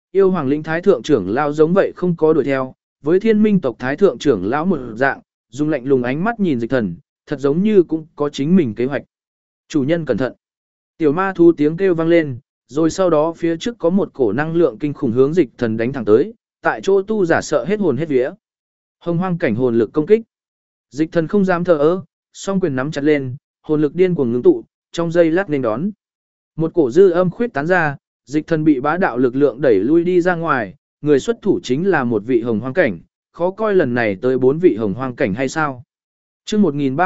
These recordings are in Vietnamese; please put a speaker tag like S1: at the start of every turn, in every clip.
S1: yêu hoàng lĩnh thái thượng trưởng lão giống vậy không có đuổi theo, với thiên minh tộc thái thượng trưởng lão một dạng, dùng lạnh lùng ánh mắt nhìn dịch thần, thật giống như cũng có chính mình kế hoạch. Chủ nhân cẩn thận. Tiểu ma thú tiếng kêu vang lên, rồi sau đó phía trước có một cổ năng lượng kinh khủng hướng dịch thần đánh thẳng tới, tại chỗ tu giả sợ hết hồn hết vía. Hồng hoang cảnh hồn lực công kích. Dịch thần không dám thờ ơ, song quyền nắm chặt lên, hồn lực điên cuồng ngưng tụ, trong giây lát nên đón. Một cổ dư âm khuyết tán ra, dịch thần bị bá đạo lực lượng đẩy lui đi ra ngoài, người xuất thủ chính là một vị hồng hoang cảnh, khó coi lần này tới 4 vị hồng hoang cảnh hay sao. Chương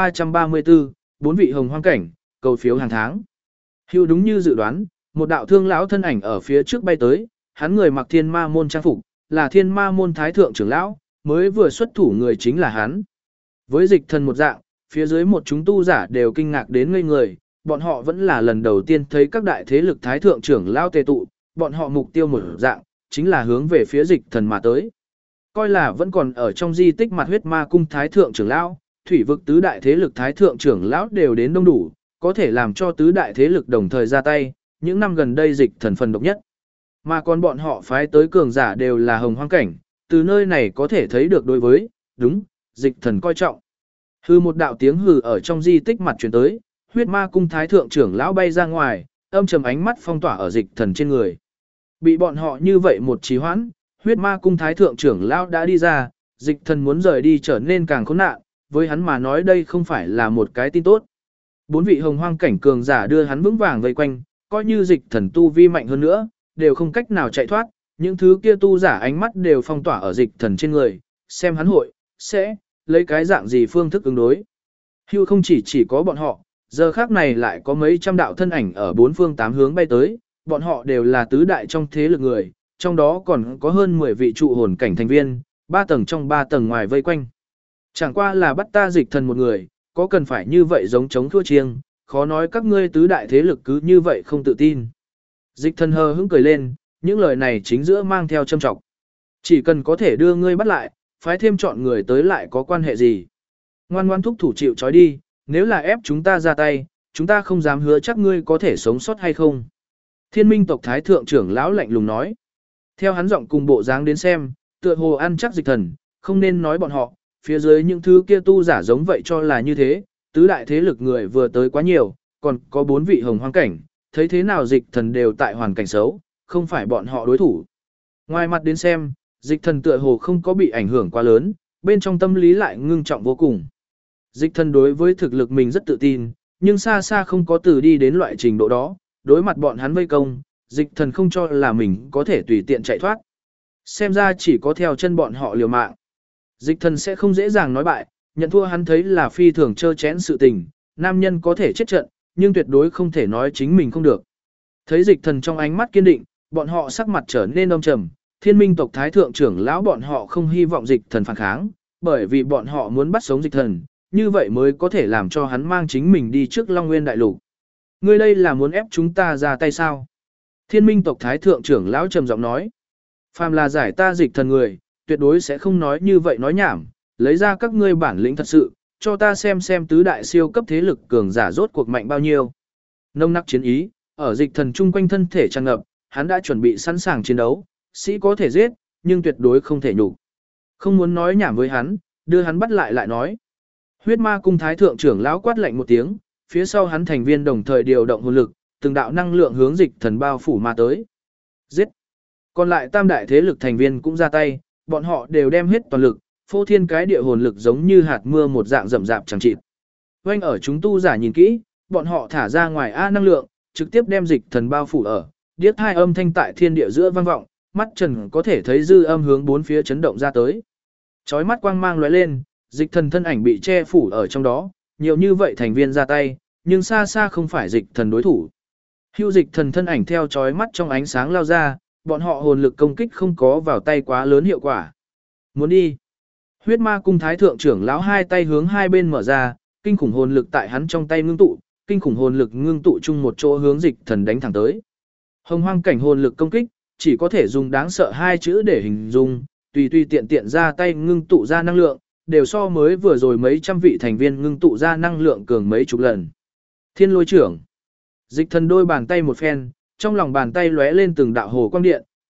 S1: 1334, 4 vị hồng hoang cảnh, cầu phiếu hàng tháng. Hưu đúng như dự đoán, một đạo thương lão thân ảnh ở phía trước bay tới, hắn người mặc thiên ma môn trang phục, là thiên ma môn thái thượng trưởng lão, mới vừa xuất thủ người chính là hắn. Với dịch thần một dạng, phía dưới một chúng tu giả đều kinh ngạc đến ngây người, bọn họ vẫn là lần đầu tiên thấy các đại thế lực thái thượng trưởng lão tề tụ, bọn họ mục tiêu một dạng, chính là hướng về phía dịch thần mà tới. Coi là vẫn còn ở trong di tích mặt huyết ma cung thái thượng trưởng lão, thủy vực tứ đại thế lực thái thượng trưởng lão đều đến đông đủ, có thể làm cho tứ đại thế lực đồng thời ra tay, những năm gần đây dịch thần phần độc nhất. Mà còn bọn họ phái tới cường giả đều là hồng hoang cảnh, từ nơi này có thể thấy được đối với, đúng, dịch thần coi trọng. Hư một đạo tiếng hừ ở trong di tích mặt truyền tới, huyết ma cung thái thượng trưởng lão bay ra ngoài, âm trầm ánh mắt phong tỏa ở dịch thần trên người. Bị bọn họ như vậy một trì hoãn, huyết ma cung thái thượng trưởng lão đã đi ra, dịch thần muốn rời đi trở nên càng khốn nạn, với hắn mà nói đây không phải là một cái tin tốt. 4 vị hồng hoang cảnh cường giả đưa hắn vững vàng vây quanh, coi như dịch thần tu vi mạnh hơn nữa, đều không cách nào chạy thoát, những thứ kia tu giả ánh mắt đều phong tỏa ở dịch thần trên người, xem hắn hội, sẽ, lấy cái dạng gì phương thức ứng đối. Hưu không chỉ có bọn họ, giờ khác này lại có mấy trăm đạo thân ảnh ở 4 phương 8 hướng bay tới, bọn họ đều là tứ đại trong thế lực người, trong đó còn có hơn 10 vị trụ hồn cảnh thành viên, 3 tầng trong 3 tầng ngoài vây quanh. Chẳng qua là bắt ta dịch thần một người, có cần phải như vậy giống chống thua chiêng, khó nói các ngươi tứ đại thế lực cứ như vậy không tự tin. Dịch thần hờ hững cười lên, những lời này chính giữa mang theo châm trọng. Chỉ cần có thể đưa ngươi bắt lại, phái thêm chọn người tới lại có quan hệ gì. Ngoan ngoan thúc thủ chịu trói đi, nếu là ép chúng ta ra tay, chúng ta không dám hứa chắc ngươi có thể sống sót hay không. Thiên minh tộc thái thượng trưởng lão lạnh lùng nói. Theo hắn giọng cùng bộ dáng đến xem, tựa hồ ăn chắc dịch thần, không nên nói bọn họ, phía dưới những thứ kia tu giả giống vậy cho là như thế, tứ đại thế lực người vừa tới quá nhiều, còn có 4 vị hồng hoang cảnh, thấy thế nào dịch thần đều tại hoàn cảnh xấu, không phải bọn họ đối thủ. Ngoài mặt đến xem, dịch thần tựa hồ không có bị ảnh hưởng quá lớn, bên trong tâm lý lại ngưng trọng vô cùng. Dịch thần đối với thực lực mình rất tự tin, nhưng xa xa không có từ đi đến loại trình độ đó, đối mặt bọn hắn vây công, dịch thần không cho là mình có thể tùy tiện chạy thoát. Xem ra chỉ có theo chân bọn họ liều mạng. Dịch thần sẽ không dễ dàng nói bại, nhận thua hắn thấy là phi thường trơ chẽn sự tình, nam nhân có thể chết trận, nhưng tuyệt đối không thể nói chính mình không được. Thấy dịch thần trong ánh mắt kiên định, bọn họ sắc mặt trở nên âm trầm, thiên minh tộc thái thượng trưởng lão bọn họ không hy vọng dịch thần phản kháng, bởi vì bọn họ muốn bắt sống dịch thần, như vậy mới có thể làm cho hắn mang chính mình đi trước Long Nguyên Đại Lục. Ngươi đây là muốn ép chúng ta ra tay sao? Thiên minh tộc thái thượng trưởng lão trầm giọng nói. Phàm là giải ta dịch thần người, tuyệt đối sẽ không nói như vậy nói nhảm, lấy ra các ngươi bản lĩnh thật sự, cho ta xem tứ đại siêu cấp thế lực cường giả rốt cuộc mạnh bao nhiêu. Nông nặc chiến ý, ở dịch thần chung quanh thân thể tràn ngập, hắn đã chuẩn bị sẵn sàng chiến đấu, sĩ có thể giết, nhưng tuyệt đối không thể nhục. Không muốn nói nhảm với hắn, đưa hắn bắt lại nói. Huyết ma cung thái thượng trưởng lão quát lạnh một tiếng, phía sau hắn thành viên đồng thời điều động hồn lực, từng đạo năng lượng hướng dịch thần bao phủ mà tới. Giết! Còn lại tam đại thế lực thành viên cũng ra tay, bọn họ đều đem hết toàn lực, phô thiên cái địa hồn lực giống như hạt mưa một dạng rậm rạp chẳng chịt. Oanh ở chúng tu giả nhìn kỹ, bọn họ thả ra ngoài A năng lượng, trực tiếp đem dịch thần bao phủ ở, điếc hai âm thanh tại thiên địa giữa vang vọng, mắt trần có thể thấy dư âm hướng bốn phía chấn động ra tới. Chói mắt quang mang lóe lên, dịch thần thân ảnh bị che phủ ở trong đó, nhiều như vậy thành viên ra tay, nhưng xa xa không phải dịch thần đối thủ. Hưu dịch thần thân ảnh theo chói mắt trong ánh sáng lao ra, bọn họ hồn lực công kích không có vào tay quá lớn hiệu quả. Muốn đi. Huyết ma cung thái thượng trưởng lão hai tay hướng hai bên mở ra, kinh khủng hồn lực tại hắn trong tay ngưng tụ, kinh khủng hồn lực ngưng tụ chung một chỗ hướng dịch thần đánh thẳng tới. Hồng hoang cảnh hồn lực công kích, chỉ có thể dùng đáng sợ hai chữ để hình dung, tùy tiện tiện ra tay ngưng tụ ra năng lượng, đều so mới vừa rồi mấy trăm vị thành viên ngưng tụ ra năng lượng cường mấy chục lần. Thiên lôi trưởng. Dịch thần đôi bàn tay một phen, trong lòng bàn tay lóe lên từng đạo hồ quang điện,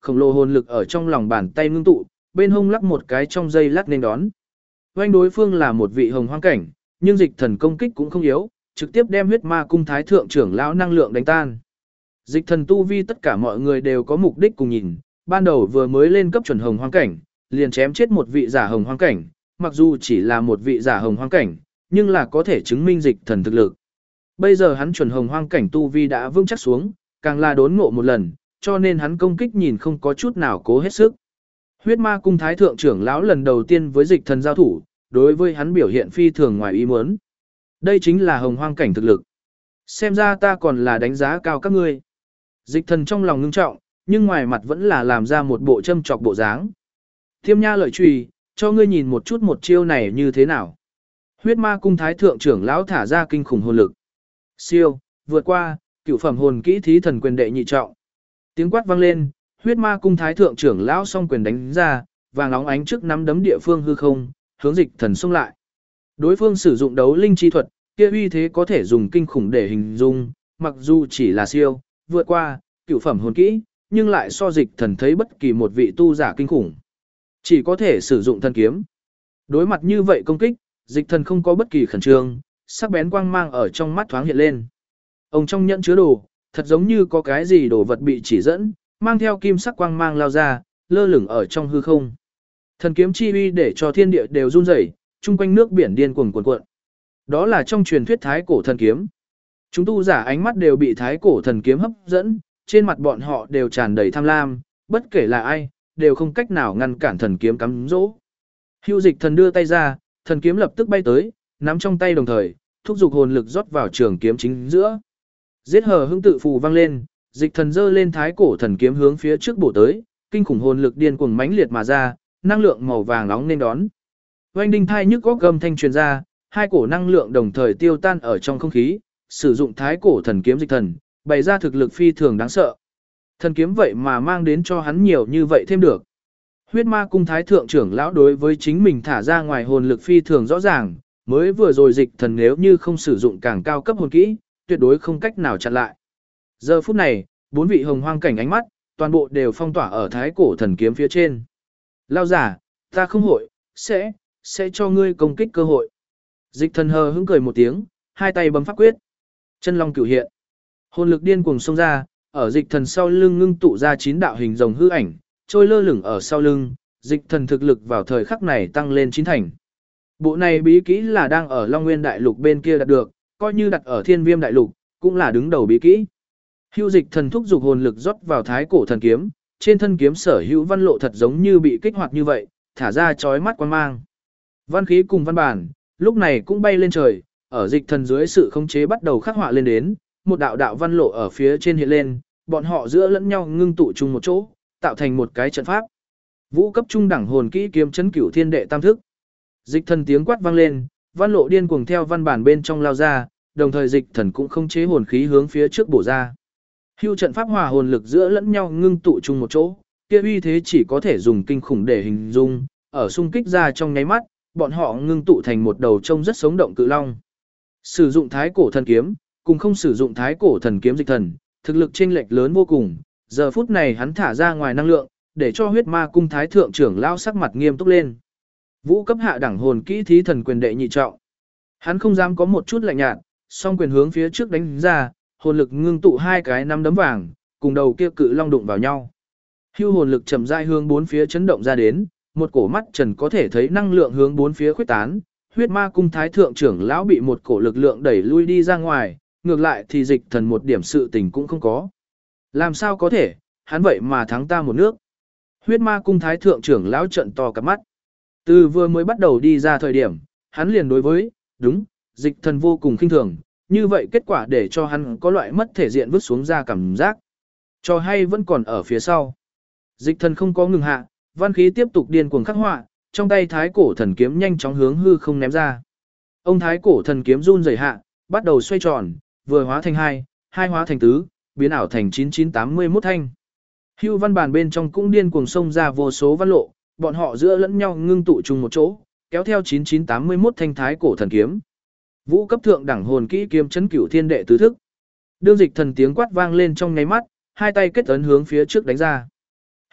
S1: khổng lồ hồn lực ở trong lòng bàn tay ngưng tụ, bên hông lắc một cái trong dây lắc nên đón. Oanh đối phương là một vị hồng hoang cảnh, nhưng dịch thần công kích cũng không yếu, trực tiếp đem huyết ma cung thái thượng trưởng lão năng lượng đánh tan. Dịch thần tu vi tất cả mọi người đều có mục đích cùng nhìn, ban đầu vừa mới lên cấp chuẩn hồng hoang cảnh, liền chém chết một vị giả hồng hoang cảnh, mặc dù chỉ là một vị giả hồng hoang cảnh, nhưng là có thể chứng minh dịch thần thực lực. Bây giờ hắn chuẩn hồng hoang cảnh tu vi đã vững chắc xuống, càng là đốn ngộ một lần, cho nên hắn công kích nhìn không có chút nào cố hết sức. Huyết ma cung thái thượng trưởng lão lần đầu tiên với dịch thần giao thủ, đối với hắn biểu hiện phi thường ngoài ý muốn. Đây chính là hồng hoang cảnh thực lực. Xem ra ta còn là đánh giá cao các ngươi. Dịch thần trong lòng ngưng trọng, nhưng ngoài mặt vẫn là làm ra một bộ châm chọc bộ dáng. Thiêm nha lợi trùy, cho ngươi nhìn một chút một chiêu này như thế nào. Huyết ma cung thái thượng trưởng lão thả ra kinh khủng hồn lực. Siêu, vượt qua, cửu phẩm hồn kỹ thí thần quyền đệ nhị trọng. Tiếng quát vang lên, huyết ma cung thái thượng trưởng lão song quyền đánh ra, vàng óng ánh trước nắm đấm địa phương hư không, hướng dịch thần xông lại. Đối phương sử dụng đấu linh chi thuật, kia uy thế có thể dùng kinh khủng để hình dung, mặc dù chỉ là siêu, vượt qua, cửu phẩm hồn kỹ, nhưng lại so dịch thần thấy bất kỳ một vị tu giả kinh khủng. Chỉ có thể sử dụng thần kiếm. Đối mặt như vậy công kích, dịch thần không có bất kỳ khẩn trương, sắc bén quang mang ở trong mắt thoáng hiện lên. Ông trong nhẫn chứa đồ, thật giống như có cái gì đồ vật bị chỉ dẫn, mang theo kim sắc quang mang lao ra, lơ lửng ở trong hư không. Thần kiếm chi uy để cho thiên địa đều run rẩy, chung quanh nước biển điên cuồng cuộn cuộn. Đó là trong truyền thuyết thái cổ thần kiếm. Chúng tu giả ánh mắt đều bị thái cổ thần kiếm hấp dẫn, trên mặt bọn họ đều tràn đầy tham lam, bất kể là ai, đều không cách nào ngăn cản thần kiếm cắm dỗ. Hưu dịch thần đưa tay ra, thần kiếm lập tức bay tới, nắm trong tay đồng thời, thúc giục hồn lực rót vào trường kiếm chính giữa. Giết hờ hững tự phù vang lên, dịch thần giơ lên thái cổ thần kiếm hướng phía trước bổ tới, kinh khủng hồn lực điên cuồng mãnh liệt mà ra, năng lượng màu vàng nóng nên đón. Oanh đinh thai nhức góc gầm thanh truyền ra, hai cổ năng lượng đồng thời tiêu tan ở trong không khí, sử dụng thái cổ thần kiếm dịch thần, bày ra thực lực phi thường đáng sợ. Thần kiếm vậy mà mang đến cho hắn nhiều như vậy thêm được. Huyết ma cung thái thượng trưởng lão đối với chính mình thả ra ngoài hồn lực phi thường rõ ràng, mới vừa rồi dịch thần nếu như không sử dụng càng cao cấp hồn kỹ, tuyệt đối không cách nào chặn lại. Giờ phút này, bốn vị hồng hoang cảnh ánh mắt, toàn bộ đều phong tỏa ở thái cổ thần kiếm phía trên. Lao giả, ta không hội, sẽ cho ngươi công kích cơ hội. Dịch thần hờ hững cười một tiếng, hai tay bấm pháp quyết. Chân long cửu hiện. Hồn lực điên cuồng xông ra, ở dịch thần sau lưng ngưng tụ ra 9 đạo hình rồng hư ảnh, trôi lơ lửng ở sau lưng, dịch thần thực lực vào thời khắc này tăng lên 9 thành. Bộ này bí kỹ là đang ở Long Nguyên Đại Lục bên kia đạt được, coi như đặt ở Thiên Viêm Đại Lục, cũng là đứng đầu bí kỹ. Hưu dịch thần thúc dục hồn lực rót vào thái cổ thần kiếm, trên thân kiếm sở hữu văn lộ thật giống như bị kích hoạt như vậy, thả ra chói mắt quang mang. Văn khí cùng văn bản, lúc này cũng bay lên trời, ở dịch thần dưới sự khống chế bắt đầu khắc họa lên đến, một đạo đạo văn lộ ở phía trên hiện lên, bọn họ giữa lẫn nhau ngưng tụ chung một chỗ, tạo thành một cái trận pháp. Vũ cấp trung đẳng hồn kỹ kiếm chấn cửu thiên đệ tam thức. Dịch thần tiếng quát vang lên, văn lộ điên cuồng theo văn bản bên trong lao ra, đồng thời dịch thần cũng không chế hồn khí hướng phía trước bổ ra. Hưu trận pháp hòa hồn lực giữa lẫn nhau ngưng tụ chung một chỗ, kia uy thế chỉ có thể dùng kinh khủng để hình dung, ở xung kích ra trong nháy mắt, bọn họ ngưng tụ thành một đầu trông rất sống động cự long. Sử dụng thái cổ thần kiếm, cùng không sử dụng thái cổ thần kiếm dịch thần, thực lực chênh lệch lớn vô cùng, giờ phút này hắn thả ra ngoài năng lượng, để cho huyết ma cung thái thượng trưởng lao sắc mặt nghiêm túc lên. Vũ cấp hạ đẳng hồn kỹ thí thần quyền đệ nhị trọng. Hắn không dám có một chút lạnh nhạt, song quyền hướng phía trước đánh ra, hồn lực ngưng tụ hai cái nắm đấm vàng, cùng đầu kia cự long đụng vào nhau. Hưu hồn lực chậm rãi hướng bốn phía chấn động ra đến, một cổ mắt trần có thể thấy năng lượng hướng bốn phía khuếch tán, huyết ma cung thái thượng trưởng lão bị một cổ lực lượng đẩy lui đi ra ngoài, ngược lại thì dịch thần một điểm sự tình cũng không có. Làm sao có thể, hắn vậy mà thắng ta một nước. Huyết ma cung thái thượng trưởng lão trợn to cả mắt. Từ vừa mới bắt đầu đi ra thời điểm, hắn liền đối với, đúng, dịch thần vô cùng khinh thường, như vậy kết quả để cho hắn có loại mất thể diện vứt xuống ra cảm giác. Cho hay vẫn còn ở phía sau. Dịch thần không có ngừng hạ, văn khí tiếp tục điên cuồng khắc họa, trong tay thái cổ thần kiếm nhanh chóng hướng hư không ném ra. Ông thái cổ thần kiếm run rẩy hạ, bắt đầu xoay tròn, vừa hóa thành hai, hai hóa thành tứ, biến ảo thành 9981 thanh. Hưu văn bản bên trong cũng điên cuồng xông ra vô số văn lộ, bọn họ giữa lẫn nhau ngưng tụ chung một chỗ, kéo theo 9981 thanh thái cổ thần kiếm. Vũ cấp thượng đẳng hồn kỹ kiếm chấn cửu thiên đệ tứ thức. Đương dịch thần tiếng quát vang lên trong nháy mắt, hai tay kết ấn hướng phía trước đánh ra.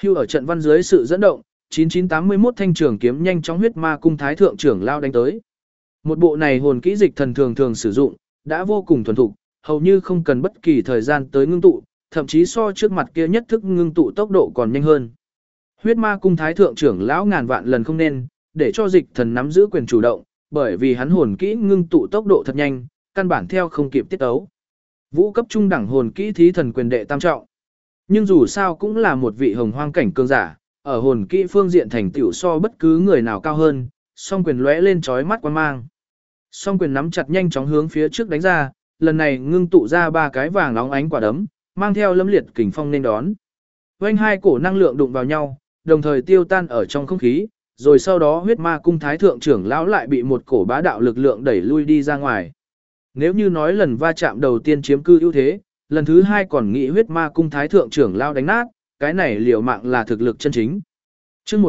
S1: Hưu ở trận văn dưới sự dẫn động, 9981 thanh trường kiếm nhanh chóng huyết ma cung thái thượng trưởng lao đánh tới. Một bộ này hồn kỹ dịch thần thường thường sử dụng, đã vô cùng thuần thục, hầu như không cần bất kỳ thời gian tới ngưng tụ, thậm chí so trước mặt kia nhất thức ngưng tụ tốc độ còn nhanh hơn. Huyết ma cung thái thượng trưởng lão ngàn vạn lần không nên, để cho dịch thần nắm giữ quyền chủ động, bởi vì hắn hồn kỹ ngưng tụ tốc độ thật nhanh, căn bản theo không kịp tiết ấu. Vũ cấp trung đẳng hồn kỹ thí thần quyền đệ tam trọng. Nhưng dù sao cũng là một vị hồng hoang cảnh cường giả, ở hồn kỹ phương diện thành tựu so bất cứ người nào cao hơn, song quyền lóe lên chói mắt quan mang. Song quyền nắm chặt nhanh chóng hướng phía trước đánh ra, lần này ngưng tụ ra 3 cái vàng óng ánh quả đấm, mang theo lâm liệt kình phong nên đón. Oanh hai cổ năng lượng đụng vào nhau, đồng thời tiêu tan ở trong không khí, rồi sau đó huyết ma cung thái thượng trưởng lão lại bị một cổ bá đạo lực lượng đẩy lui đi ra ngoài. Nếu như nói lần va chạm đầu tiên chiếm cư ưu thế, lần thứ 2 còn nghĩ huyết ma cung thái thượng trưởng lão đánh nát, cái này liều mạng là thực lực chân chính. Chương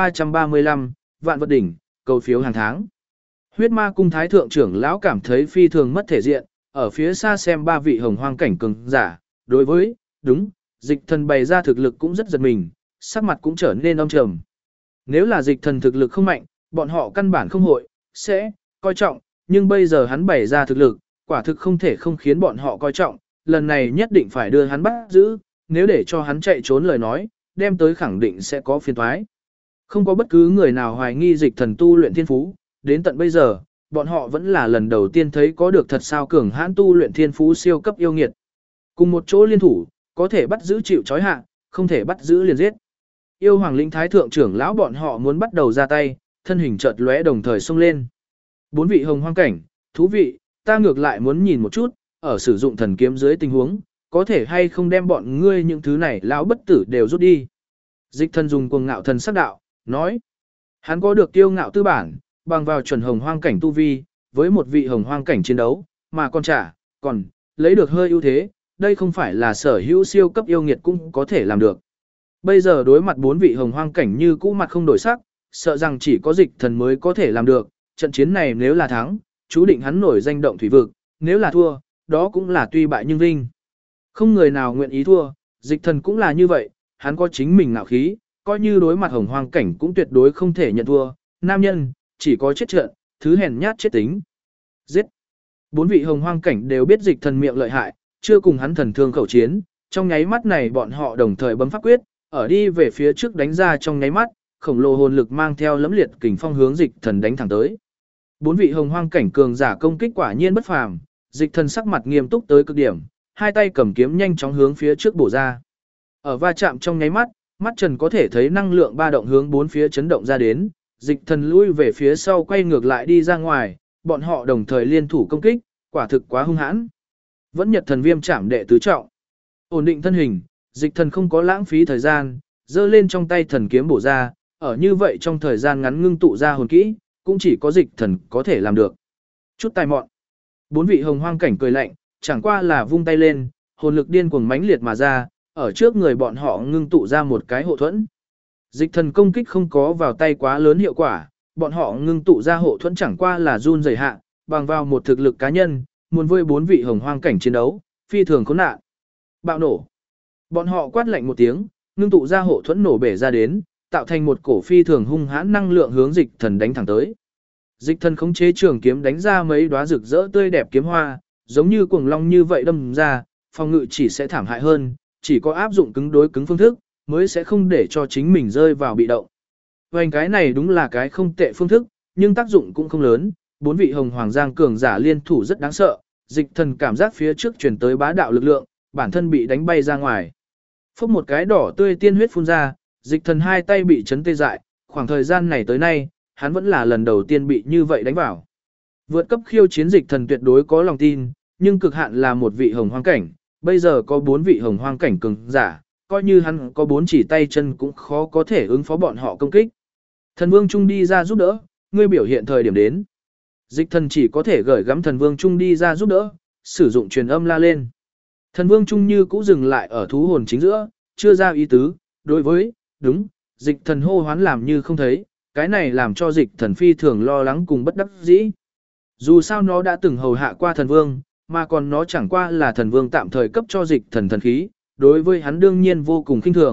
S1: 1335, Vạn vật đỉnh, cầu phiếu hàng tháng. Huyết ma cung thái thượng trưởng lão cảm thấy phi thường mất thể diện, ở phía xa xem 3 vị hồng hoang cảnh cường giả, đối với, đúng, dịch thần bày ra thực lực cũng rất giật mình, sắc mặt cũng trở nên âm trầm. Nếu là dịch thần thực lực không mạnh, bọn họ căn bản không hội, sẽ, coi trọng, nhưng bây giờ hắn bày ra thực lực, quả thực không thể không khiến bọn họ coi trọng, lần này nhất định phải đưa hắn bắt giữ, nếu để cho hắn chạy trốn lời nói, đem tới khẳng định sẽ có phiền toái. Không có bất cứ người nào hoài nghi dịch thần tu luyện thiên phú, đến tận bây giờ, bọn họ vẫn là lần đầu tiên thấy có được thật sao cường hãn tu luyện thiên phú siêu cấp yêu nghiệt. Cùng một chỗ liên thủ, có thể bắt giữ chịu trói hạ, không thể bắt giữ liền giết. Yêu hoàng lĩnh thái thượng trưởng lão bọn họ muốn bắt đầu ra tay, thân hình chợt lóe đồng thời xông lên. 4 vị hồng hoang cảnh, thú vị, ta ngược lại muốn nhìn một chút, ở sử dụng thần kiếm dưới tình huống, có thể hay không đem bọn ngươi những thứ này lão bất tử đều rút đi. Dịch thần dùng cuồng ngạo thần sắc đạo, nói. Hắn có được tiêu ngạo tư bản, bằng vào chuẩn hồng hoang cảnh tu vi, với một vị hồng hoang cảnh chiến đấu, mà còn, lấy được hơi ưu thế, đây không phải là sở hữu siêu cấp yêu nghiệt cũng có thể làm được. Bây giờ đối mặt 4 vị hồng hoang cảnh như cũ mặt không đổi sắc, sợ rằng chỉ có dịch thần mới có thể làm được, trận chiến này nếu là thắng, chú định hắn nổi danh động thủy vực, nếu là thua, đó cũng là tuy bại nhưng vinh. Không người nào nguyện ý thua, dịch thần cũng là như vậy, hắn có chính mình ngạo khí, coi như đối mặt hồng hoang cảnh cũng tuyệt đối không thể nhận thua, nam nhân, chỉ có chết trận, thứ hèn nhát chết tính. Giết! 4 vị hồng hoang cảnh đều biết dịch thần miệng lợi hại, chưa cùng hắn thần thương khẩu chiến, trong nháy mắt này bọn họ đồng thời bấm pháp quyết, ở đi về phía trước đánh ra trong nháy mắt, khổng lồ hồn lực mang theo lẫm liệt kình phong hướng dịch thần đánh thẳng tới. 4 vị hồng hoang cảnh cường giả công kích quả nhiên bất phàm, dịch thần sắc mặt nghiêm túc tới cực điểm, hai tay cầm kiếm nhanh chóng hướng phía trước bổ ra. Ở va chạm trong nháy mắt, mắt Trần có thể thấy năng lượng ba động hướng bốn phía chấn động ra đến, dịch thần lui về phía sau quay ngược lại đi ra ngoài, bọn họ đồng thời liên thủ công kích, quả thực quá hung hãn. Vẫn Nhật thần viêm chạm đệ tứ trọng. Ổn định thân hình, dịch thần không có lãng phí thời gian, giơ lên trong tay thần kiếm bổ ra, ở như vậy trong thời gian ngắn ngưng tụ ra hồn kỹ, cũng chỉ có dịch thần có thể làm được. Chút tài mọn. 4 vị hồng hoang cảnh cười lạnh, chẳng qua là vung tay lên, hồn lực điên cuồng mãnh liệt mà ra, ở trước người bọn họ ngưng tụ ra một cái hộ thuẫn. Dịch thần công kích không có vào tay quá lớn hiệu quả, bọn họ ngưng tụ ra hộ thuẫn chẳng qua là run rẩy hạ, bằng vào một thực lực cá nhân, muốn với 4 vị hồng hoang cảnh chiến đấu, phi thường khốn nạn. Bạo nổ. Bọn họ quát lạnh một tiếng, ngưng tụ ra hộ thuẫn nổ bể ra đến, tạo thành một cổ phi thường hung hãn năng lượng hướng dịch thần đánh thẳng tới. Dịch thần khống chế trường kiếm đánh ra mấy đóa rực rỡ tươi đẹp kiếm hoa, giống như cuồng long như vậy đâm ra, phòng ngự chỉ sẽ thảm hại hơn, chỉ có áp dụng cứng đối cứng phương thức, mới sẽ không để cho chính mình rơi vào bị động. Vành cái này đúng là cái không tệ phương thức, nhưng tác dụng cũng không lớn, 4 vị hồng hoàng giang cường giả liên thủ rất đáng sợ, dịch thần cảm giác phía trước truyền tới bá đạo lực lượng, bản thân bị đánh bay ra ngoài. Phốc một cái đỏ tươi tiên huyết phun ra, dịch thần hai tay bị chấn tê dại, khoảng thời gian này tới nay, hắn vẫn là lần đầu tiên bị như vậy đánh vào. Vượt cấp khiêu chiến dịch thần tuyệt đối có lòng tin, nhưng cực hạn là một vị hồng hoang cảnh, bây giờ có 4 vị hồng hoang cảnh cường giả, coi như hắn có 4 chỉ tay chân cũng khó có thể ứng phó bọn họ công kích. Thần Vương Trung đi ra giúp đỡ, ngươi biểu hiện thời điểm đến. Dịch thần chỉ có thể gửi gắm Thần Vương Trung đi ra giúp đỡ, sử dụng truyền âm la lên. Thần Vương Trung như cũ dừng lại ở thú hồn chính giữa, chưa ra ý tứ, đối với, đúng, dịch thần hô hoán làm như không thấy, cái này làm cho dịch thần phi thường lo lắng cùng bất đắc dĩ. Dù sao nó đã từng hầu hạ qua thần vương, mà còn nó chẳng qua là thần vương tạm thời cấp cho dịch thần thần khí, đối với hắn đương nhiên vô cùng khinh thường,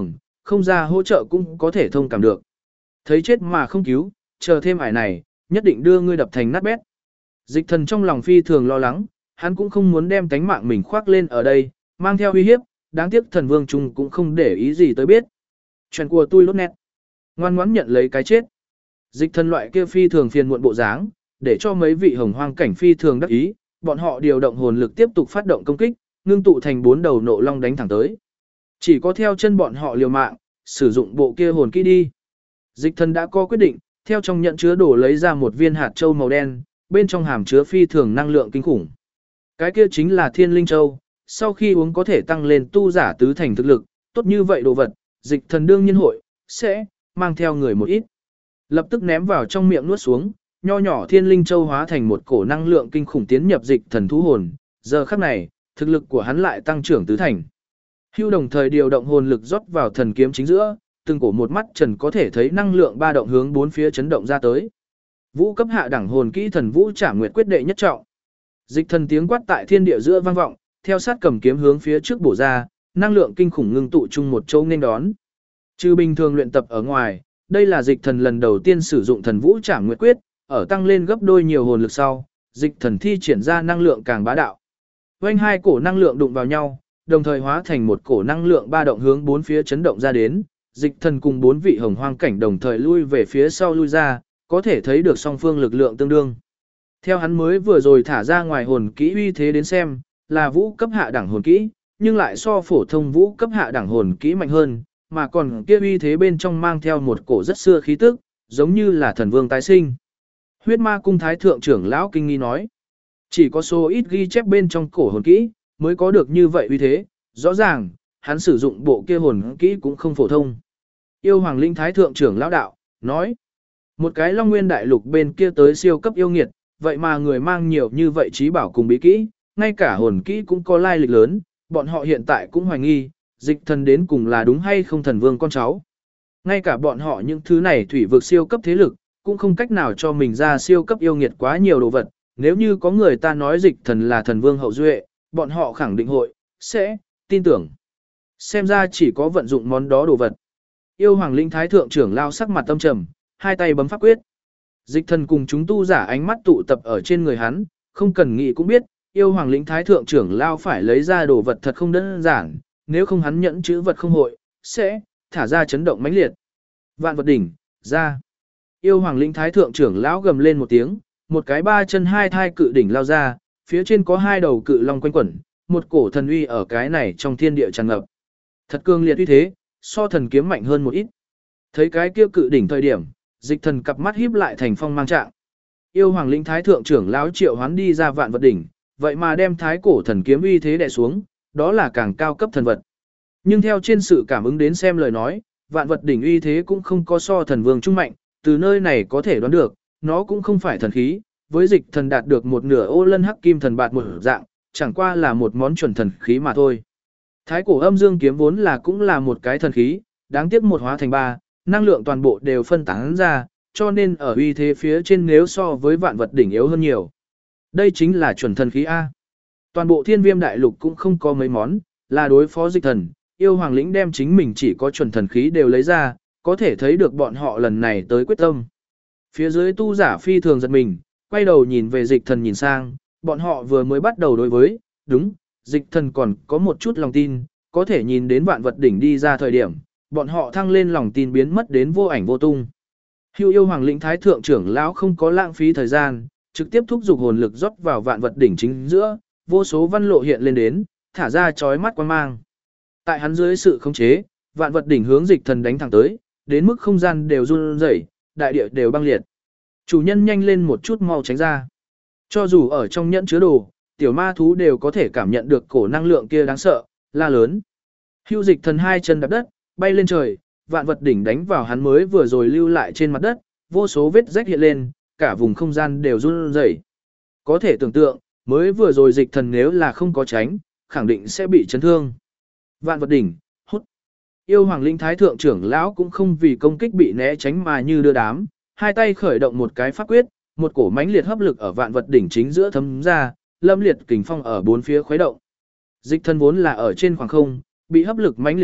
S1: không ra hỗ trợ cũng có thể thông cảm được. Thấy chết mà không cứu, chờ thêm ải này, nhất định đưa ngươi đập thành nát bét. Dịch thần trong lòng phi thường lo lắng, hắn cũng không muốn đem tánh mạng mình khoác lên ở đây, mang theo uy hiếp, đáng tiếc thần vương trung cũng không để ý gì tới biết. Chuyện của tôi lốt nét. Ngoan ngoãn nhận lấy cái chết. Dịch thần loại kia phi thường phiền muộn bộ dáng, để cho mấy vị hồng hoang cảnh phi thường đắc ý, bọn họ điều động hồn lực tiếp tục phát động công kích, ngưng tụ thành 4 đầu nộ long đánh thẳng tới. Chỉ có theo chân bọn họ liều mạng, sử dụng bộ kia hồn kỹ đi. Dịch thần đã có quyết định, theo trong nhận chứa đồ lấy ra một viên hạt châu màu đen, bên trong hàm chứa phi thường năng lượng kinh khủng. Cái kia chính là Thiên Linh Châu, sau khi uống có thể tăng lên tu giả tứ thành thực lực, tốt như vậy đồ vật, dịch thần đương nhiên hội sẽ mang theo người một ít. Lập tức ném vào trong miệng nuốt xuống, nho nhỏ Thiên Linh Châu hóa thành một cổ năng lượng kinh khủng tiến nhập dịch thần thú hồn, giờ khắc này, thực lực của hắn lại tăng trưởng tứ thành. Hưu đồng thời điều động hồn lực rót vào thần kiếm chính giữa, từng cổ một mắt trần có thể thấy năng lượng ba động hướng bốn phía chấn động ra tới. Vũ cấp hạ đẳng hồn kỹ thần vũ trả nguyệt quyết đệ nhất trọng. Dịch thần tiếng quát tại thiên địa giữa vang vọng, theo sát cầm kiếm hướng phía trước bổ ra, năng lượng kinh khủng ngưng tụ chung một châu nên đón. Trừ bình thường luyện tập ở ngoài, đây là dịch thần lần đầu tiên sử dụng thần vũ trả nguyệt quyết, ở tăng lên gấp đôi nhiều hồn lực sau, dịch thần thi triển ra năng lượng càng bá đạo. Vành hai cổ năng lượng đụng vào nhau, đồng thời hóa thành một cổ năng lượng ba động hướng bốn phía chấn động ra đến, dịch thần cùng 4 vị hồng hoang cảnh đồng thời lui về phía sau lui ra, có thể thấy được song phương lực lượng tương đương. Theo hắn mới vừa rồi thả ra ngoài hồn kỹ uy thế đến xem, là vũ cấp hạ đẳng hồn kỹ, nhưng lại so phổ thông vũ cấp hạ đẳng hồn kỹ mạnh hơn, mà còn kia uy thế bên trong mang theo một cổ rất xưa khí tức, giống như là thần vương tái sinh. Huyết Ma cung thái thượng trưởng lão kinh nghi nói, chỉ có số ít ghi chép bên trong cổ hồn kỹ mới có được như vậy uy thế, rõ ràng, hắn sử dụng bộ kia hồn kỹ cũng không phổ thông. Yêu Hoàng Linh thái thượng trưởng lão đạo, nói, một cái Long Nguyên đại lục bên kia tới siêu cấp yêu nghiệt, vậy mà người mang nhiều như vậy trí bảo cùng bí kỹ, ngay cả hồn kỹ cũng có lai lịch lớn, bọn họ hiện tại cũng hoài nghi, dịch thần đến cùng là đúng hay không thần vương con cháu. Ngay cả bọn họ những thứ này thủy vực siêu cấp thế lực, cũng không cách nào cho mình ra siêu cấp yêu nghiệt quá nhiều đồ vật, nếu như có người ta nói dịch thần là thần vương hậu duệ, bọn họ khẳng định hội, sẽ, tin tưởng. Xem ra chỉ có vận dụng món đó đồ vật. Yêu Hoàng Linh thái thượng trưởng lao sắc mặt tâm trầm, hai tay bấm pháp quyết. Dịch thần cùng chúng tu giả ánh mắt tụ tập ở trên người hắn, không cần nghĩ cũng biết, yêu Hoàng Linh thái thượng trưởng lao phải lấy ra đồ vật thật không đơn giản, nếu không hắn nhẫn chữ vật không hội, sẽ thả ra chấn động mãnh liệt. Vạn vật đỉnh, ra. Yêu Hoàng Linh thái thượng trưởng lão gầm lên một tiếng, một cái 3 chân 2 thai cự đỉnh lao ra, phía trên có 2 đầu cự long quanh quẩn, một cổ thần uy ở cái này trong thiên địa tràn ngập. Thật cương liệt uy thế, so thần kiếm mạnh hơn một ít. Thấy cái kia cự đỉnh thời điểm, dịch thần cặp mắt híp lại thành phong mang trạng. Yêu Hoàng Linh thái thượng trưởng lão triệu hoán đi ra vạn vật đỉnh, vậy mà đem thái cổ thần kiếm uy thế đè xuống, đó là càng cao cấp thần vật. Nhưng theo trên sự cảm ứng đến xem lời nói, vạn vật đỉnh uy thế cũng không có so thần vương trung mạnh, từ nơi này có thể đoán được, nó cũng không phải thần khí, với dịch thần đạt được một nửa ô lân hắc kim thần bạt một dạng, chẳng qua là một món chuẩn thần khí mà thôi. Thái cổ âm dương kiếm vốn là cũng là một cái thần khí, đáng tiếc một hóa thành 3, năng lượng toàn bộ đều phân tán ra, cho nên ở uy thế phía trên nếu so với vạn vật đỉnh yếu hơn nhiều. Đây chính là chuẩn thần khí A. Toàn bộ thiên viêm đại lục cũng không có mấy món, là đối phó dịch thần, yêu hoàng lĩnh đem chính mình chỉ có chuẩn thần khí đều lấy ra, có thể thấy được bọn họ lần này tới quyết tâm. Phía dưới tu giả phi thường giật mình, quay đầu nhìn về dịch thần nhìn sang, bọn họ vừa mới bắt đầu đối với, đúng, dịch thần còn có một chút lòng tin, có thể nhìn đến vạn vật đỉnh đi ra thời điểm, bọn họ thăng lên lòng tin biến mất đến vô ảnh vô tung. Hưu yêu hoàng lĩnh thái thượng trưởng lão không có lãng phí thời gian, trực tiếp thúc giục hồn lực rót vào vạn vật đỉnh chính giữa, vô số văn lộ hiện lên đến, thả ra chói mắt quang mang. Tại hắn dưới sự khống chế, vạn vật đỉnh hướng dịch thần đánh thẳng tới, đến mức không gian đều run rẩy, đại địa đều băng liệt. Chủ nhân nhanh lên một chút mau tránh ra. Cho dù ở trong nhẫn chứa đồ, tiểu ma thú đều có thể cảm nhận được cổ năng lượng kia đáng sợ, la lớn. Hưu dịch thần hai chân đạp đất, bay lên trời, vạn vật đỉnh đánh vào hắn mới vừa rồi lưu lại trên mặt đất, vô số vết rách hiện lên, cả vùng không gian đều run rẩy. Có thể tưởng tượng, mới vừa rồi dịch thần nếu là không có tránh, khẳng định sẽ bị chấn thương. Vạn vật đỉnh, hút. Yêu hoàng linh thái thượng trưởng lão cũng không vì công kích bị né tránh mà như đưa đám, hai tay khởi động một cái pháp quyết, một cổ mãnh liệt hấp lực ở vạn vật đỉnh chính giữa thấm ra, lâm liệt kình phong ở bốn phía khuấy động. Dịch thần vốn là ở trên khoảng không, bị hấp lực mãnh liệt nhất,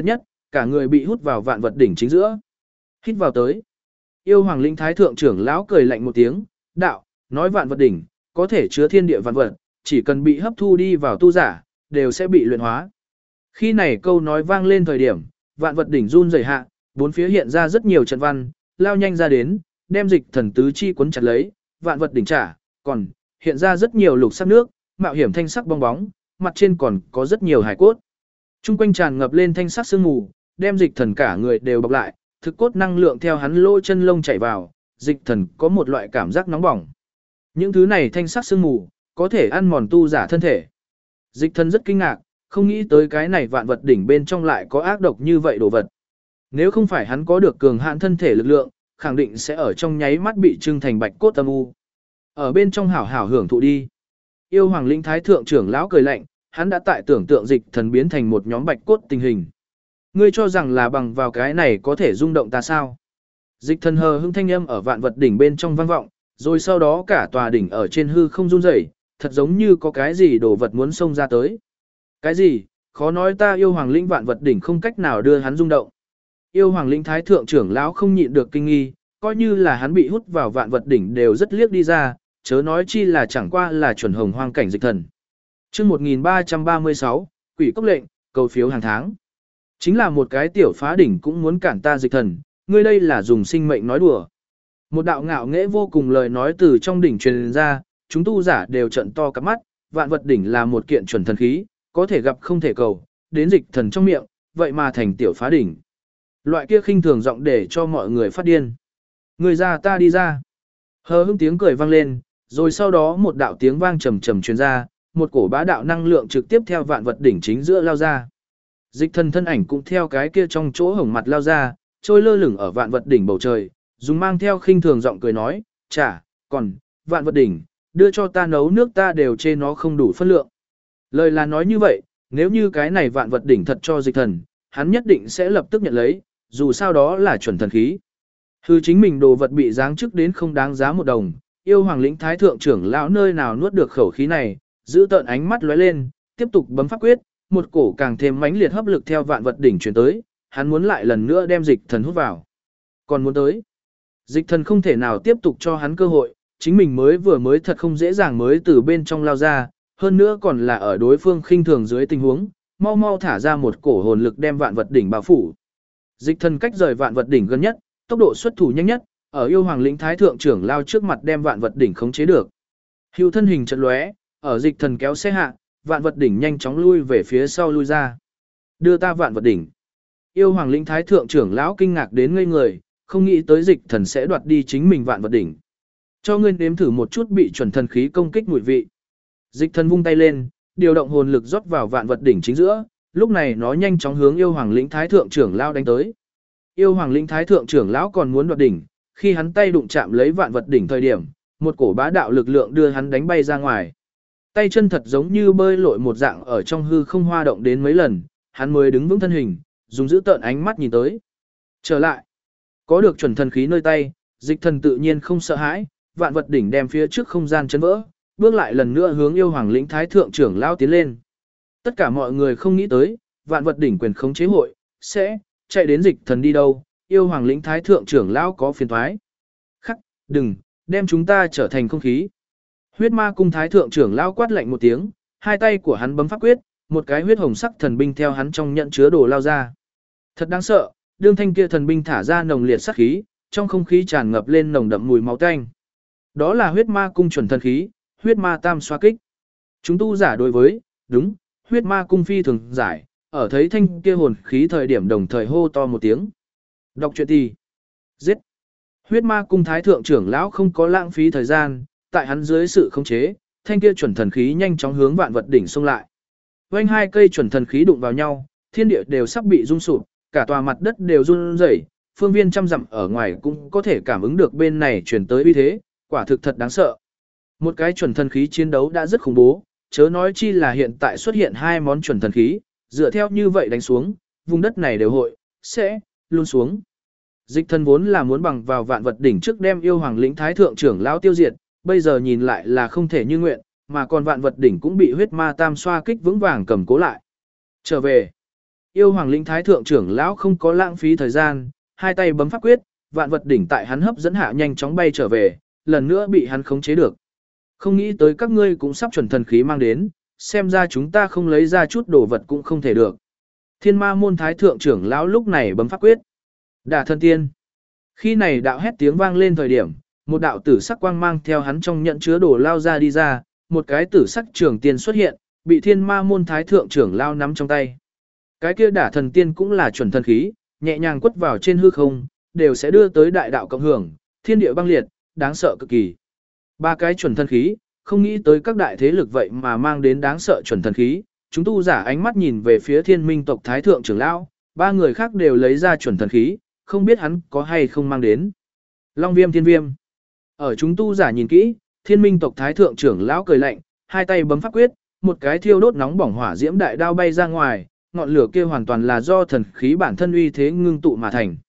S1: cả người bị hút vào vạn vật đỉnh chính giữa. Hít vào tới. Yêu Hoàng Lĩnh Thái Thượng trưởng lão cười lạnh một tiếng, đạo, nói vạn vật đỉnh, có thể chứa thiên địa vạn vật, chỉ cần bị hấp thu đi vào tu giả, đều sẽ bị luyện hóa. Khi này câu nói vang lên thời điểm, vạn vật đỉnh run rẩy hạ, bốn phía hiện ra rất nhiều trận văn, lao nhanh ra đến, đem Dịch Thần tứ chi cuốn chặt lấy, vạn vật đỉnh trả, còn hiện ra rất nhiều lục sắc nước, mạo hiểm thanh sắc bong bóng, mặt trên còn có rất nhiều hải cốt. Trung quanh tràn ngập lên thanh sắc sương mù, đem Dịch Thần cả người đều bọc lại, thực cốt năng lượng theo hắn lỗ chân lông chảy vào, Dịch Thần có một loại cảm giác nóng bỏng. Những thứ này thanh sắc sương mù, có thể ăn mòn tu giả thân thể. Dịch Thần rất kinh ngạc, không nghĩ tới cái này vạn vật đỉnh bên trong lại có ác độc như vậy đồ vật. Nếu không phải hắn có được cường hạn thân thể lực lượng, khẳng định sẽ ở trong nháy mắt bị trưng thành bạch cốt âm u. Ở bên trong hảo hảo hưởng thụ đi. Yêu Hoàng Lĩnh Thái Thượng trưởng lão cười lạnh, hắn đã tại tưởng tượng Dịch Thần biến thành một nhóm bạch cốt tình hình. Ngươi cho rằng là bằng vào cái này có thể rung động ta sao? Dịch Thần hờ hững thanh âm ở vạn vật đỉnh bên trong vang vọng, rồi sau đó cả tòa đỉnh ở trên hư không run rẩy, thật giống như có cái gì đồ vật muốn xông ra tới. Cái gì? Khó nói ta Yêu Hoàng Lĩnh vạn vật đỉnh không cách nào đưa hắn rung động. Yêu Hoàng Lĩnh Thái Thượng trưởng lão không nhịn được kinh nghi, coi như là hắn bị hút vào vạn vật đỉnh đều rất liếc đi ra, chớ nói chi là chẳng qua là chuẩn hồng hoang cảnh Dịch Thần. Chương 1336, Quỷ Cốc lệnh, cầu phiếu hàng tháng. Chính là một cái tiểu phá đỉnh cũng muốn cản ta Dịch Thần, ngươi đây là dùng sinh mệnh nói đùa. Một đạo ngạo nghễ vô cùng lời nói từ trong đỉnh truyền ra, chúng tu giả đều trợn to cặp mắt, vạn vật đỉnh là một kiện chuẩn thần khí, có thể gặp không thể cầu, đến Dịch Thần trong miệng, vậy mà thành tiểu phá đỉnh. Loại kia khinh thường giọng để cho mọi người phát điên. Người ra ta đi ra. Hờ hững tiếng cười vang lên, rồi sau đó một đạo tiếng vang trầm trầm truyền ra, một cổ bá đạo năng lượng trực tiếp theo vạn vật đỉnh chính giữa lao ra. Dịch Thần thân ảnh cũng theo cái kia trong chỗ hổng mặt lao ra, trôi lơ lửng ở vạn vật đỉnh bầu trời, dùng mang theo khinh thường giọng cười nói, chả, còn, vạn vật đỉnh, đưa cho ta nấu nước ta đều chê nó không đủ phân lượng. Lời là nói như vậy, nếu như cái này vạn vật đỉnh thật cho Dịch Thần, hắn nhất định sẽ lập tức nhận lấy, dù sao đó là chuẩn thần khí. Hư chính mình đồ vật bị giáng chức đến không đáng giá một đồng, Yêu Hoàng Lĩnh Thái Thượng trưởng lão nơi nào nuốt được khẩu khí này, giữ tợn ánh mắt lóe lên, tiếp tục bấm pháp quyết, một cổ càng thêm mãnh liệt hấp lực theo vạn vật đỉnh truyền tới, hắn muốn lại lần nữa đem Dịch Thần hút vào. Còn muốn tới, Dịch Thần không thể nào tiếp tục cho hắn cơ hội, chính mình mới thật không dễ dàng mới từ bên trong lao ra, hơn nữa còn là ở đối phương khinh thường dưới tình huống, mau mau thả ra một cổ hồn lực đem vạn vật đỉnh bao phủ. Dịch Thần cách rời vạn vật đỉnh gần nhất, tốc độ xuất thủ nhanh nhất, ở Yêu Hoàng Lĩnh Thái Thượng trưởng lao trước mặt đem vạn vật đỉnh khống chế được. Hưu thân hình chợt lóe, ở Dịch Thần kéo xe hạ, vạn vật đỉnh nhanh chóng lui về phía sau lui ra. Đưa ta vạn vật đỉnh. Yêu Hoàng Lĩnh Thái Thượng trưởng lão kinh ngạc đến ngây người, không nghĩ tới Dịch Thần sẽ đoạt đi chính mình vạn vật đỉnh. Cho ngươi nếm thử một chút bị chuẩn thần khí công kích mùi vị. Dịch Thần vung tay lên, điều động hồn lực rót vào vạn vật đỉnh chính giữa, lúc này nó nhanh chóng hướng Yêu Hoàng Lĩnh Thái Thượng trưởng lão đánh tới. Yêu Hoàng Lĩnh Thái Thượng trưởng lão còn muốn đoạt đỉnh, khi hắn tay đụng chạm lấy vạn vật đỉnh thời điểm, một cổ bá đạo lực lượng đưa hắn đánh bay ra ngoài. Tay chân thật giống như bơi lội một dạng ở trong hư không hoa động đến mấy lần, hắn mới đứng vững thân hình, dùng giữ tợn ánh mắt nhìn tới. Trở lại, có được chuẩn thần khí nơi tay, Dịch Thần tự nhiên không sợ hãi, vạn vật đỉnh đem phía trước không gian chấn vỡ, bước lại lần nữa hướng Yêu Hoàng Lĩnh Thái Thượng trưởng lão tiến lên. Tất cả mọi người không nghĩ tới, vạn vật đỉnh quyền khống chế hội sẽ chạy đến Dịch Thần đi đâu, Yêu Hoàng Lĩnh Thái Thượng trưởng lão có phiền toái. Khắc, đừng, đem chúng ta trở thành không khí. Huyết Ma Cung Thái Thượng trưởng lão quát lạnh một tiếng, hai tay của hắn bấm pháp quyết, một cái huyết hồng sắc thần binh theo hắn trong nhận chứa đồ lao ra. Thật đáng sợ, đương thanh kia thần binh thả ra nồng liệt sát khí, trong không khí tràn ngập lên nồng đậm mùi máu tanh. Đó là Huyết Ma Cung chuẩn thần khí, Huyết Ma Tam xoa kích. Chúng tu giả đối với, đúng, Huyết Ma Cung phi thường giải, ở thấy thanh kia hồn khí thời điểm đồng thời hô to một tiếng. Đọc truyện thì giết. Huyết Ma Cung Thái Thượng trưởng lão không có lãng phí thời gian, tại hắn dưới sự khống chế, thanh kia chuẩn thần khí nhanh chóng hướng vạn vật đỉnh xông lại. Vành hai cây chuẩn thần khí đụng vào nhau, thiên địa đều sắp bị rung sụp, cả tòa mặt đất đều run rẩy, phương viên trăm dặm ở ngoài cũng có thể cảm ứng được bên này truyền tới uy thế, quả thực thật đáng sợ. Một cái chuẩn thần khí chiến đấu đã rất khủng bố, chớ nói chi là hiện tại xuất hiện hai món chuẩn thần khí, dựa theo như vậy đánh xuống, vùng đất này đều hội sẽ luôn xuống. Dịch Thần vốn là muốn bằng vào vạn vật đỉnh trước đem Yêu Hoàng Lĩnh Thái Thượng trưởng lão tiêu diệt, bây giờ nhìn lại là không thể như nguyện, mà còn vạn vật đỉnh cũng bị Huyết Ma Tam xoa kích vững vàng cầm cố lại. Trở về. Yêu Hoàng Lĩnh Thái thượng trưởng lão không có lãng phí thời gian, hai tay bấm pháp quyết, vạn vật đỉnh tại hắn hấp dẫn hạ nhanh chóng bay trở về, lần nữa bị hắn khống chế được. Không nghĩ tới các ngươi cũng sắp chuẩn thần khí mang đến, xem ra chúng ta không lấy ra chút đồ vật cũng không thể được. Thiên Ma môn Thái thượng trưởng lão lúc này bấm pháp quyết. Đả thân tiên. Khi này đạo hét tiếng vang lên thời điểm, một đạo tử sắc quang mang theo hắn trong nhận chứa đồ lao ra đi ra, một cái tử sắc trường tiên xuất hiện, bị Thiên Ma môn Thái thượng trưởng lão nắm trong tay. Cái kia đả thần tiên cũng là chuẩn thần khí, nhẹ nhàng quất vào trên hư không, đều sẽ đưa tới đại đạo cộng hưởng, thiên địa băng liệt, đáng sợ cực kỳ. Ba cái chuẩn thần khí, không nghĩ tới các đại thế lực vậy mà mang đến đáng sợ chuẩn thần khí, chúng tu giả ánh mắt nhìn về phía Thiên Minh tộc Thái thượng trưởng lão, ba người khác đều lấy ra chuẩn thần khí, không biết hắn có hay không mang đến. Long Viêm Thiên Viêm. Ở chúng tu giả nhìn kỹ, Thiên Minh tộc Thái thượng trưởng lão cười lạnh, hai tay bấm pháp quyết, một cái thiêu đốt nóng bỏng hỏa diễm đại đao bay ra ngoài, ngọn lửa kia hoàn toàn là do thần khí bản thân uy thế ngưng tụ mà thành.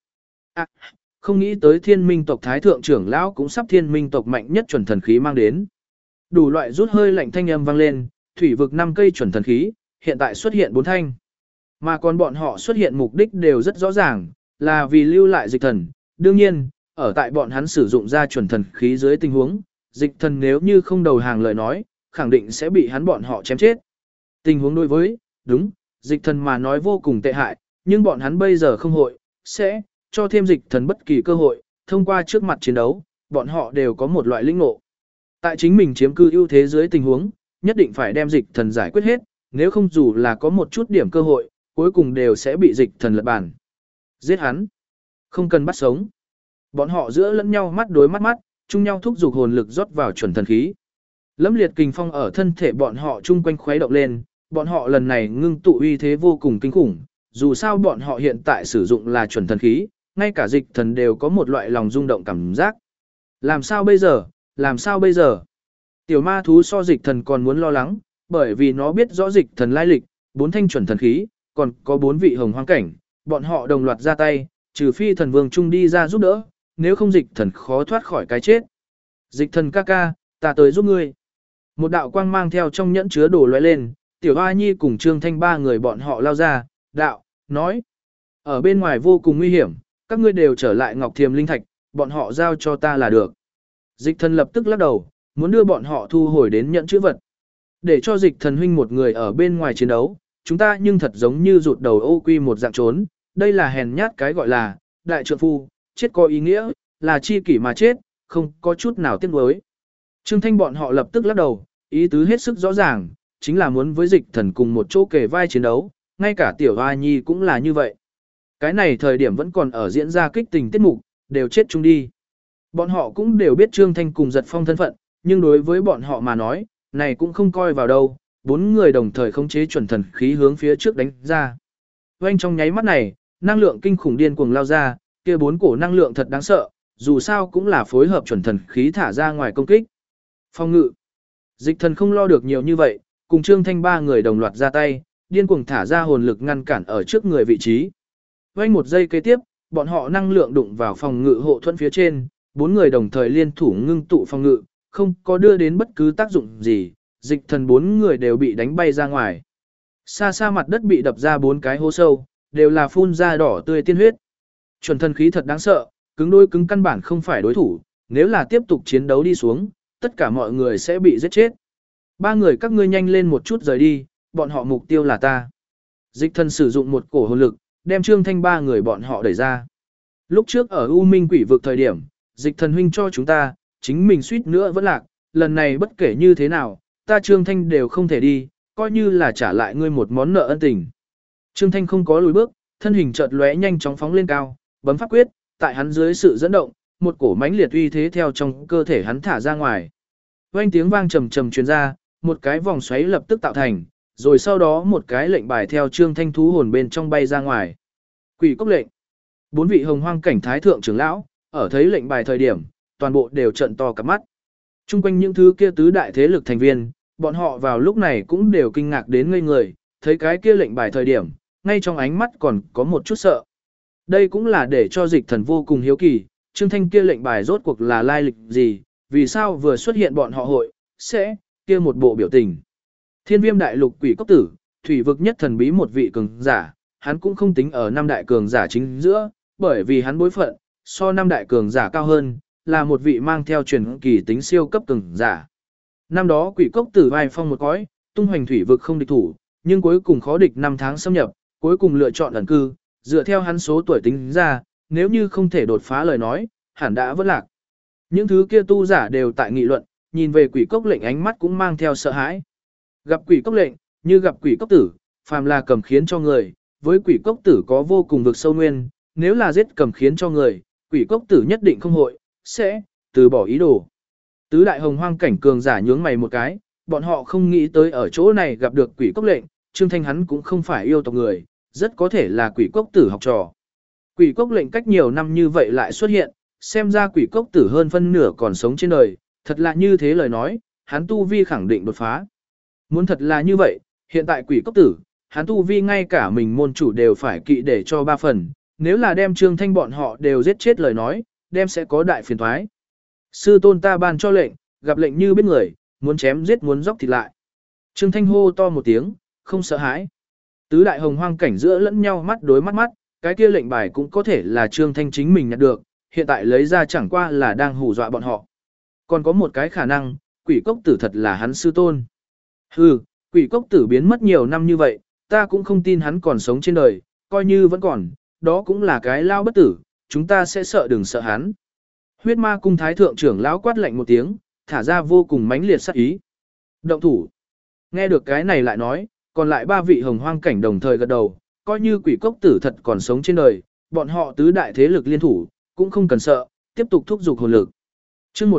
S1: Không nghĩ tới Thiên Minh tộc Thái thượng trưởng lão cũng sắp Thiên Minh tộc mạnh nhất chuẩn thần khí mang đến. Đủ loại rút hơi lạnh thanh âm vang lên, thủy vực 5 cây chuẩn thần khí, hiện tại xuất hiện 4 thanh. Mà còn bọn họ xuất hiện mục đích đều rất rõ ràng, là vì lưu lại dịch thần. Đương nhiên, ở tại bọn hắn sử dụng ra chuẩn thần khí dưới tình huống, dịch thần nếu như không đầu hàng lời nói, khẳng định sẽ bị hắn bọn họ chém chết. Tình huống đối với, đúng, dịch thần mà nói vô cùng tệ hại, nhưng bọn hắn bây giờ không hội, sẽ cho thêm dịch thần bất kỳ cơ hội, thông qua trước mặt chiến đấu, bọn họ đều có một loại lĩnh ngộ. Tại chính mình chiếm cư ưu thế dưới tình huống, nhất định phải đem dịch thần giải quyết hết, nếu không dù là có một chút điểm cơ hội, cuối cùng đều sẽ bị dịch thần lật bàn. Giết hắn. Không cần bắt sống. Bọn họ giữa lẫn nhau mắt đối mắt, chung nhau thúc giục hồn lực rót vào chuẩn thần khí. Lẫm liệt kình phong ở thân thể bọn họ chung quanh khuấy động lên, bọn họ lần này ngưng tụ uy thế vô cùng kinh khủng, dù sao bọn họ hiện tại sử dụng là chuẩn thần khí, ngay cả dịch thần đều có một loại lòng rung động cảm giác. Làm sao bây giờ, làm sao bây giờ? Tiểu ma thú so dịch thần còn muốn lo lắng, bởi vì nó biết rõ dịch thần lai lịch, 4 thanh chuẩn thần khí, còn có 4 vị hồng hoang cảnh, bọn họ đồng loạt ra tay, trừ phi thần vương trung đi ra giúp đỡ, nếu không dịch thần khó thoát khỏi cái chết. Dịch thần ca ca, ta tới giúp ngươi. Một đạo quang mang theo trong nhẫn chứa đồ lóe lên, Tiểu Hoa Nhi cùng Trương Thanh ba người bọn họ lao ra, đạo, nói. Ở bên ngoài vô cùng nguy hiểm, các ngươi đều trở lại Ngọc Thiềm Linh Thạch, bọn họ giao cho ta là được. Dịch thần lập tức lắc đầu, muốn đưa bọn họ thu hồi đến nhận chữ vật. Để cho dịch thần huynh một người ở bên ngoài chiến đấu, chúng ta nhưng thật giống như rụt đầu ô quy một dạng trốn, đây là hèn nhát cái gọi là, đại trượng phu, chết có ý nghĩa, là chi kỷ mà chết, không có chút nào tiếc nuối. Trương Thanh bọn họ lập tức lắc đầu, ý tứ hết sức rõ ràng, chính là muốn với dịch thần cùng một chỗ kề vai chiến đấu, ngay cả Tiểu Hoa Nhi cũng là như vậy. Cái này thời điểm vẫn còn ở diễn ra kích tình tiết mục, đều chết chung đi. Bọn họ cũng đều biết Trương Thanh cùng Giật Phong thân phận, nhưng đối với bọn họ mà nói, này cũng không coi vào đâu, 4 người đồng thời khống chế chuẩn thần khí hướng phía trước đánh ra. Oanh trong nháy mắt này, năng lượng kinh khủng điên cuồng lao ra, kia 4 cổ năng lượng thật đáng sợ, dù sao cũng là phối hợp chuẩn thần khí thả ra ngoài công kích. Phong ngự. Dịch thần không lo được nhiều như vậy, cùng Trương Thanh 3 người đồng loạt ra tay, điên cuồng thả ra hồn lực ngăn cản ở trước người vị trí. Oanh một giây kế tiếp, bọn họ năng lượng đụng vào phòng ngự hộ thuẫn phía trên, 4 người đồng thời liên thủ ngưng tụ phòng ngự, không có đưa đến bất cứ tác dụng gì, dịch thần 4 người đều bị đánh bay ra ngoài. Xa xa mặt đất bị đập ra 4 cái hố sâu, đều là phun ra đỏ tươi tiên huyết. Chuẩn thần khí thật đáng sợ, cứng đôi cứng căn bản không phải đối thủ, nếu là tiếp tục chiến đấu đi xuống, tất cả mọi người sẽ bị giết chết. 3 người các ngươi nhanh lên một chút rời đi, bọn họ mục tiêu là ta. Dịch thần sử dụng một cổ hồn lực, đem Trương Thanh 3 người bọn họ đẩy ra. Lúc trước ở U Minh Quỷ vực thời điểm, dịch thần huynh cho chúng ta, chính mình suýt nữa vẫn lạc, lần này bất kể như thế nào, ta Trương Thanh đều không thể đi, coi như là trả lại ngươi một món nợ ân tình. Trương Thanh không có lùi bước, thân hình chợt lóe nhanh chóng phóng lên cao, bấm pháp quyết, tại hắn dưới sự dẫn động, một cổ mãnh liệt uy thế theo trong cơ thể hắn thả ra ngoài. Oanh tiếng vang trầm trầm truyền ra, một cái vòng xoáy lập tức tạo thành, rồi sau đó một cái lệnh bài theo Trương Thanh thú hồn bên trong bay ra ngoài. Quỷ cốc lệnh. 4 vị hồng hoang cảnh thái thượng trưởng lão, ở thấy lệnh bài thời điểm, toàn bộ đều trợn to cả mắt. Trung quanh những thứ kia tứ đại thế lực thành viên, bọn họ vào lúc này cũng đều kinh ngạc đến ngây người, thấy cái kia lệnh bài thời điểm, ngay trong ánh mắt còn có một chút sợ. Đây cũng là để cho dịch thần vô cùng hiếu kỳ, Trương Thanh kia lệnh bài rốt cuộc là lai lịch gì, vì sao vừa xuất hiện bọn họ hội, sẽ, kia một bộ biểu tình. Thiên Viêm đại lục quỷ cốc tử, thủy vực nhất thần bí một vị cường giả, hắn cũng không tính ở năm đại cường giả chính giữa, bởi vì hắn bối phận, so năm đại cường giả cao hơn, là một vị mang theo truyền kỳ tính siêu cấp cường giả. Năm đó quỷ cốc tử vai phong một cõi, tung hoành thủy vực không địch thủ, nhưng cuối cùng khó địch 5 tháng xâm nhập, cuối cùng lựa chọn ẩn cư, dựa theo hắn số tuổi tính ra, nếu như không thể đột phá lời nói, hẳn đã vỡ lạc. Những thứ kia tu giả đều tại nghị luận, nhìn về quỷ cốc lệnh ánh mắt cũng mang theo sợ hãi. Gặp quỷ cốc lệnh, như gặp quỷ cốc tử, phàm là cầm khiến cho người, với quỷ cốc tử có vô cùng vực sâu nguyên, nếu là giết cầm khiến cho người, quỷ cốc tử nhất định không hội, sẽ từ bỏ ý đồ. Tứ đại hồng hoang cảnh cường giả nhướng mày một cái, bọn họ không nghĩ tới ở chỗ này gặp được quỷ cốc lệnh, Trương Thanh hắn cũng không phải yêu tộc người, rất có thể là quỷ cốc tử học trò. Quỷ cốc lệnh cách nhiều năm như vậy lại xuất hiện, xem ra quỷ cốc tử hơn phân nửa còn sống trên đời, thật là như thế lời nói, hắn tu vi khẳng định đột phá. Muốn thật là như vậy, hiện tại quỷ cốc tử, hắn tu vi ngay cả mình môn chủ đều phải kỵ để cho 3 phần, nếu là đem Trương Thanh bọn họ đều giết chết lời nói, đem sẽ có đại phiền toái. Sư tôn ta ban cho lệnh, gặp lệnh như biết người, muốn chém giết muốn dốc thịt lại. Trương Thanh hô to một tiếng, không sợ hãi. Tứ đại hồng hoang cảnh giữa lẫn nhau mắt đối mắt mắt, cái kia lệnh bài cũng có thể là Trương Thanh chính mình nhặt được, hiện tại lấy ra chẳng qua là đang hù dọa bọn họ. Còn có một cái khả năng, quỷ cốc tử thật là hắn sư tôn. Hừ, quỷ cốc tử biến mất nhiều năm như vậy, ta cũng không tin hắn còn sống trên đời, coi như vẫn còn, đó cũng là cái lao bất tử, chúng ta sẽ sợ đừng sợ hắn. Huyết ma cung thái thượng trưởng lão quát lạnh một tiếng, thả ra vô cùng mãnh liệt sát ý. Động thủ. Nghe được cái này lại nói, còn lại 3 vị hồng hoang cảnh đồng thời gật đầu, coi như quỷ cốc tử thật còn sống trên đời, bọn họ tứ đại thế lực liên thủ, cũng không cần sợ, tiếp tục thúc giục hồn lực. Chương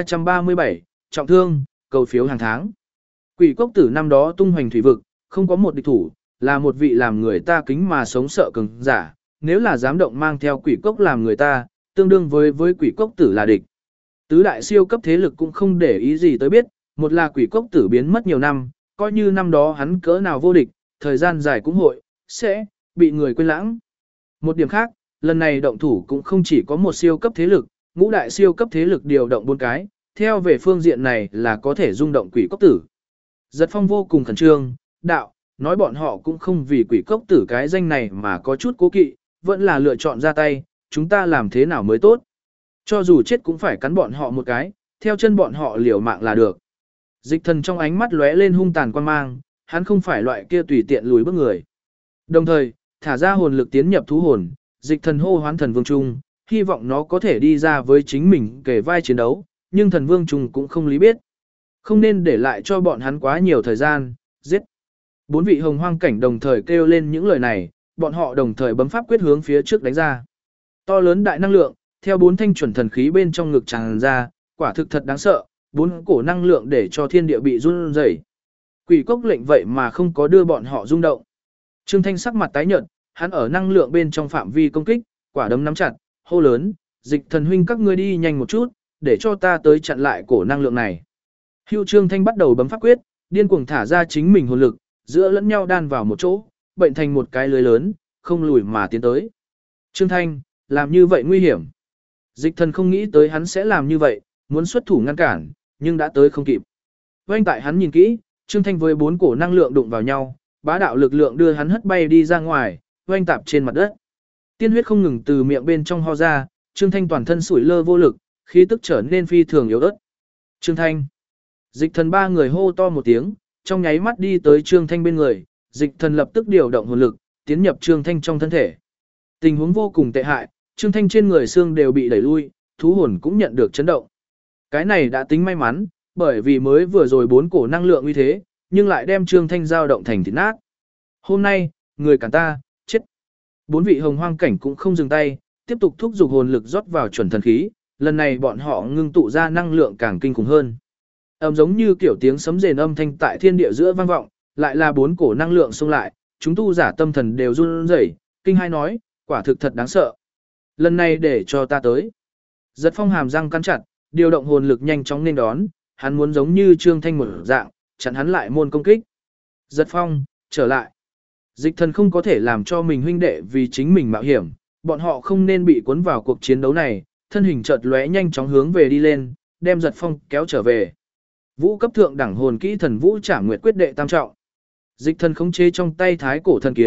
S1: 1337, trọng thương, cầu phiếu hàng tháng. Quỷ cốc tử năm đó tung hoành thủy vực, không có một địch thủ, là một vị làm người ta kính mà sống sợ cường giả, nếu là dám động mang theo quỷ cốc làm người ta, tương đương với quỷ cốc tử là địch. Tứ đại siêu cấp thế lực cũng không để ý gì tới biết, một là quỷ cốc tử biến mất nhiều năm, coi như năm đó hắn cỡ nào vô địch, thời gian dài cũng hội, sẽ bị người quên lãng. Một điểm khác, lần này động thủ cũng không chỉ có một siêu cấp thế lực, ngũ đại siêu cấp thế lực điều động 4 cái, theo về phương diện này là có thể rung động quỷ cốc tử. Giật Phong vô cùng khẩn trương, đạo, nói bọn họ cũng không vì quỷ cốc tử cái danh này mà có chút cố kỵ, vẫn là lựa chọn ra tay, chúng ta làm thế nào mới tốt. Cho dù chết cũng phải cắn bọn họ một cái, theo chân bọn họ liều mạng là được. Dịch thần trong ánh mắt lóe lên hung tàn quan mang, hắn không phải loại kia tùy tiện lùi bước người. Đồng thời, thả ra hồn lực tiến nhập thú hồn, dịch thần hô hoán thần vương trung, hy vọng nó có thể đi ra với chính mình kể vai chiến đấu, nhưng thần vương trung cũng không lý biết. Không nên để lại cho bọn hắn quá nhiều thời gian, giết. 4 vị hồng hoang cảnh đồng thời kêu lên những lời này, bọn họ đồng thời bấm pháp quyết hướng phía trước đánh ra. To lớn đại năng lượng, theo 4 thanh chuẩn thần khí bên trong ngực tràn ra, quả thực thật đáng sợ, 4 cổ năng lượng để cho thiên địa bị run rẩy. Quỷ cốc lệnh vậy mà không có đưa bọn họ rung động. Trương Thanh sắc mặt tái nhợt, hắn ở năng lượng bên trong phạm vi công kích, quả đấm nắm chặt, hô lớn, dịch thần huynh các ngươi đi nhanh một chút, để cho ta tới chặn lại cổ năng lượng này. Hưu Trương Thanh bắt đầu bấm pháp quyết, điên cuồng thả ra chính mình hồn lực, giữa lẫn nhau đan vào một chỗ, bệnh thành một cái lưới lớn, không lùi mà tiến tới. Trương Thanh, làm như vậy nguy hiểm. Dịch thần không nghĩ tới hắn sẽ làm như vậy, muốn xuất thủ ngăn cản, nhưng đã tới không kịp. Oanh tại hắn nhìn kỹ, Trương Thanh với 4 cổ năng lượng đụng vào nhau, bá đạo lực lượng đưa hắn hất bay đi ra ngoài, oanh tạp trên mặt đất. Tiên huyết không ngừng từ miệng bên trong ho ra, Trương Thanh toàn thân sủi lơ vô lực, khí tức trở nên phi thường yếu ớt. Trương Thanh. Dịch thần 3 người hô to một tiếng, trong nháy mắt đi tới Trương Thanh bên người, dịch thần lập tức điều động hồn lực, tiến nhập Trương Thanh trong thân thể. Tình huống vô cùng tệ hại, Trương Thanh trên người xương đều bị đẩy lui, thú hồn cũng nhận được chấn động. Cái này đã tính may mắn, bởi vì mới vừa rồi 4 cổ năng lượng như thế, nhưng lại đem Trương Thanh dao động thành thịt nát. Hôm nay, người cản ta, chết. 4 vị hồng hoang cảnh cũng không dừng tay, tiếp tục thúc giục hồn lực rót vào chuẩn thần khí, lần này bọn họ ngưng tụ ra năng lượng càng kinh khủng hơn. Giống như kiểu tiếng sấm rền âm thanh tại thiên địa giữa vang vọng, lại là 4 cổ năng lượng xông lại, chúng tu giả tâm thần đều run rẩy, kinh hai nói, quả thực thật đáng sợ. Lần này để cho ta tới. Giật Phong hàm răng cắn chặt, điều động hồn lực nhanh chóng nên đón, hắn muốn giống như Trương Thanh một dạng, chặn hắn lại môn công kích. Giật Phong, trở lại. Dịch thần không có thể làm cho mình huynh đệ vì chính mình mạo hiểm, bọn họ không nên bị cuốn vào cuộc chiến đấu này, thân hình chợt lóe nhanh chóng hướng về đi lên, đem Giật Phong kéo trở về. Vũ cấp thượng đẳng hồn kỹ thần vũ Trảm Nguyệt quyết đệ tam trọng. Dịch thần khống chế trong tay thái cổ thần kiếm,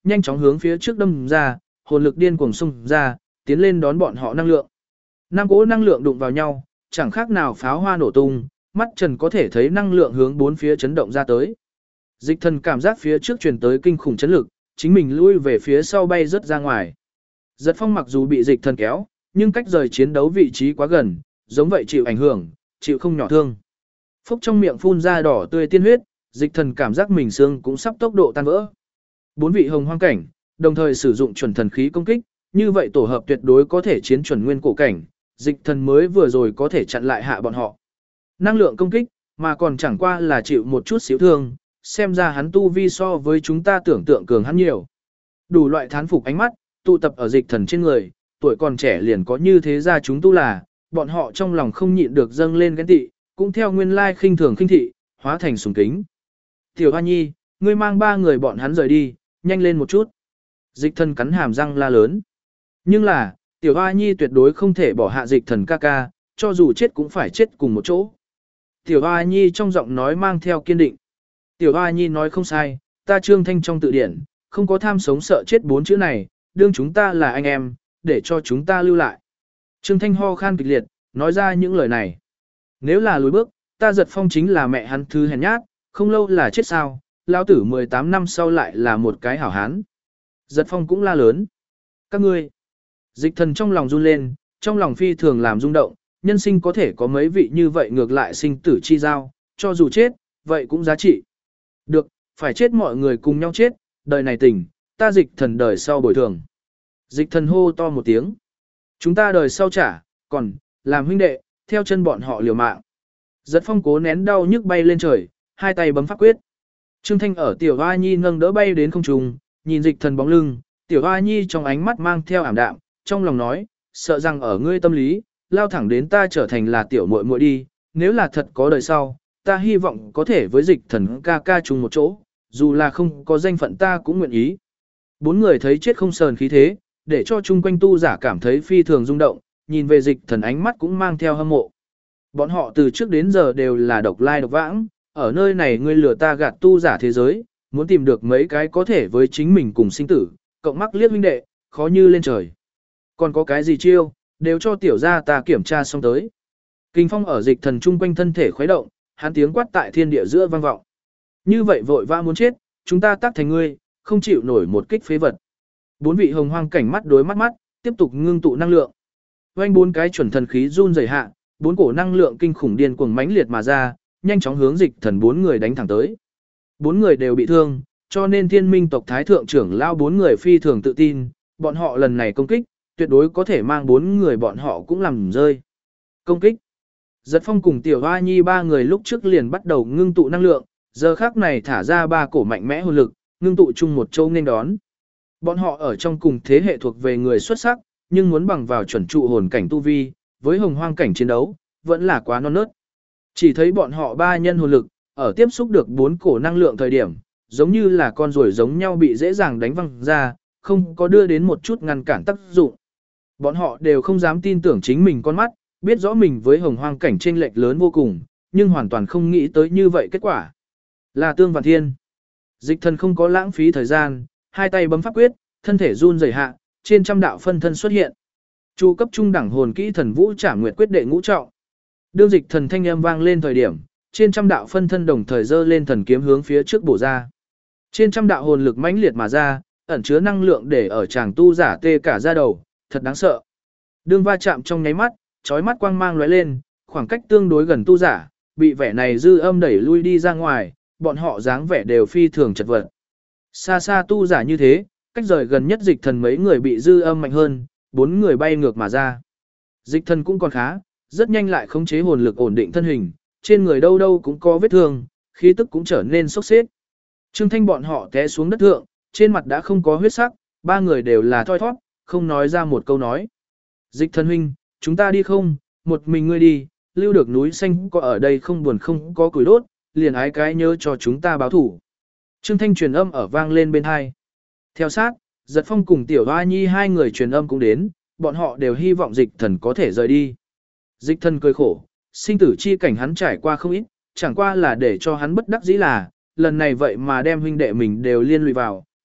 S1: nhanh chóng hướng phía trước đâm ra, hồn lực điên cuồng xung ra, tiến lên đón bọn họ năng lượng. Năm cỗ năng lượng đụng vào nhau, chẳng khác nào pháo hoa nổ tung, mắt Trần có thể thấy năng lượng hướng bốn phía chấn động ra tới. Dịch thần cảm giác phía trước truyền tới kinh khủng chấn lực, chính mình lui về phía sau bay rất ra ngoài. Giật Phong mặc dù bị dịch thần kéo, nhưng cách rời chiến đấu vị trí quá gần, giống vậy chịu ảnh hưởng, chịu không nhỏ thương. Phúc trong miệng phun ra đỏ tươi tiên huyết, dịch thần cảm giác mình xương cũng sắp tốc độ tan vỡ. Bốn vị hồng hoang cảnh, đồng thời sử dụng chuẩn thần khí công kích, như vậy tổ hợp tuyệt đối có thể chiến chuẩn nguyên cổ cảnh, dịch thần mới vừa rồi có thể chặn lại hạ bọn họ. Năng lượng công kích, mà còn chẳng qua là chịu một chút xíu thương, xem ra hắn tu vi so với chúng ta tưởng tượng cường hắn nhiều. Đủ loại thán phục ánh mắt, tụ tập ở dịch thần trên người, tuổi còn trẻ liền có như thế ra chúng tu là, bọn họ trong lòng không nhịn được dâng lên ghen tị, cũng theo nguyên lai khinh thường khinh thị, hóa thành sùng kính. Tiểu Hoa Nhi, ngươi mang ba người bọn hắn rời đi, nhanh lên một chút. Dịch thần cắn hàm răng la lớn. Nhưng là, Tiểu Hoa Nhi tuyệt đối không thể bỏ hạ dịch thần ca ca, cho dù chết cũng phải chết cùng một chỗ. Tiểu Hoa Nhi trong giọng nói mang theo kiên định. Tiểu Hoa Nhi nói không sai, ta Trương Thanh trong tự điển, không có tham sống sợ chết bốn chữ này, đương chúng ta là anh em, để cho chúng ta lưu lại. Trương Thanh ho khan kịch liệt, nói ra những lời này. Nếu là lùi bước, ta Giật Phong chính là mẹ hắn thứ hèn nhát, không lâu là chết sao, lão tử 18 năm sau lại là một cái hảo hán. Giật Phong cũng la lớn. Các ngươi, dịch thần trong lòng run lên, trong lòng phi thường làm rung động, nhân sinh có thể có mấy vị như vậy ngược lại sinh tử chi giao, cho dù chết, vậy cũng giá trị. Được, phải chết mọi người cùng nhau chết, đời này tình, ta dịch thần đời sau bồi thường. Dịch thần hô to một tiếng. Chúng ta đời sau trả, còn, làm huynh đệ, theo chân bọn họ liều mạng. Giật Phong cố nén đau nhức bay lên trời, hai tay bấm pháp quyết. Trương Thanh ở Tiểu Hoa Nhi nâng đỡ bay đến không trung, nhìn dịch thần bóng lưng, Tiểu Hoa Nhi trong ánh mắt mang theo ảm đạm, trong lòng nói, sợ rằng ở ngươi tâm lý, lao thẳng đến ta trở thành là tiểu muội muội đi, nếu là thật có đời sau, ta hy vọng có thể với dịch thần ca ca chung một chỗ, dù là không có danh phận ta cũng nguyện ý. Bốn người thấy chết không sờn khí thế, để cho chung quanh tu giả cảm thấy phi thường rung động, nhìn về dịch thần ánh mắt cũng mang theo hâm mộ. Bọn họ từ trước đến giờ đều là độc lai độc vãng, ở nơi này ngươi lừa ta gạt tu giả thế giới, muốn tìm được mấy cái có thể với chính mình cùng sinh tử, cộng mắc liếc huynh đệ, khó như lên trời. Còn có cái gì chiêu, đều cho tiểu gia ta kiểm tra xong tới. Kinh phong ở dịch thần chung quanh thân thể khuấy động, hắn tiếng quát tại thiên địa giữa vang vọng. Như vậy vội vã muốn chết, chúng ta tác thành ngươi, không chịu nổi một kích phế vật. Bốn vị hồng hoang cảnh mắt đối mắt mắt, tiếp tục ngưng tụ năng lượng. Oanh bốn cái chuẩn thần khí run rẩy hạ, bốn cổ năng lượng kinh khủng điên cuồng mãnh liệt mà ra, nhanh chóng hướng dịch thần bốn người đánh thẳng tới. Bốn người đều bị thương, cho nên Thiên Minh tộc thái thượng trưởng lao bốn người phi thường tự tin, bọn họ lần này công kích, tuyệt đối có thể mang bốn người bọn họ cũng làm rơi. Công kích. Giật Phong cùng Tiểu Hoa Nhi ba người lúc trước liền bắt đầu ngưng tụ năng lượng, giờ khắc này thả ra ba cổ mạnh mẽ hồn lực, ngưng tụ chung một châu nên đón. Bọn họ ở trong cùng thế hệ thuộc về người xuất sắc, nhưng muốn bằng vào chuẩn trụ hồn cảnh tu vi, với hồng hoang cảnh chiến đấu, vẫn là quá non nớt. Chỉ thấy bọn họ ba nhân hồn lực, ở tiếp xúc được bốn cổ năng lượng thời điểm, giống như là con ruồi giống nhau bị dễ dàng đánh văng ra, không có đưa đến một chút ngăn cản tác dụng. Bọn họ đều không dám tin tưởng chính mình con mắt, biết rõ mình với hồng hoang cảnh chênh lệch lớn vô cùng, nhưng hoàn toàn không nghĩ tới như vậy kết quả. Là Tương Vạn Thiên. Dịch thần không có lãng phí thời gian, hai tay bấm pháp quyết, thân thể run rẩy hạ, trên trăm đạo phân thân xuất hiện. Chu cấp trung đẳng hồn kỹ thần vũ trảm nguyệt quyết đệ ngũ trọng. Đương dịch thần thanh âm vang lên thời điểm, trên trăm đạo phân thân đồng thời giơ lên thần kiếm hướng phía trước bổ ra. Trên trăm đạo hồn lực mãnh liệt mà ra, ẩn chứa năng lượng để ở chàng tu giả tê cả da đầu, thật đáng sợ. Đương va chạm trong nháy mắt, chói mắt quang mang lóe lên, khoảng cách tương đối gần tu giả, bị vẻ này dư âm đẩy lui đi ra ngoài, bọn họ dáng vẻ đều phi thường chật vật. Xa xa tu giả như thế, cách rời gần nhất dịch thần mấy người bị dư âm mạnh hơn, bốn người bay ngược mà ra. Dịch thần cũng còn khá, rất nhanh lại khống chế hồn lực ổn định thân hình, trên người đâu đâu cũng có vết thương, khí tức cũng trở nên sốc xếp. Trương Thanh bọn họ té xuống đất thượng, trên mặt đã không có huyết sắc, ba người đều là thoi thoát, không nói ra một câu nói. Dịch thần huynh, chúng ta đi không, một mình ngươi đi, lưu được núi xanh có ở đây không buồn không có củi đốt, liền ái cái nhớ cho chúng ta báo thủ. Trương Thanh truyền âm ở vang lên bên hai. Theo sát, Giật Phong cùng Tiểu Hoa Nhi hai người truyền âm cũng đến, bọn họ đều hy vọng dịch thần có thể rời đi. Dịch thần cười khổ, sinh tử chi cảnh hắn trải qua không ít, chẳng qua là để cho hắn bất đắc dĩ là, lần này vậy mà đem huynh đệ mình đều liên lụy vào,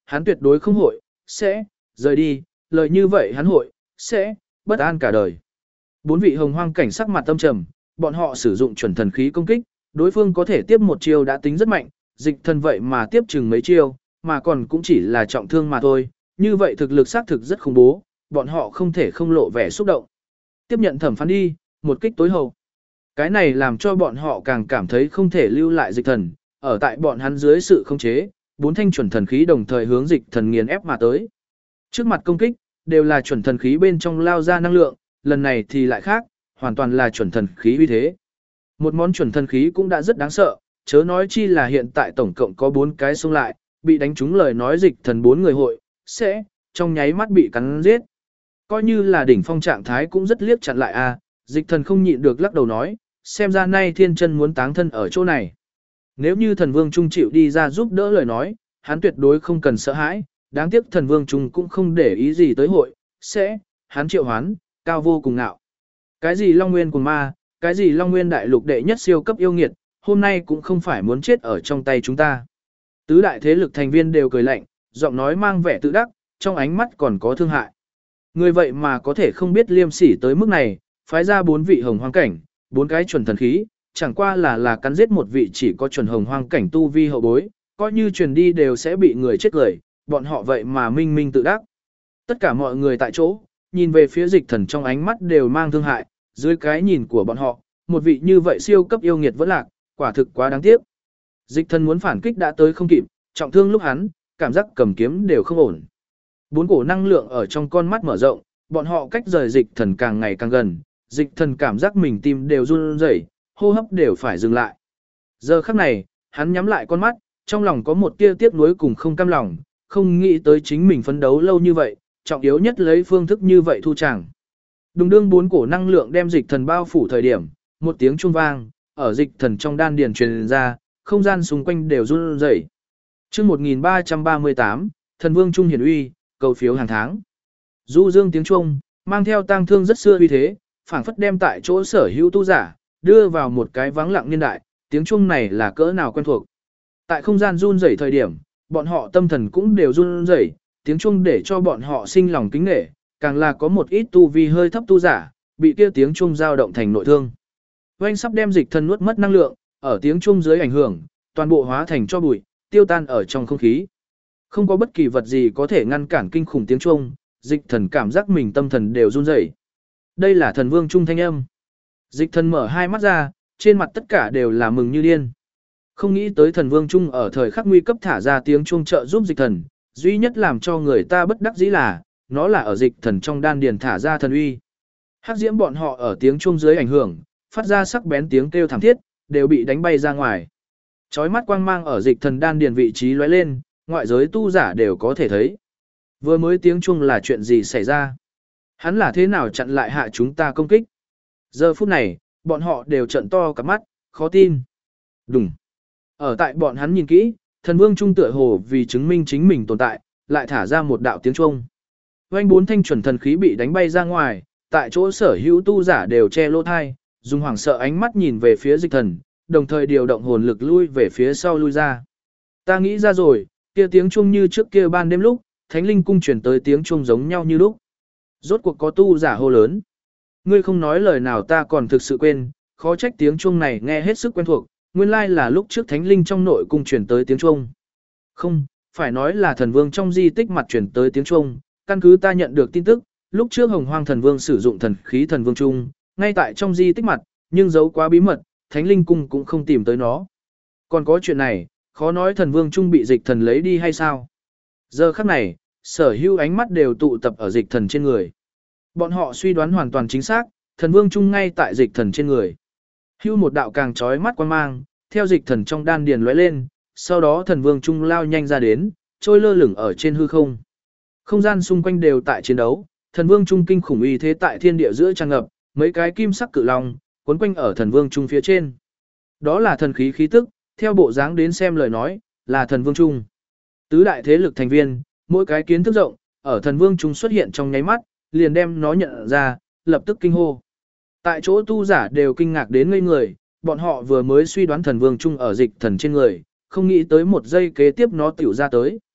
S1: hắn tuyệt đối không hội, sẽ, rời đi, lời như vậy hắn hội, sẽ, bất an cả đời. 4 vị hồng hoang cảnh sắc mặt tâm trầm, bọn họ sử dụng chuẩn thần khí công kích, đối phương có thể tiếp một chiêu đã tính rất mạnh, dịch thần vậy mà tiếp chừng mấy chiêu, mà còn cũng chỉ là trọng thương mà thôi, như vậy thực lực xác thực rất khủng bố, bọn họ không thể không lộ vẻ xúc động. Tiếp nhận thẩm phán đi, một kích tối hậu. Cái này làm cho bọn họ càng cảm thấy không thể lưu lại dịch thần, ở tại bọn hắn dưới sự khống chế, 4 thanh chuẩn thần khí đồng thời hướng dịch thần nghiền ép mà tới. Trước mặt công kích, đều là chuẩn thần khí bên trong lao ra năng lượng, lần này thì lại khác, hoàn toàn là chuẩn thần khí uy thế. Một món chuẩn thần khí cũng đã rất đáng sợ, chớ nói chi là hiện tại tổng cộng có 4 cái xông lại, bị đánh trúng lời nói dịch thần 4 người hội, sẽ, trong nháy mắt bị cắn giết. Coi như là đỉnh phong trạng thái cũng rất liếc chặn lại a, dịch thần không nhịn được lắc đầu nói, xem ra nay thiên chân muốn táng thân ở chỗ này. Nếu như thần vương trung chịu đi ra giúp đỡ lời nói, hắn tuyệt đối không cần sợ hãi, đáng tiếc thần vương trung cũng không để ý gì tới hội, sẽ, hắn triệu hoán, cao vô cùng ngạo. Cái gì Long Nguyên cùng ma, cái gì Long Nguyên đại lục đệ nhất siêu cấp yêu nghiệt, hôm nay cũng không phải muốn chết ở trong tay chúng ta. Tứ đại thế lực thành viên đều cười lạnh, giọng nói mang vẻ tự đắc, trong ánh mắt còn có thương hại. Người vậy mà có thể không biết liêm sỉ tới mức này, phái ra 4 vị hồng hoang cảnh, 4 cái chuẩn thần khí, chẳng qua là cắn giết một vị chỉ có chuẩn hồng hoang cảnh tu vi hậu bối, coi như truyền đi đều sẽ bị người chết cười, bọn họ vậy mà minh minh tự đắc. Tất cả mọi người tại chỗ, nhìn về phía dịch thần trong ánh mắt đều mang thương hại, dưới cái nhìn của bọn họ, một vị như vậy siêu cấp yêu nghiệt vẫn lạc, quả thực quá đáng tiếc. Dịch thần muốn phản kích đã tới không kịp, trọng thương lúc hắn, cảm giác cầm kiếm đều không ổn. 4 cổ năng lượng ở trong con mắt mở rộng, bọn họ cách rời dịch thần càng ngày càng gần, dịch thần cảm giác mình tim đều run rẩy, hô hấp đều phải dừng lại. Giờ khắc này, hắn nhắm lại con mắt, trong lòng có một tia tiếc nuối cùng không cam lòng, không nghĩ tới chính mình phấn đấu lâu như vậy, trọng yếu nhất lấy phương thức như vậy thu chàng. Đùng đương 4 cổ năng lượng đem dịch thần bao phủ thời điểm, một tiếng chuông vang, ở dịch thần trong đan điền truyền ra, không gian xung quanh đều run rẩy. Chương 1338, Thần Vương Trung hiển uy, cầu phiếu hàng tháng. Du dương tiếng chuông, mang theo tang thương rất xưa uy thế, phảng phất đem tại chỗ sở hữu tu giả, đưa vào một cái vắng lặng niên đại, tiếng chuông này là cỡ nào quen thuộc. Tại không gian run rẩy thời điểm, bọn họ tâm thần cũng đều run rẩy, tiếng chuông để cho bọn họ sinh lòng kính nể, càng là có một ít tu vi hơi thấp tu giả, bị kia tiếng chuông dao động thành nội thương. Oanh sắp đem dịch thần nuốt mất năng lượng, ở tiếng chuông dưới ảnh hưởng, toàn bộ hóa thành cho bụi, tiêu tan ở trong không khí. Không có bất kỳ vật gì có thể ngăn cản kinh khủng tiếng chuông, dịch thần cảm giác mình tâm thần đều run rẩy. Đây là thần vương trung thanh âm. Dịch thần mở hai mắt ra, trên mặt tất cả đều là mừng như điên. Không nghĩ tới thần vương trung ở thời khắc nguy cấp thả ra tiếng chuông trợ giúp dịch thần, duy nhất làm cho người ta bất đắc dĩ là, nó là ở dịch thần trong đan điền thả ra thần uy. Hắc diễm bọn họ ở tiếng chuông dưới ảnh hưởng, phát ra sắc bén tiếng kêu thảm thiết, đều bị đánh bay ra ngoài. Chói mắt quang mang ở dịch thần đan điền vị trí lóe lên, ngoại giới tu giả đều có thể thấy. Vừa mới tiếng chuông là chuyện gì xảy ra? Hắn là thế nào chặn lại hạ chúng ta công kích? Giờ phút này, bọn họ đều trợn to cả mắt, khó tin. Đùng. Ở tại bọn hắn nhìn kỹ, thần vương trung tựa hồ vì chứng minh chính mình tồn tại, lại thả ra một đạo tiếng chuông. Oanh 4 thanh chuẩn thần khí bị đánh bay ra ngoài, tại chỗ sở hữu tu giả đều che lỗ thai, dùng hoảng sợ ánh mắt nhìn về phía dịch thần, đồng thời điều động hồn lực lui về phía sau lui ra. Ta nghĩ ra rồi, kia tiếng chuông như trước kia ban đêm lúc, Thánh Linh cung truyền tới tiếng chuông giống nhau như lúc. Rốt cuộc có tu giả hô lớn. Ngươi không nói lời nào ta còn thực sự quên, khó trách tiếng chuông này nghe hết sức quen thuộc, nguyên lai là lúc trước Thánh Linh trong nội cung truyền tới tiếng chuông. Không, phải nói là thần vương trong di tích mặt truyền tới tiếng chuông, căn cứ ta nhận được tin tức, lúc trước Hồng Hoang thần vương sử dụng thần khí thần vương trung, ngay tại trong di tích mặt, nhưng giấu quá bí mật, Thánh Linh cung cũng không tìm tới nó. Còn có chuyện này, khó nói thần vương trung bị dịch thần lấy đi hay sao? Giờ khắc này, sở hữu ánh mắt đều tụ tập ở dịch thần trên người. Bọn họ suy đoán hoàn toàn chính xác, thần vương trung ngay tại dịch thần trên người. Hưu một đạo càng chói mắt quan mang, theo dịch thần trong đan điền lóe lên, sau đó thần vương trung lao nhanh ra đến, trôi lơ lửng ở trên hư không. Không gian xung quanh đều tại chiến đấu, thần vương trung kinh khủng uy thế tại thiên địa giữa tràn ngập, mấy cái kim sắc cự long quấn quanh ở thần vương trung phía trên. Đó là thần khí khí tức, theo bộ dáng đến xem lời nói, là thần vương trung. Tứ đại thế lực thành viên, mỗi cái kiến thức rộng, ở thần vương trung xuất hiện trong nháy mắt, liền đem nó nhận ra, lập tức kinh hô. Tại chỗ tu giả đều kinh ngạc đến ngây người, bọn họ vừa mới suy đoán thần vương trung ở dịch thần trên người, không nghĩ tới một giây kế tiếp nó tiểu ra tới.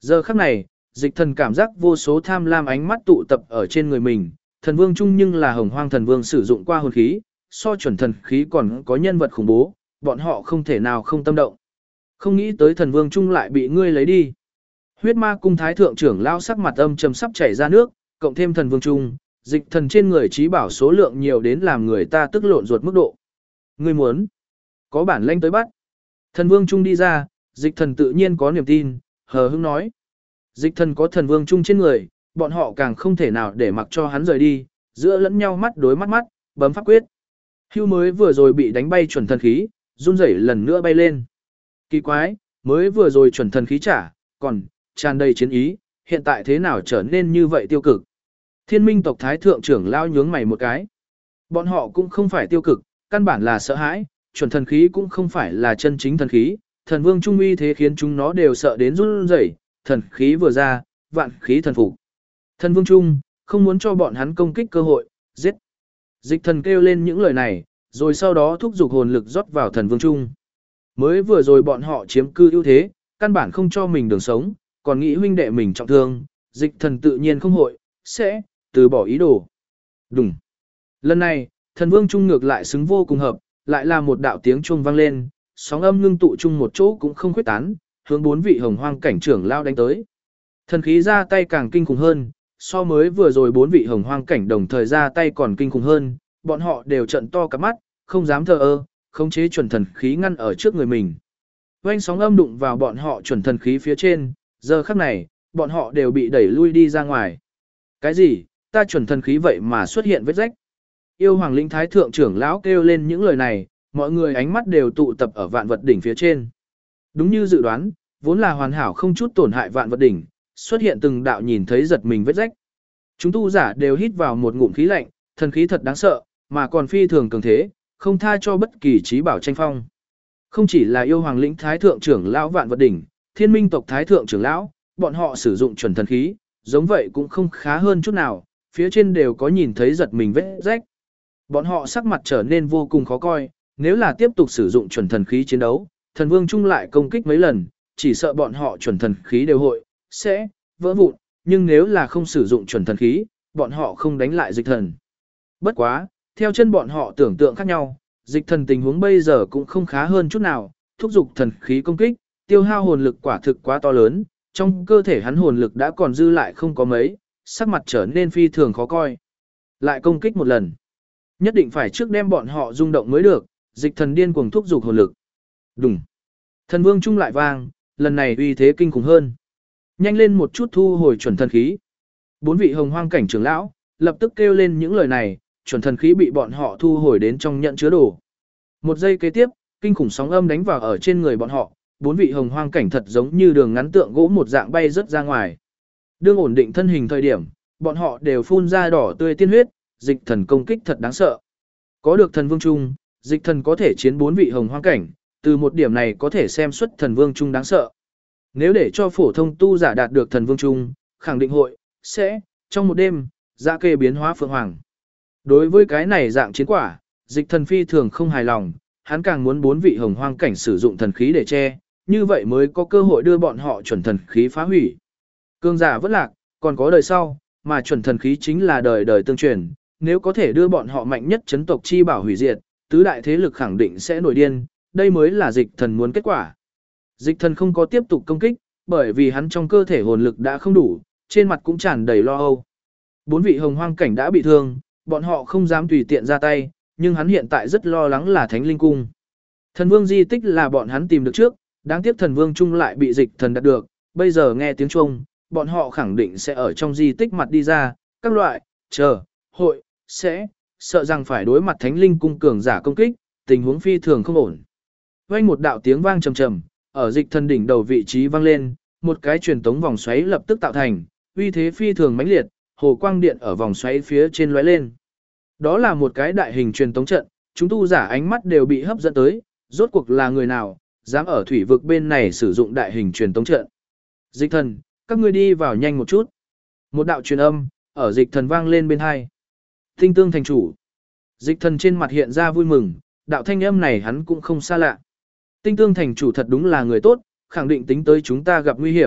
S1: Giờ khắc này, dịch thần cảm giác vô số tham lam ánh mắt tụ tập ở trên người mình, thần vương chung nhưng là hồng hoang thần vương sử dụng qua hồn khí, so chuẩn thần khí còn có nhân vật khủng bố, bọn họ không thể nào không tâm động. Không nghĩ tới thần vương chung lại bị ngươi lấy đi. Huyết ma cung thái thượng trưởng lao sắc mặt âm trầm sắp chảy ra nước, cộng thêm thần vương chung, dịch thần trên người trí bảo số lượng nhiều đến làm người ta tức lộn ruột mức độ. Ngươi muốn có bản lĩnh tới bắt. Thần vương chung đi ra, dịch thần tự nhiên có niềm tin, hờ hững nói. Dịch thần có thần vương chung trên người, bọn họ càng không thể nào để mặc cho hắn rời đi, giữa lẫn nhau mắt đối mắt, bấm pháp quyết. Hưu mới vừa rồi bị đánh bay chuẩn thần khí, run rẩy lần nữa bay lên. Kỳ quái, mới vừa rồi chuẩn thần khí trả, còn tràn đầy chiến ý, hiện tại thế nào trở nên như vậy tiêu cực. Thiên minh tộc thái thượng trưởng lao nhướng mày một cái. Bọn họ cũng không phải tiêu cực, căn bản là sợ hãi, chuẩn thần khí cũng không phải là chân chính thần khí, thần vương trung uy thế khiến chúng nó đều sợ đến run rẩy, thần khí vừa ra, vạn khí thần phục. Thần vương trung, không muốn cho bọn hắn công kích cơ hội, giết. Dịch thần kêu lên những lời này, rồi sau đó thúc giục hồn lực rót vào thần vương trung. Mới vừa rồi bọn họ chiếm cư ưu thế, căn bản không cho mình đường sống, còn nghĩ huynh đệ mình trọng thương, dịch thần tự nhiên không hội, sẽ từ bỏ ý đồ. Đúng. Lần này, thần vương trung ngược lại xứng vô cùng hợp, lại là một đạo tiếng chuông vang lên, sóng âm ngưng tụ chung một chỗ cũng không khuyết tán, hướng 4 vị hồng hoang cảnh trưởng lao đánh tới. Thần khí ra tay càng kinh khủng hơn, so mới vừa rồi 4 vị hồng hoang cảnh đồng thời ra tay còn kinh khủng hơn, bọn họ đều trận to cả mắt, không dám thờ ơ, khống chế chuẩn thần khí ngăn ở trước người mình. Oanh sóng âm đụng vào bọn họ chuẩn thần khí phía trên, giờ khắc này, bọn họ đều bị đẩy lui đi ra ngoài. Cái gì, ta chuẩn thần khí vậy mà xuất hiện vết rách. Yêu hoàng lĩnh thái thượng trưởng lão kêu lên những lời này, mọi người ánh mắt đều tụ tập ở vạn vật đỉnh phía trên. Đúng như dự đoán, vốn là hoàn hảo không chút tổn hại vạn vật đỉnh, xuất hiện từng đạo nhìn thấy giật mình vết rách. Chúng tu giả đều hít vào một ngụm khí lạnh, thần khí thật đáng sợ, mà còn phi thường cường thế, không tha cho bất kỳ trí bảo tranh phong. Không chỉ là yêu hoàng lĩnh thái thượng trưởng lão vạn vật đỉnh, thiên minh tộc thái thượng trưởng lão, bọn họ sử dụng chuẩn thần khí, giống vậy cũng không khá hơn chút nào, phía trên đều có nhìn thấy giật mình vết rách. Bọn họ sắc mặt trở nên vô cùng khó coi, nếu là tiếp tục sử dụng chuẩn thần khí chiến đấu, thần vương trung lại công kích mấy lần, chỉ sợ bọn họ chuẩn thần khí đều hội, sẽ, vỡ vụn, nhưng nếu là không sử dụng chuẩn thần khí, bọn họ không đánh lại dịch thần. Bất quá, theo chân bọn họ tưởng tượng khác nhau, dịch thần tình huống bây giờ cũng không khá hơn chút nào, thúc giục thần khí công kích, tiêu hao hồn lực quả thực quá to lớn, trong cơ thể hắn hồn lực đã còn dư lại không có mấy, sắc mặt trở nên phi thường khó coi. Lại công kích một lần. Nhất định phải trước đem bọn họ rung động mới được, dịch thần điên cuồng thúc giục hồn lực. Đùng. Thần vương trung lại vang, lần này uy thế kinh khủng hơn. Nhanh lên một chút thu hồi chuẩn thần khí. 4 vị hồng hoang cảnh trưởng lão, lập tức kêu lên những lời này, chuẩn thần khí bị bọn họ thu hồi đến trong nhận chứa đồ. Một giây kế tiếp, kinh khủng sóng âm đánh vào ở trên người bọn họ, 4 vị hồng hoang cảnh thật giống như đường ngắn tượng gỗ một dạng bay rất ra ngoài. Đương ổn định thân hình thời điểm, bọn họ đều phun ra đỏ tươi tiên huyết, dịch thần công kích thật đáng sợ. Có được thần vương trung, dịch thần có thể chiến 4 vị hồng hoang cảnh, từ một điểm này có thể xem xuất thần vương trung đáng sợ. Nếu để cho phổ thông tu giả đạt được thần vương trung, khẳng định hội, sẽ, trong một đêm, dạ kê biến hóa phượng hoàng. Đối với cái này dạng chiến quả, dịch thần phi thường không hài lòng, hắn càng muốn 4 vị hồng hoang cảnh sử dụng thần khí để che, như vậy mới có cơ hội đưa bọn họ chuẩn thần khí phá hủy. Cương giả vất lạc, còn có đời sau, mà chuẩn thần khí chính là đời đời tương truyền, nếu có thể đưa bọn họ mạnh nhất chấn tộc chi bảo hủy diệt, tứ đại thế lực khẳng định sẽ nổi điên, đây mới là dịch thần muốn kết quả. Dịch thần không có tiếp tục công kích, bởi vì hắn trong cơ thể hồn lực đã không đủ, trên mặt cũng tràn đầy lo âu. 4 vị hồng hoang cảnh đã bị thương, bọn họ không dám tùy tiện ra tay, nhưng hắn hiện tại rất lo lắng là Thánh Linh Cung. Thần vương di tích là bọn hắn tìm được trước, đáng tiếc thần vương chung lại bị dịch thần đạt được, bây giờ nghe tiếng chuông, bọn họ khẳng định sẽ ở trong di tích mặt đi ra, các loại, hội, sẽ, sợ rằng phải đối mặt Thánh Linh Cung cường giả công kích, tình huống phi thường không ổn. Vang một đạo tiếng vang trầm trầm, ở dịch thần đỉnh đầu vị trí vang lên, một cái truyền tống vòng xoáy lập tức tạo thành, uy thế phi thường mãnh liệt, hồ quang điện ở vòng xoáy phía trên lóe lên. Đó là một cái đại hình truyền tống trận, chúng tu giả ánh mắt đều bị hấp dẫn tới, rốt cuộc là người nào, dám ở thủy vực bên này sử dụng đại hình truyền tống trận. Dịch thần, các ngươi đi vào nhanh một chút. Một đạo truyền âm, ở dịch thần vang lên bên hai. Tinh tương thành chủ. Dịch thần trên mặt hiện ra vui mừng, đạo thanh âm này hắn cũng không xa lạ. Tinh tương thành chủ thật đúng là người tốt, khẳng định tính tới chúng ta gặp nguy hiểm,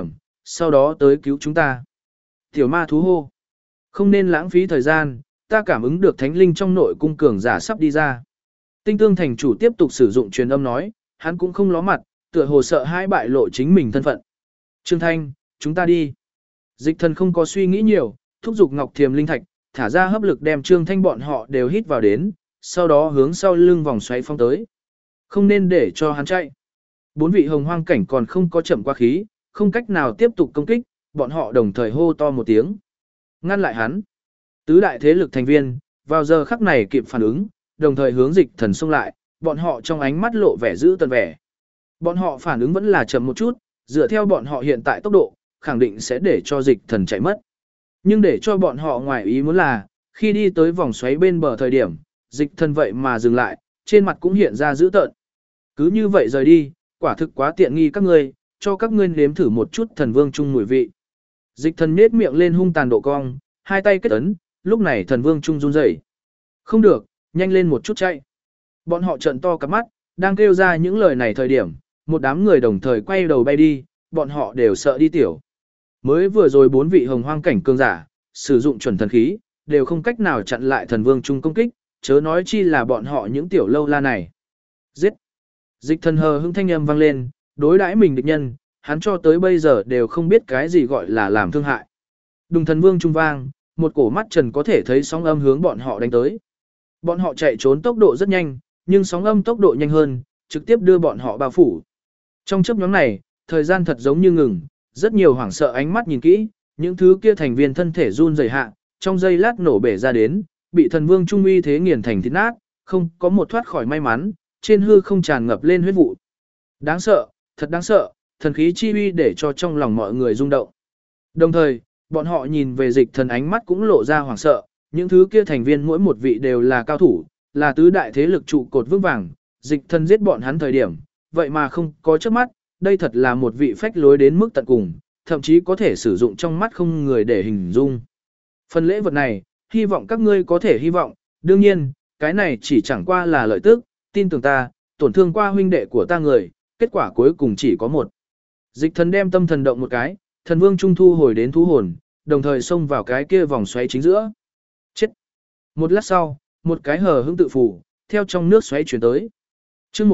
S1: sau đó tới cứu chúng ta. Tiểu ma thú hô. Không nên lãng phí thời gian, ta cảm ứng được thánh linh trong nội cung cường giả sắp đi ra. Tinh tương thành chủ tiếp tục sử dụng truyền âm nói, hắn cũng không ló mặt, tựa hồ sợ hai bại lộ chính mình thân phận. Trương Thanh, chúng ta đi. Dịch thần không có suy nghĩ nhiều, thúc giục ngọc thiềm linh thạch, thả ra hấp lực đem Trương Thanh bọn họ đều hít vào đến, sau đó hướng sau lưng vòng xoáy phong tới. Không nên để cho hắn chạy. 4 vị hồng hoang cảnh còn không có chậm qua khí, không cách nào tiếp tục công kích, bọn họ đồng thời hô to một tiếng. Ngăn lại hắn. Tứ đại thế lực thành viên, vào giờ khắc này kịp phản ứng, đồng thời hướng dịch thần xông lại, bọn họ trong ánh mắt lộ vẻ dữ tợn vẻ. Bọn họ phản ứng vẫn là chậm một chút, dựa theo bọn họ hiện tại tốc độ, khẳng định sẽ để cho dịch thần chạy mất. Nhưng để cho bọn họ ngoài ý muốn là, khi đi tới vòng xoáy bên bờ thời điểm, dịch thần vậy mà dừng lại, trên mặt cũng hiện ra dữ tợn. Cứ như vậy rời đi, quả thực quá tiện nghi các ngươi, cho các ngươi nếm thử một chút thần vương chung mùi vị. Dịch thần nết miệng lên hung tàn độ cong, hai tay kết ấn, lúc này thần vương chung run rẩy. Không được, nhanh lên một chút chạy. Bọn họ trợn to cặp mắt, đang kêu ra những lời này thời điểm, một đám người đồng thời quay đầu bay đi, bọn họ đều sợ đi tiểu. Mới vừa rồi 4 vị hồng hoang cảnh cường giả, sử dụng chuẩn thần khí, đều không cách nào chặn lại thần vương chung công kích, chớ nói chi là bọn họ những tiểu lâu la này. Giết! Dịch thần hờ hững thanh âm vang lên, đối đãi mình địch nhân, hắn cho tới bây giờ đều không biết cái gì gọi là làm thương hại. Đùng thần vương trung vang, một cổ mắt trần có thể thấy sóng âm hướng bọn họ đánh tới. Bọn họ chạy trốn tốc độ rất nhanh, nhưng sóng âm tốc độ nhanh hơn, trực tiếp đưa bọn họ bao phủ. Trong chớp nhoáng này, thời gian thật giống như ngừng, rất nhiều hoảng sợ ánh mắt nhìn kỹ, những thứ kia thành viên thân thể run rẩy hạ, trong giây lát nổ bể ra đến, bị thần vương trung uy thế nghiền thành thịt nát, không có một thoát khỏi may mắn, trên hư không tràn ngập lên huyết vụ. Đáng sợ, thật đáng sợ, thần khí chi uy để cho trong lòng mọi người rung động. Đồng thời, bọn họ nhìn về dịch thần ánh mắt cũng lộ ra hoảng sợ, những thứ kia thành viên mỗi một vị đều là cao thủ, là tứ đại thế lực trụ cột vững vàng, dịch thần giết bọn hắn thời điểm, vậy mà không có chớp mắt, đây thật là một vị phách lối đến mức tận cùng, thậm chí có thể sử dụng trong mắt không người để hình dung. Phần lễ vật này, hy vọng các ngươi có thể hy vọng, đương nhiên, cái này chỉ chẳng qua là lợi tức, tin tưởng ta, tổn thương qua huynh đệ của ta người, kết quả cuối cùng chỉ có một. Dịch thần đem tâm thần động một cái, thần vương trung thu hồi đến thú hồn, đồng thời xông vào cái kia vòng xoáy chính giữa. Chết! Một lát sau, một cái hờ hững tự phủ, theo trong nước xoáy chuyển tới. Chương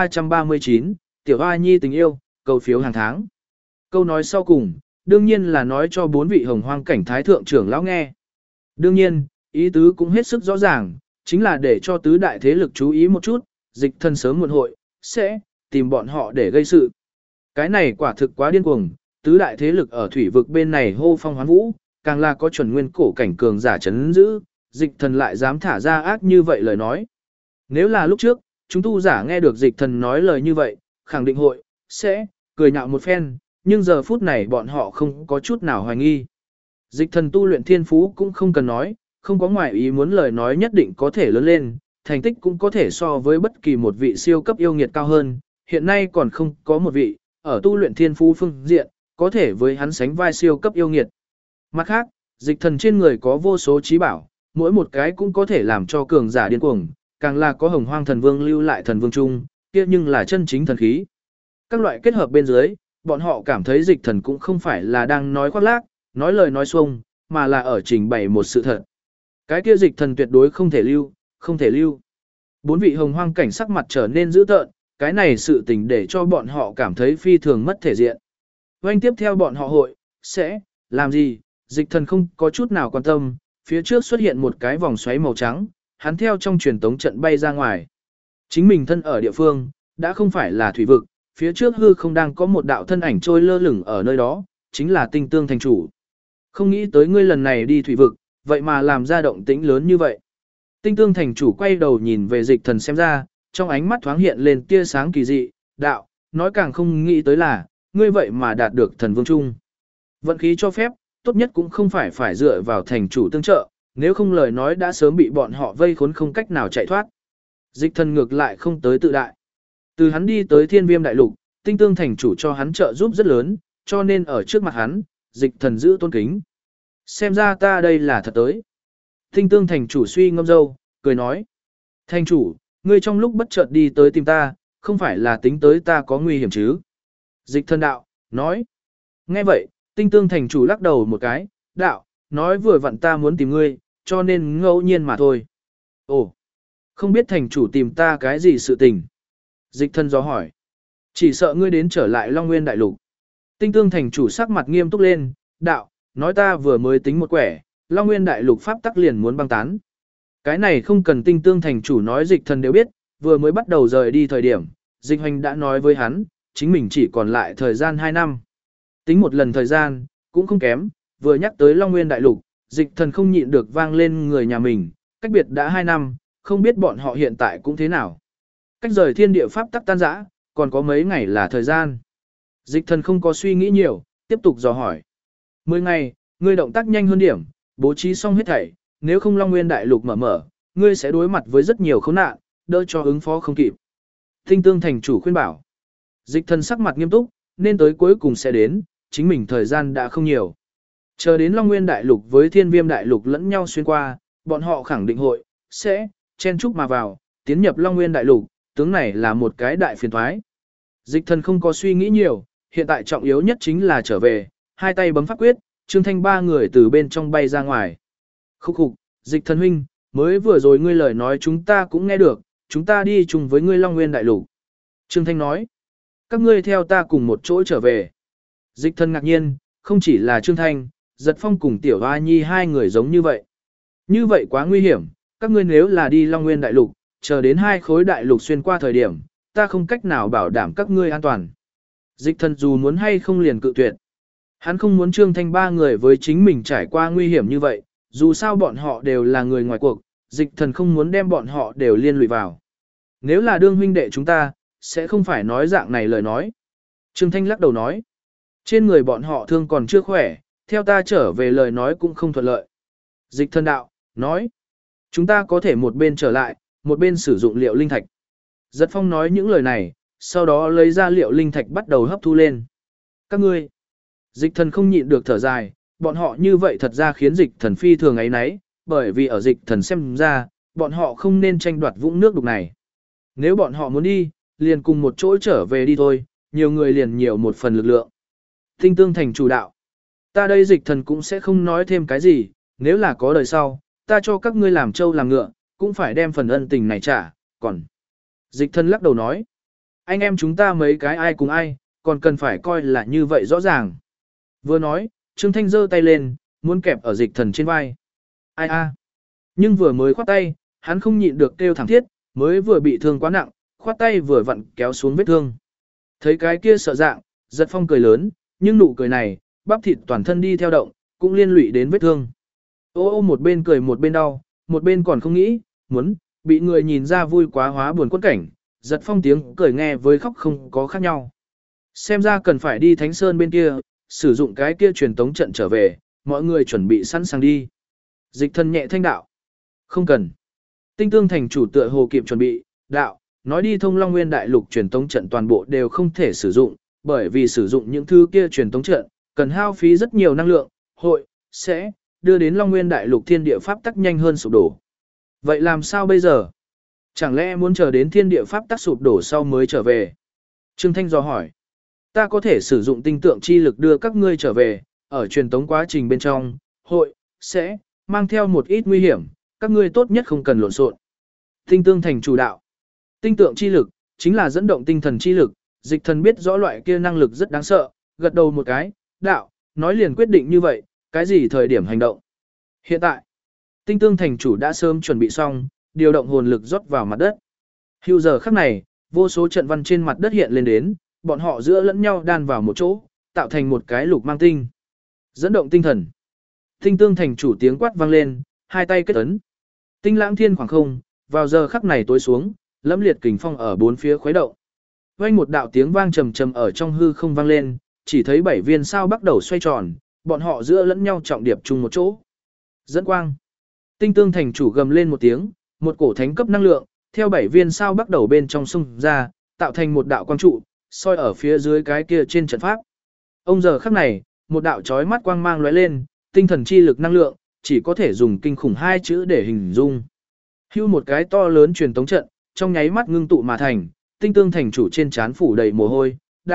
S1: 1339, Tiểu Hoa Nhi tình yêu, cầu phiếu hàng tháng. Câu nói sau cùng, đương nhiên là nói cho 4 vị hồng hoang cảnh thái thượng trưởng lão nghe. Đương nhiên, ý tứ cũng hết sức rõ ràng, chính là để cho tứ đại thế lực chú ý một chút, dịch thần sớm muộn hội, sẽ tìm bọn họ để gây sự. Cái này quả thực quá điên cuồng, tứ đại thế lực ở thủy vực bên này hô phong hoán vũ, càng là có chuẩn nguyên cổ cảnh cường giả chấn giữ, dịch thần lại dám thả ra ác như vậy lời nói. Nếu là lúc trước, chúng tu giả nghe được dịch thần nói lời như vậy, khẳng định hội, sẽ, cười nhạo một phen, nhưng giờ phút này bọn họ không có chút nào hoài nghi. Dịch thần tu luyện thiên phú cũng không cần nói, không có ngoại ý muốn lời nói nhất định có thể lớn lên, thành tích cũng có thể so với bất kỳ một vị siêu cấp yêu nghiệt cao hơn, hiện nay còn không có một vị, ở tu luyện thiên phú phương diện, có thể với hắn sánh vai siêu cấp yêu nghiệt. Mặt khác, dịch thần trên người có vô số trí bảo, mỗi một cái cũng có thể làm cho cường giả điên cuồng, càng là có hồng hoang thần vương lưu lại thần vương chung, kia nhưng là chân chính thần khí. Các loại kết hợp bên dưới, bọn họ cảm thấy dịch thần cũng không phải là đang nói khoác lác, nói lời nói xuông, mà là ở trình bày một sự thật. Cái kia dịch thần tuyệt đối không thể lưu, không thể lưu. 4 vị hồng hoang cảnh sắc mặt trở nên dữ tợn, cái này sự tình để cho bọn họ cảm thấy phi thường mất thể diện. Vành tiếp theo bọn họ hội, sẽ, làm gì, dịch thần không có chút nào quan tâm, phía trước xuất hiện một cái vòng xoáy màu trắng, hắn theo trong truyền tống trận bay ra ngoài. Chính mình thân ở địa phương, đã không phải là thủy vực, phía trước hư không đang có một đạo thân ảnh trôi lơ lửng ở nơi đó, chính là tinh tương thành chủ. Không nghĩ tới ngươi lần này đi thủy vực, vậy mà làm ra động tĩnh lớn như vậy. Tinh tương thành chủ quay đầu nhìn về dịch thần xem ra, trong ánh mắt thoáng hiện lên tia sáng kỳ dị, đạo, nói càng không nghĩ tới là, ngươi vậy mà đạt được thần vương trung. Vận khí cho phép, tốt nhất cũng không phải dựa vào thành chủ tương trợ, nếu không lời nói đã sớm bị bọn họ vây khốn không cách nào chạy thoát. Dịch thần ngược lại không tới tự đại. Từ hắn đi tới thiên viêm đại lục, tinh tương thành chủ cho hắn trợ giúp rất lớn, cho nên ở trước mặt hắn, dịch thần giữ tôn kính. Xem ra ta đây là thật tới. Tinh tương thành chủ suy ngâm dâu, cười nói. Thành chủ, ngươi trong lúc bất chợt đi tới tìm ta, không phải là tính tới ta có nguy hiểm chứ? Dịch thần đạo, nói. Nghe vậy, Tinh tương thành chủ lắc đầu một cái, đạo, nói vừa vặn ta muốn tìm ngươi, cho nên ngẫu nhiên mà thôi. Ồ, không biết thành chủ tìm ta cái gì sự tình. Dịch thần do hỏi. Chỉ sợ ngươi đến trở lại Long Nguyên Đại Lục. Tinh tương thành chủ sắc mặt nghiêm túc lên, đạo, nói ta vừa mới tính một quẻ, Long Nguyên Đại Lục pháp tắc liền muốn băng tán. Cái này không cần tinh tương thành chủ nói dịch thần đều biết, vừa mới bắt đầu rời đi thời điểm, dịch hoành đã nói với hắn, chính mình chỉ còn lại thời gian 2 năm. Tính một lần thời gian, cũng không kém, vừa nhắc tới Long Nguyên Đại Lục, dịch thần không nhịn được vang lên người nhà mình, cách biệt đã 2 năm, không biết bọn họ hiện tại cũng thế nào. Cách rời thiên địa pháp tắc tan rã, còn có mấy ngày là thời gian. Dịch thần không có suy nghĩ nhiều, tiếp tục dò hỏi. 10 ngày, ngươi động tác nhanh hơn điểm, bố trí xong hết thảy, nếu không Long Nguyên Đại Lục mở, ngươi sẽ đối mặt với rất nhiều khốn nạn, đỡ cho ứng phó không kịp. Tinh tương thành chủ khuyên bảo. Dịch thần sắc mặt nghiêm túc, nên tới cuối cùng sẽ đến, chính mình thời gian đã không nhiều. Chờ đến Long Nguyên Đại Lục với Thiên Viêm Đại Lục lẫn nhau xuyên qua, bọn họ khẳng định hội, sẽ, chen chúc mà vào, tiến nhập Long Nguyên Đại Lục, tướng này là một cái đại phiền thoái. Dịch thần không có suy nghĩ nhiều, hiện tại trọng yếu nhất chính là trở về, hai tay bấm pháp quyết, Trương Thanh ba người từ bên trong bay ra ngoài. Khúc khục, dịch thần huynh, mới vừa rồi ngươi lời nói chúng ta cũng nghe được, chúng ta đi chung với ngươi Long Nguyên Đại Lục. Trương Thanh nói, các ngươi theo ta cùng một chỗ trở về. Dịch thần ngạc nhiên, không chỉ là Trương Thanh, Giật Phong cùng Tiểu Hoa Nhi hai người giống như vậy. Như vậy quá nguy hiểm, các ngươi nếu là đi Long Nguyên Đại Lục, chờ đến hai khối đại lục xuyên qua thời điểm, ta không cách nào bảo đảm các ngươi an toàn. Dịch thần dù muốn hay không liền cự tuyệt. Hắn không muốn Trương Thanh ba người với chính mình trải qua nguy hiểm như vậy, dù sao bọn họ đều là người ngoài cuộc, dịch thần không muốn đem bọn họ đều liên lụy vào. Nếu là đương huynh đệ chúng ta, sẽ không phải nói dạng này lời nói. Trương Thanh lắc đầu nói, trên người bọn họ thương còn chưa khỏe, theo ta trở về lời nói cũng không thuận lợi. Dịch thần đạo, nói, chúng ta có thể một bên trở lại, một bên sử dụng liệu linh thạch. Giật Phong nói những lời này, sau đó lấy ra liệu linh thạch bắt đầu hấp thu lên. Các ngươi, dịch thần không nhịn được thở dài, bọn họ như vậy thật ra khiến dịch thần phi thường ấy nấy, bởi vì ở dịch thần xem ra, bọn họ không nên tranh đoạt vũng nước đục này. Nếu bọn họ muốn đi, liền cùng một chỗ trở về đi thôi, nhiều người liền nhiều một phần lực lượng. Tinh tương thành chủ đạo. Ta đây dịch thần cũng sẽ không nói thêm cái gì, nếu là có đời sau, ta cho các ngươi làm trâu làm ngựa, cũng phải đem phần ân tình này trả, còn. Dịch thần lắc đầu nói. Anh em chúng ta mấy cái ai cùng ai, còn cần phải coi là như vậy rõ ràng. Vừa nói, Trương Thanh giơ tay lên, muốn kẹp ở dịch thần trên vai. Ai a? Nhưng vừa mới khoát tay, hắn không nhịn được kêu thẳng thiết, mới vừa bị thương quá nặng, khoát tay vừa vặn kéo xuống vết thương. Thấy cái kia sợ dạng, Giật Phong cười lớn, nhưng nụ cười này, bắp thịt toàn thân đi theo động, cũng liên lụy đến vết thương. Ô một bên cười một bên đau, một bên còn không nghĩ, muốn, bị người nhìn ra vui quá hóa buồn quất cảnh, Giật Phong tiếng cười nghe với khóc không có khác nhau. Xem ra cần phải đi Thánh Sơn bên kia, sử dụng cái kia truyền tống trận trở về, mọi người chuẩn bị sẵn sàng đi. Dịch thần nhẹ thanh đạo. Không cần. Tinh tương thành chủ tựa hồ kịp chuẩn bị, đạo, nói đi thông Long Nguyên Đại Lục truyền tống trận toàn bộ đều không thể sử dụng, bởi vì sử dụng những thứ kia truyền tống trận, cần hao phí rất nhiều năng lượng, hội, sẽ, đưa đến Long Nguyên Đại Lục thiên địa pháp tắc nhanh hơn sụp đổ. Vậy làm sao bây giờ? Chẳng lẽ muốn chờ đến thiên địa pháp tắc sụp đổ sau mới trở về? Trương Thanh dò hỏi. Ta có thể sử dụng tinh tượng chi lực đưa các ngươi trở về, ở truyền tống quá trình bên trong, hội, sẽ, mang theo một ít nguy hiểm, các ngươi tốt nhất không cần lộn xộn. Tinh tương thành chủ đạo. Tinh tượng chi lực, chính là dẫn động tinh thần chi lực, dịch thần biết rõ loại kia năng lực rất đáng sợ, gật đầu một cái, đạo, nói liền quyết định như vậy, cái gì thời điểm hành động. Hiện tại, tinh tương thành chủ đã sớm chuẩn bị xong, điều động hồn lực rót vào mặt đất. Hưu giờ khắc này, vô số trận văn trên mặt đất hiện lên đến, bọn họ giữa lẫn nhau đan vào một chỗ, tạo thành một cái lục mang tinh. Dẫn động tinh thần. Tinh tương thành chủ tiếng quát vang lên, hai tay kết ấn. Tinh lãng thiên khoảng không, vào giờ khắc này tối xuống, lẫm liệt kình phong ở bốn phía khuấy động. Vang một đạo tiếng vang trầm trầm ở trong hư không vang lên, chỉ thấy 7 viên sao bắt đầu xoay tròn, bọn họ giữa lẫn nhau trọng điệp chung một chỗ. Dẫn quang. Tinh tương thành chủ gầm lên một tiếng, một cổ thánh cấp năng lượng, theo 7 viên sao bắt đầu bên trong sông ra, tạo thành một đạo quang trụ, soi ở phía dưới cái kia trên trận pháp. Ông giờ khắc này, một đạo chói mắt quang mang lóe lên, tinh thần chi lực năng lượng, chỉ có thể dùng kinh khủng hai chữ để hình dung. Hưu một cái to lớn truyền tống trận, trong nháy mắt ngưng tụ mà thành, tinh tương thành chủ trên trán phủ đầy mồ hôi, đạo,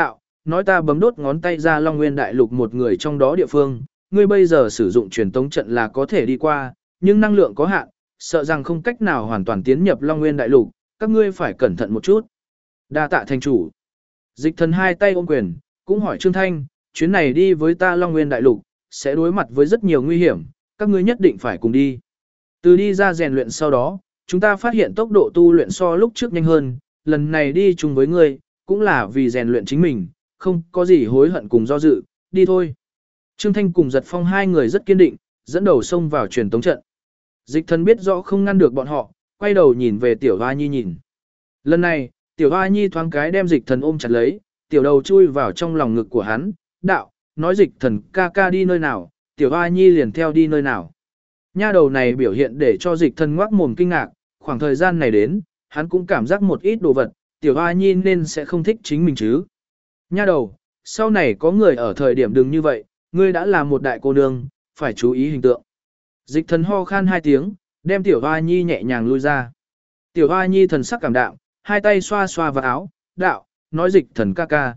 S1: nói ta bấm đốt ngón tay ra Long Nguyên Đại Lục một người trong đó địa phương, ngươi bây giờ sử dụng truyền tống trận là có thể đi qua, nhưng năng lượng có hạn, sợ rằng không cách nào hoàn toàn tiến nhập Long Nguyên Đại Lục, các ngươi phải cẩn thận một chút. Đa tạ thành chủ. Dịch thần hai tay ôm quyền, cũng hỏi Trương Thanh, chuyến này đi với ta Long Nguyên Đại Lục, sẽ đối mặt với rất nhiều nguy hiểm, các ngươi nhất định phải cùng đi. Từ đi ra rèn luyện sau đó, chúng ta phát hiện tốc độ tu luyện so lúc trước nhanh hơn, lần này đi chung với ngươi, cũng là vì rèn luyện chính mình, không có gì hối hận cùng do dự, đi thôi. Trương Thanh cùng Giật Phong hai người rất kiên định, dẫn đầu xông vào truyền tống trận. Dịch thần biết rõ không ngăn được bọn họ, quay đầu nhìn về Tiểu Hoa Nhi nhìn. Lần này, Tiểu Hoa Nhi thoáng cái đem dịch thần ôm chặt lấy, tiểu đầu chui vào trong lòng ngực của hắn, đạo, nói dịch thần ca ca đi nơi nào, Tiểu Hoa Nhi liền theo đi nơi nào. Nha đầu này biểu hiện để cho dịch thần ngoác mồm kinh ngạc, khoảng thời gian này đến, hắn cũng cảm giác một ít đồ vật, Tiểu Hoa Nhi nên sẽ không thích chính mình chứ. Nha đầu, sau này có người ở thời điểm đừng như vậy, ngươi đã là một đại cô nương, phải chú ý hình tượng. Dịch thần ho khan hai tiếng, đem Tiểu Hoa Nhi nhẹ nhàng lui ra. Tiểu Hoa Nhi thần sắc cảm đạm, hai tay xoa xoa vào áo, đạo, nói dịch thần ca ca,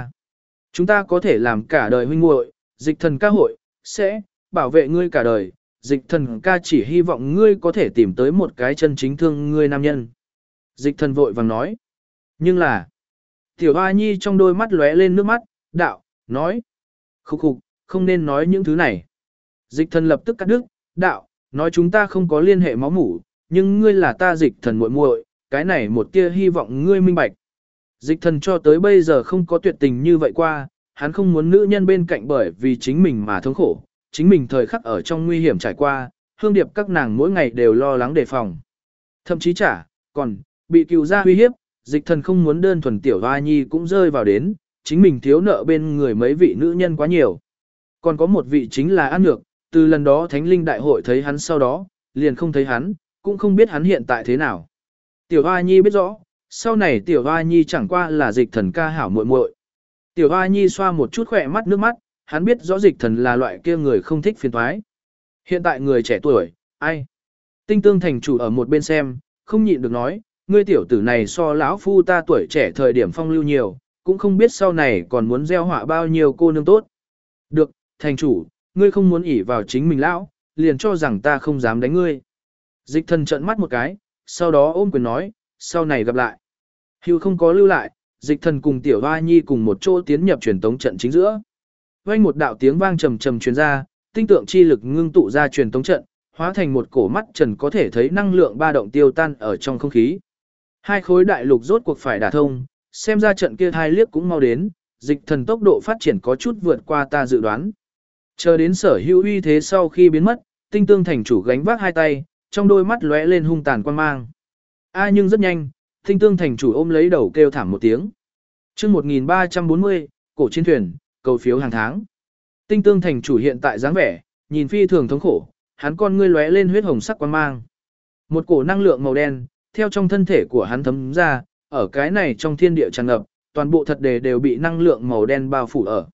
S1: chúng ta có thể làm cả đời huynh muội, dịch thần ca hội, sẽ bảo vệ ngươi cả đời, dịch thần ca chỉ hy vọng ngươi có thể tìm tới một cái chân chính thương ngươi nam nhân. Dịch thần vội vàng nói, nhưng là, Tiểu Hoa Nhi trong đôi mắt lóe lên nước mắt, đạo, nói, khục khục, không nên nói những thứ này. Dịch thần lập tức cắt đứt, đạo, nói chúng ta không có liên hệ máu mủ, nhưng ngươi là ta dịch thần muội muội, cái này một tia hy vọng ngươi minh bạch. Dịch thần cho tới bây giờ không có tuyệt tình như vậy qua, hắn không muốn nữ nhân bên cạnh bởi vì chính mình mà thống khổ, chính mình thời khắc ở trong nguy hiểm trải qua, hương điệp các nàng mỗi ngày đều lo lắng đề phòng. Thậm chí còn bị cựu gia uy hiếp, dịch thần không muốn đơn thuần Tiểu Hoa Nhi cũng rơi vào đến, chính mình thiếu nợ bên người mấy vị nữ nhân quá nhiều. Còn có một vị chính là An Nhược, từ lần đó Thánh Linh Đại hội thấy hắn sau đó, liền không thấy hắn, cũng không biết hắn hiện tại thế nào. Tiểu Hoa Nhi biết rõ, sau này Tiểu Hoa Nhi chẳng qua là dịch thần ca hảo muội muội. Tiểu Hoa Nhi xoa một chút khỏe mắt nước mắt, hắn biết rõ dịch thần là loại kia người không thích phiền toái. Hiện tại người trẻ tuổi, ai? Tinh Tương thành chủ ở một bên xem, không nhịn được nói, ngươi tiểu tử này so lão phu ta tuổi trẻ thời điểm phong lưu nhiều, cũng không biết sau này còn muốn gieo họa bao nhiêu cô nương tốt. Được, thành chủ, ngươi không muốn ỷ vào chính mình lão, liền cho rằng ta không dám đánh ngươi. Dịch thần trợn mắt một cái, sau đó ôm quyền nói, sau này gặp lại. Hưu không có lưu lại, dịch thần cùng Tiểu Hoa Nhi cùng một chỗ tiến nhập truyền tống trận chính giữa. Vang một đạo tiếng vang trầm trầm truyền ra, tinh tượng chi lực ngưng tụ ra truyền tống trận, hóa thành một cổ mắt trần có thể thấy năng lượng ba động tiêu tan ở trong không khí. Hai khối đại lục rốt cuộc phải đả thông, xem ra trận kia thai liếc cũng mau đến, dịch thần tốc độ phát triển có chút vượt qua ta dự đoán. Chờ đến Sở Hữu uy thế sau khi biến mất, Tinh Tương thành chủ gánh vác hai tay, trong đôi mắt lóe lên hung tàn quan mang. Nhưng rất nhanh, Tinh Tương thành chủ ôm lấy đầu kêu thảm một tiếng. Chương 1340, cổ chiến thuyền, cầu phiếu hàng tháng. Tinh Tương thành chủ hiện tại dáng vẻ, nhìn phi thường thống khổ, hắn con ngươi lóe lên huyết hồng sắc quan mang. Một cổ năng lượng màu đen theo trong thân thể của hắn thấm ra, ở cái này trong thiên địa tràn ngập, toàn bộ thật đề đều bị năng lượng màu đen bao phủ ở.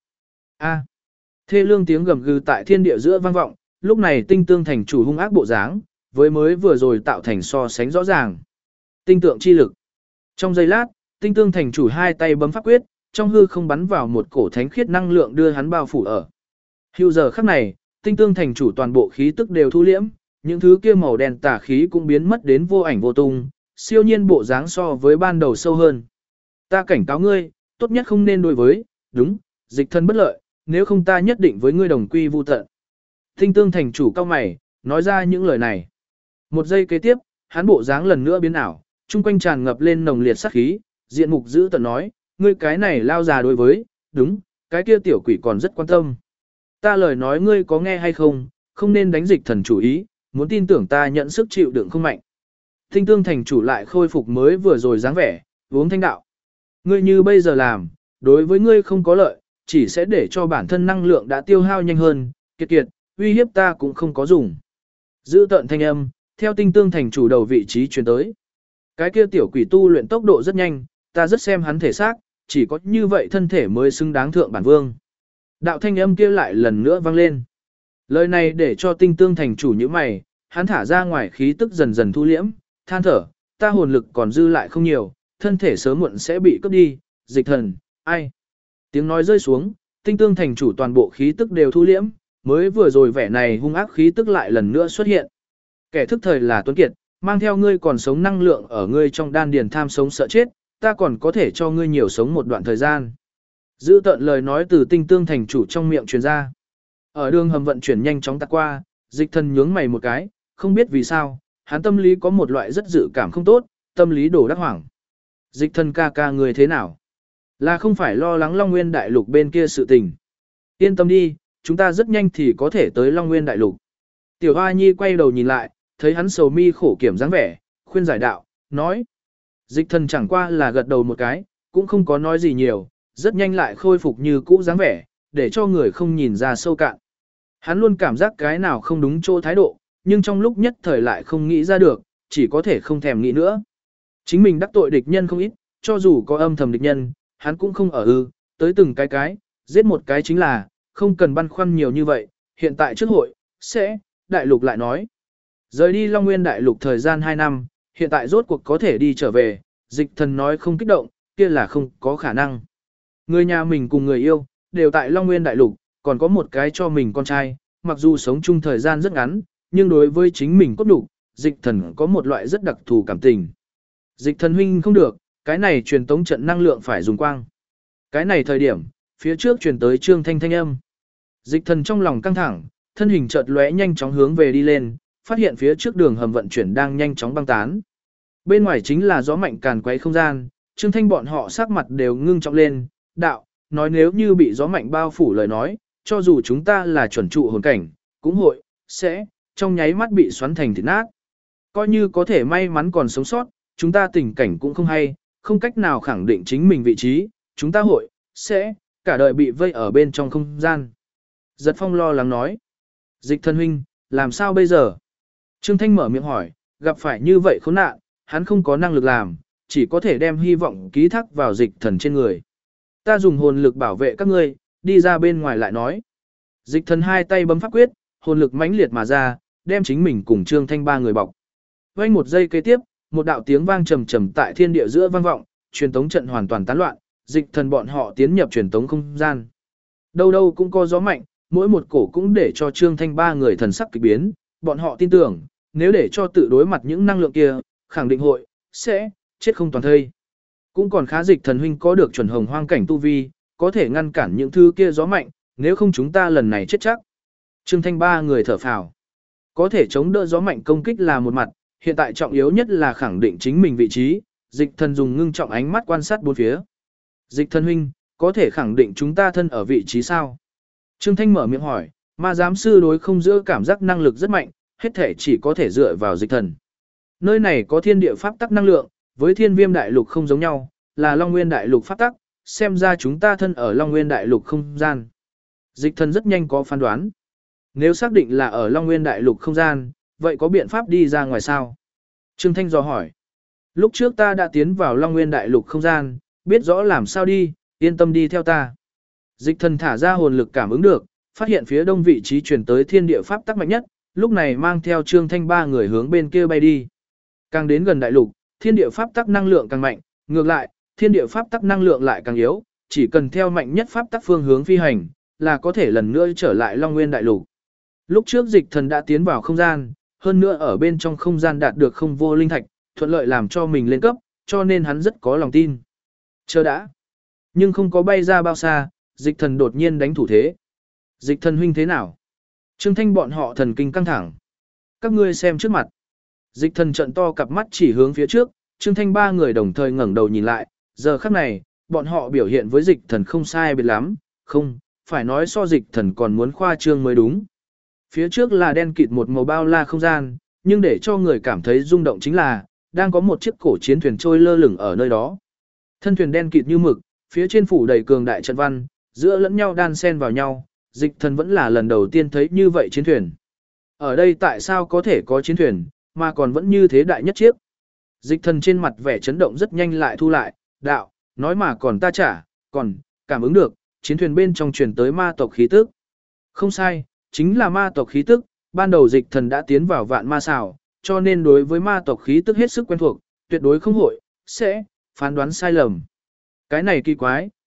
S1: Thê lương tiếng gầm gừ tại thiên địa giữa vang vọng, lúc này Tinh Tương thành chủ hung ác bộ dáng, với mới vừa rồi tạo thành so sánh rõ ràng. Tinh tượng chi lực. Trong giây lát, Tinh Tương thành chủ hai tay bấm pháp quyết, trong hư không bắn vào một cổ thánh khiết năng lượng đưa hắn bao phủ ở. Hưu giờ khắc này, Tinh Tương thành chủ toàn bộ khí tức đều thu liễm, những thứ kia màu đen tà khí cũng biến mất đến vô ảnh vô tung, siêu nhiên bộ dáng so với ban đầu sâu hơn. Ta cảnh cáo ngươi, tốt nhất không nên đối với, đúng, dịch thân bất lợi, nếu không ta nhất định với ngươi đồng quy vu tận. Tinh Tương thành chủ cao mày, nói ra những lời này. Một giây kế tiếp, hắn bộ dáng lần nữa biến ảo, chung quanh tràn ngập lên nồng liệt sát khí, diện mục giữ tận nói, ngươi cái này lao già đối với, đúng, cái kia tiểu quỷ còn rất quan tâm. Ta lời nói ngươi có nghe hay không, không nên đánh dịch thần chủ ý, muốn tin tưởng ta nhận sức chịu đựng không mạnh. Tinh Tương thành chủ lại khôi phục mới vừa rồi dáng vẻ, uống thanh đạo. Ngươi như bây giờ làm, đối với ngươi không có lợi, chỉ sẽ để cho bản thân năng lượng đã tiêu hao nhanh hơn, kiệt, uy hiếp ta cũng không có dùng. Giữ tận thanh âm, theo Tinh Tương thành chủ đầu vị trí truyền tới. Cái kia tiểu quỷ tu luyện tốc độ rất nhanh, ta rất xem hắn thể xác, chỉ có như vậy thân thể mới xứng đáng thượng bản vương. Đạo thanh âm kia lại lần nữa vang lên. Lời này để cho Tinh Tương thành chủ như mày, hắn thả ra ngoài khí tức dần dần thu liễm, than thở, ta hồn lực còn dư lại không nhiều, thân thể sớm muộn sẽ bị cướp đi, dịch thần, ai? Tiếng nói rơi xuống, Tinh Tương thành chủ toàn bộ khí tức đều thu liễm, mới vừa rồi vẻ này hung ác khí tức lại lần nữa xuất hiện. Kẻ thức thời là Tuấn Kiệt, mang theo ngươi còn sống năng lượng ở ngươi trong đan điền tham sống sợ chết, ta còn có thể cho ngươi nhiều sống một đoạn thời gian. Giữ tợn lời nói từ Tinh Tương thành chủ trong miệng truyền ra. Ở đường hầm vận chuyển nhanh chóng tạt qua, Dịch Thần nhướng mày một cái, không biết vì sao, hắn tâm lý có một loại rất dự cảm không tốt, tâm lý đổ đắc hoảng. Dịch Thần ca ca người thế nào? Là không phải lo lắng Long Nguyên Đại Lục bên kia sự tình. Yên tâm đi, chúng ta rất nhanh thì có thể tới Long Nguyên Đại Lục. Tiểu Hoa Nhi quay đầu nhìn lại, thấy hắn sầu mi khổ kiểm dáng vẻ, khuyên giải đạo, nói. Dịch Thần chẳng qua là gật đầu một cái, cũng không có nói gì nhiều, rất nhanh lại khôi phục như cũ dáng vẻ, để cho người không nhìn ra sâu cạn. Hắn luôn cảm giác cái nào không đúng chỗ thái độ, nhưng trong lúc nhất thời lại không nghĩ ra được, chỉ có thể không thèm nghĩ nữa. Chính mình đắc tội địch nhân không ít, cho dù có âm thầm địch nhân, hắn cũng không ở tới từng cái, giết một cái chính là, không cần băn khoăn nhiều như vậy, hiện tại trước hội, sẽ, đại lục lại nói. Rời đi Long Nguyên Đại Lục thời gian 2 năm, hiện tại rốt cuộc có thể đi trở về, Dịch Thần nói không kích động, kia là không có khả năng. Người nhà mình cùng người yêu, đều tại Long Nguyên Đại Lục, còn có một cái cho mình con trai, mặc dù sống chung thời gian rất ngắn, nhưng đối với chính mình cốt đủ, Dịch Thần có một loại rất đặc thù cảm tình. Dịch Thần huynh không được, cái này truyền tống trận năng lượng phải dùng quang. Cái này thời điểm, phía trước truyền tới Trương Thanh thanh âm. Dịch Thần trong lòng căng thẳng, thân hình chợt lóe nhanh chóng hướng về đi lên, phát hiện phía trước đường hầm vận chuyển đang nhanh chóng băng tán. Bên ngoài chính là gió mạnh càn quấy không gian, Trương Thanh bọn họ sắc mặt đều ngưng trọng lên, đạo, nói nếu như bị gió mạnh bao phủ lời nói, cho dù chúng ta là chuẩn trụ hồn cảnh, cũng hội, sẽ, trong nháy mắt bị xoắn thành thịt nát. Coi như có thể may mắn còn sống sót, chúng ta tình cảnh cũng không hay, không cách nào khẳng định chính mình vị trí, chúng ta hội, sẽ, cả đời bị vây ở bên trong không gian. Giật Phong lo lắng nói, Dịch Thần huynh, làm sao bây giờ? Trương Thanh mở miệng hỏi, gặp phải như vậy khốn nạn, hắn không có năng lực làm, chỉ có thể đem hy vọng ký thác vào Dịch Thần trên người. Ta dùng hồn lực bảo vệ các ngươi, đi ra bên ngoài lại nói. Dịch Thần hai tay bấm pháp quyết, hồn lực mãnh liệt mà ra, đem chính mình cùng Trương Thanh ba người bọc. Vang một giây kế tiếp, một đạo tiếng vang trầm trầm tại thiên địa giữa vang vọng, truyền tống trận hoàn toàn tán loạn, Dịch Thần bọn họ tiến nhập truyền tống không gian. Đâu đâu cũng có gió mạnh, mỗi một cổ cũng để cho Trương Thanh ba người thần sắc kỳ biến, bọn họ tin tưởng, nếu để cho tự đối mặt những năng lượng kia, khẳng định hội, sẽ, chết không toàn thây. Cũng còn khá Dịch Thần huynh có được chuẩn hồng hoang cảnh tu vi, có thể ngăn cản những thứ kia gió mạnh, nếu không chúng ta lần này chết chắc. Trương Thanh ba người thở phào. Có thể chống đỡ gió mạnh công kích là một mặt, hiện tại trọng yếu nhất là khẳng định chính mình vị trí, Dịch Thần dùng ngưng trọng ánh mắt quan sát bốn phía. Dịch Thần huynh, có thể khẳng định chúng ta thân ở vị trí sao? Trương Thanh mở miệng hỏi, ma giám sư đối không giữa cảm giác năng lực rất mạnh, hết thể chỉ có thể dựa vào Dịch Thần. Nơi này có thiên địa pháp tắc năng lượng, với thiên viêm đại lục không giống nhau, là Long Nguyên đại lục pháp tắc, xem ra chúng ta thân ở Long Nguyên đại lục không gian. Dịch Thần rất nhanh có phán đoán. Nếu xác định là ở Long Nguyên đại lục không gian, vậy có biện pháp đi ra ngoài sao? Trương Thanh dò hỏi. Lúc trước ta đã tiến vào Long Nguyên đại lục không gian, biết rõ làm sao đi, yên tâm đi theo ta. Dịch Thần thả ra hồn lực cảm ứng được, phát hiện phía đông vị trí chuyển tới thiên địa pháp tắc mạnh nhất, lúc này mang theo Trương Thanh ba người hướng bên kia bay đi. Càng đến gần đại lục, thiên địa pháp tắc năng lượng càng mạnh, ngược lại, thiên địa pháp tắc năng lượng lại càng yếu, chỉ cần theo mạnh nhất pháp tắc phương hướng phi hành, là có thể lần nữa trở lại Long Nguyên đại lục. Lúc trước Dịch Thần đã tiến vào không gian, hơn nữa ở bên trong không gian đạt được không vô linh thạch, thuận lợi làm cho mình lên cấp, cho nên hắn rất có lòng tin. Chờ đã. Nhưng không có bay ra bao xa, Dịch Thần đột nhiên đánh thủ thế. Dịch Thần huynh thế nào? Trương Thanh bọn họ thần kinh căng thẳng. Các ngươi xem trước mặt. Dịch Thần trợn to cặp mắt chỉ hướng phía trước, Trương Thanh ba người đồng thời ngẩng đầu nhìn lại, giờ khắc này, bọn họ biểu hiện với Dịch Thần không sai biệt lắm, không, phải nói so Dịch Thần còn muốn khoa trương mới đúng. Phía trước là đen kịt một màu bao la không gian, nhưng để cho người cảm thấy rung động chính là, đang có một chiếc cổ chiến thuyền trôi lơ lửng ở nơi đó. Thân thuyền đen kịt như mực, phía trên phủ đầy cường đại trận văn, giữa lẫn nhau đan xen vào nhau, Dịch Thần vẫn là lần đầu tiên thấy như vậy chiến thuyền. Ở đây tại sao có thể có chiến thuyền, mà còn vẫn như thế đại nhất chiếc? Dịch Thần trên mặt vẻ chấn động rất nhanh lại thu lại, đạo, nói mà còn ta chả, còn, cảm ứng được, chiến thuyền bên trong truyền tới ma tộc khí tức. Không sai, chính là ma tộc khí tức, ban đầu Dịch Thần đã tiến vào vạn ma xào, cho nên đối với ma tộc khí tức hết sức quen thuộc, tuyệt đối không hội, sẽ, phán đoán sai lầm. Cái này kỳ quái,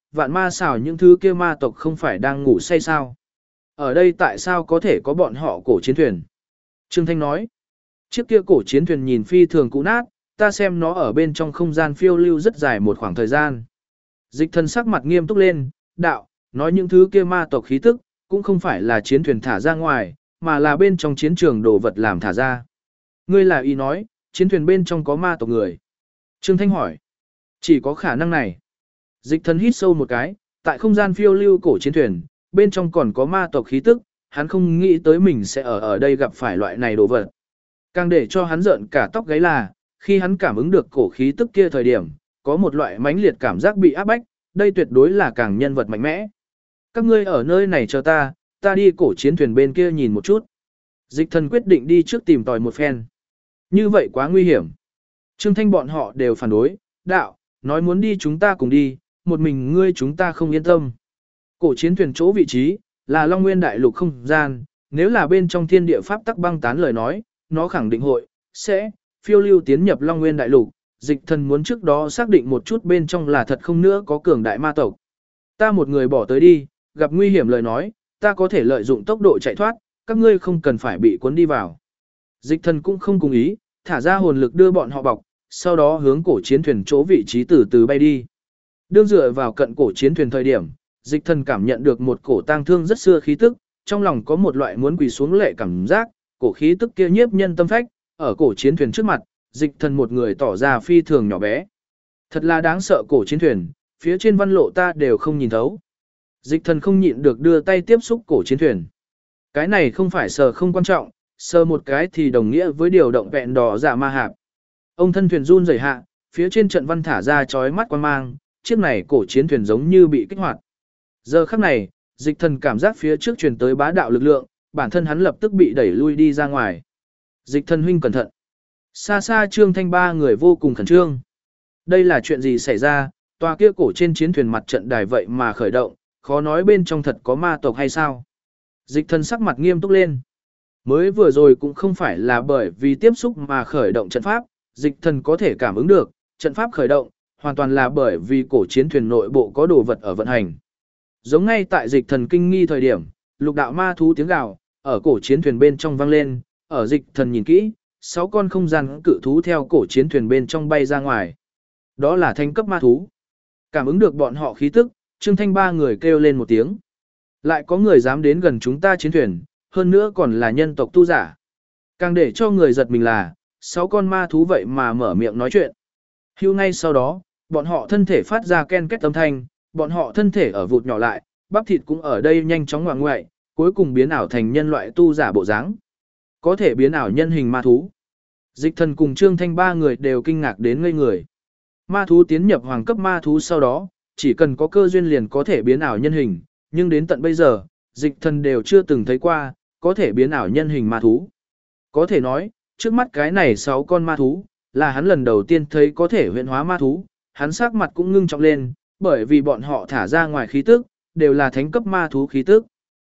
S1: vạn ma xảo những thứ kia ma tộc không phải đang ngủ say sao? Ở đây tại sao có thể có bọn họ cổ chiến thuyền? Trương Thanh nói, chiếc kia cổ chiến thuyền nhìn phi thường cũ nát, ta xem nó ở bên trong không gian phiêu lưu rất dài một khoảng thời gian. Dịch thần sắc mặt nghiêm túc lên, đạo, nói những thứ kia ma tộc khí tức, cũng không phải là chiến thuyền thả ra ngoài, mà là bên trong chiến trường đồ vật làm thả ra. Ngươi là ý nói, chiến thuyền bên trong có ma tộc người. Trương Thanh hỏi, chỉ có khả năng này. Dịch thần hít sâu một cái, tại không gian phiêu lưu cổ chiến thuyền, bên trong còn có ma tộc khí tức, hắn không nghĩ tới mình sẽ ở đây gặp phải loại này đồ vật. Càng để cho hắn giận cả tóc gáy là, khi hắn cảm ứng được cổ khí tức kia thời điểm, có một loại mãnh liệt cảm giác bị áp bách, đây tuyệt đối là càng nhân vật mạnh mẽ. Các ngươi ở nơi này chờ ta đi cổ chiến thuyền bên kia nhìn một chút. Dịch thần quyết định đi trước tìm tòi một phen. Như vậy quá nguy hiểm. Trương Thanh bọn họ đều phản đối, đạo, nói muốn đi chúng ta cùng đi, một mình ngươi chúng ta không yên tâm. Cổ chiến thuyền chỗ vị trí, là Long Nguyên Đại Lục không gian, nếu là bên trong thiên địa pháp tắc băng tán lời nói, nó khẳng định sẽ phiêu lưu tiến nhập Long Nguyên Đại Lục, dịch thần muốn trước đó xác định một chút bên trong là thật không nữa có cường đại ma tộc. Ta một người bỏ tới đi, gặp nguy hiểm lời nói, ta có thể lợi dụng tốc độ chạy thoát, các ngươi không cần phải bị cuốn đi vào. Dịch thần cũng không cùng ý, thả ra hồn lực đưa bọn họ bọc, sau đó hướng cổ chiến thuyền chỗ vị trí từ từ bay đi. Đương dựa vào cận cổ chiến thuyền thời điểm, dịch thần cảm nhận được một cổ tang thương rất xưa khí tức, trong lòng có một loại muốn quỳ xuống lệ cảm giác, cổ khí tức kia nhiếp nhân tâm phách, ở cổ chiến thuyền trước mặt, dịch thần một người tỏ ra phi thường nhỏ bé. Thật là đáng sợ cổ chiến thuyền, phía trên văn lộ ta đều không nhìn thấu. Dịch thần không nhịn được đưa tay tiếp xúc cổ chiến thuyền. Cái này không phải sờ không quan trọng, sờ một cái thì đồng nghĩa với điều động vẹn đỏ dạ ma hạp. Ông thân thuyền run rẩy hạ, phía trên trận văn thả ra chói mắt quan mang, chiếc này cổ chiến thuyền giống như bị kích hoạt. Giờ khắc này, dịch thần cảm giác phía trước truyền tới bá đạo lực lượng, bản thân hắn lập tức bị đẩy lui đi ra ngoài. Dịch thần huynh cẩn thận. Xa xa Trương Thanh ba người vô cùng khẩn trương. Đây là chuyện gì xảy ra, tòa kia cổ trên chiến thuyền mặt trận đài vậy mà khởi động, khó nói bên trong thật có ma tộc hay sao. Dịch thần sắc mặt nghiêm túc lên. Mới vừa rồi cũng không phải là bởi vì tiếp xúc mà khởi động trận pháp, dịch thần có thể cảm ứng được, trận pháp khởi động, hoàn toàn là bởi vì cổ chiến thuyền nội bộ có đồ vật ở vận hành. Giống ngay tại dịch thần kinh nghi thời điểm, lục đạo ma thú tiếng gào, ở cổ chiến thuyền bên trong vang lên, ở dịch thần nhìn kỹ, 6 con không gian cự thú theo cổ chiến thuyền bên trong bay ra ngoài. Đó là thánh cấp ma thú. Cảm ứng được bọn họ khí tức, Trương Thanh ba người kêu lên một tiếng. Lại có người dám đến gần chúng ta chiến thuyền, hơn nữa còn là nhân tộc tu giả. Càng để cho người giật mình là, 6 con ma thú vậy mà mở miệng nói chuyện. Hưu ngay sau đó, bọn họ thân thể phát ra ken két âm thanh, bọn họ thân thể ở vụt nhỏ lại, bắp thịt cũng ở đây nhanh chóng ngoạng ngoại, cuối cùng biến ảo thành nhân loại tu giả bộ dáng. Có thể biến ảo nhân hình ma thú. Dịch thần cùng Trương Thanh ba người đều kinh ngạc đến ngây người. Ma thú tiến nhập hoàng cấp ma thú sau đó, chỉ cần có cơ duyên liền có thể biến ảo nhân hình, nhưng đến tận bây giờ, dịch thần đều chưa từng thấy qua, có thể biến ảo nhân hình ma thú. Có thể nói, trước mắt cái này 6 con ma thú, là hắn lần đầu tiên thấy có thể huyễn hóa ma thú, hắn sắc mặt cũng ngưng trọng lên, bởi vì bọn họ thả ra ngoài khí tức, đều là thánh cấp ma thú khí tức.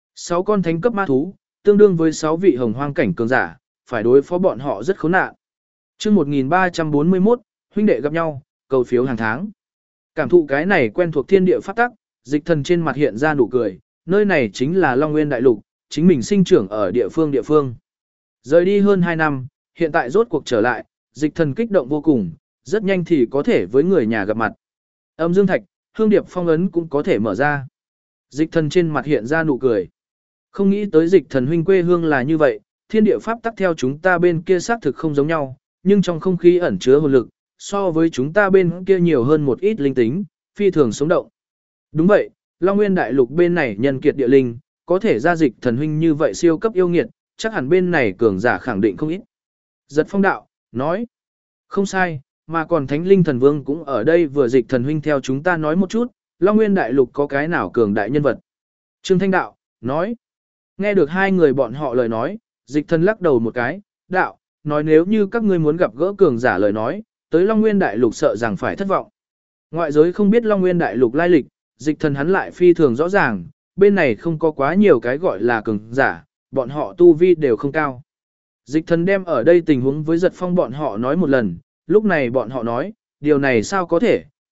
S1: 6 con thánh cấp ma thú, tương đương với 6 vị hồng hoang cảnh cường giả, phải đối phó bọn họ rất khốn nạn. Chương 1341, huynh đệ gặp nhau, cầu phiếu hàng tháng. Cảm thụ cái này quen thuộc thiên địa pháp tắc, dịch thần trên mặt hiện ra nụ cười, nơi này chính là Long Nguyên Đại Lục, chính mình sinh trưởng ở địa phương. Rời đi hơn 2 năm, hiện tại rốt cuộc trở lại, dịch thần kích động vô cùng, rất nhanh thì có thể với người nhà gặp mặt. Âm dương thạch, hương điệp phong ấn cũng có thể mở ra. Dịch thần trên mặt hiện ra nụ cười. Không nghĩ tới dịch thần huynh quê hương là như vậy, thiên địa pháp tắc theo chúng ta bên kia xác thực không giống nhau, nhưng trong không khí ẩn chứa hồn lực, so với chúng ta bên kia nhiều hơn một ít linh tính, phi thường sống động. Đúng vậy, Long Nguyên Đại Lục bên này nhân kiệt địa linh, có thể ra dịch thần huynh như vậy siêu cấp yêu nghiệt, chắc hẳn bên này cường giả khẳng định không ít. Giật phong đạo, nói, không sai, mà còn Thánh Linh Thần Vương cũng ở đây vừa dịch thần huynh theo chúng ta nói một chút, Long Nguyên Đại Lục có cái nào cường đại nhân vật. Trương Thanh đạo, nói, nghe được hai người bọn họ lời nói, dịch thần lắc đầu một cái, đạo, nói nếu như các ngươi muốn gặp gỡ cường giả lời nói, tới Long Nguyên Đại Lục sợ rằng phải thất vọng. Ngoại giới không biết Long Nguyên Đại Lục lai lịch, dịch thần hắn lại phi thường rõ ràng, bên này không có quá nhiều cái gọi là cường giả, bọn họ tu vi đều không cao. Dịch thần đem ở đây tình huống với giật phong bọn họ nói một lần, lúc này bọn họ nói, điều này sao có thể,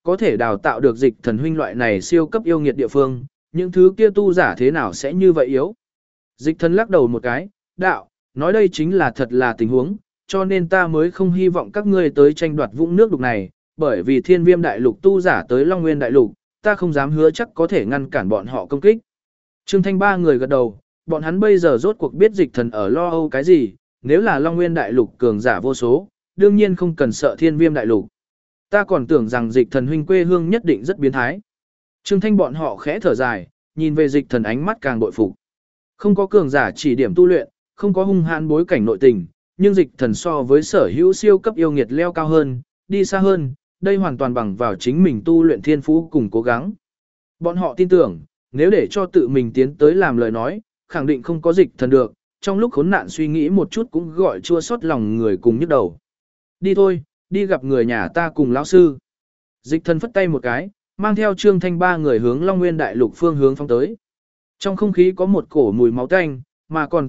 S1: có thể đào tạo được dịch thần huynh loại này siêu cấp yêu nghiệt địa phương, những thứ kia tu giả thế nào sẽ như vậy yếu. Dịch thần lắc đầu một cái, đạo, nói đây chính là thật là tình huống, cho nên ta mới không hy vọng các ngươi tới tranh đoạt vũng nước đục này, bởi vì thiên viêm đại lục tu giả tới Long Nguyên đại lục, ta không dám hứa chắc có thể ngăn cản bọn họ công kích. Trương Thanh ba người gật đầu, bọn hắn bây giờ rốt cuộc biết dịch thần ở lo âu cái gì, nếu là Long Nguyên đại lục cường giả vô số, đương nhiên không cần sợ thiên viêm đại lục. Ta còn tưởng rằng dịch thần huynh quê hương nhất định rất biến thái. Trương Thanh bọn họ khẽ thở dài, nhìn về dịch thần ánh mắt càng bội phục. Không có cường giả chỉ điểm tu luyện, không có hung hãn bối cảnh nội tình, nhưng dịch thần so với sở hữu siêu cấp yêu nghiệt leo cao hơn, đi xa hơn, đây hoàn toàn bằng vào chính mình tu luyện thiên phú cùng cố gắng. Bọn họ tin tưởng, nếu để cho tự mình tiến tới làm lời nói, khẳng định không có dịch thần được, trong lúc khốn nạn suy nghĩ một chút cũng gọi chua xót lòng người cùng nhức đầu. Đi thôi, đi gặp người nhà ta cùng lão sư. Dịch thần phất tay một cái, mang theo Trương Thanh ba người hướng Long Nguyên đại lục phương hướng phóng tới. Trong không khí có một cổ mùi máu tanh, mà còn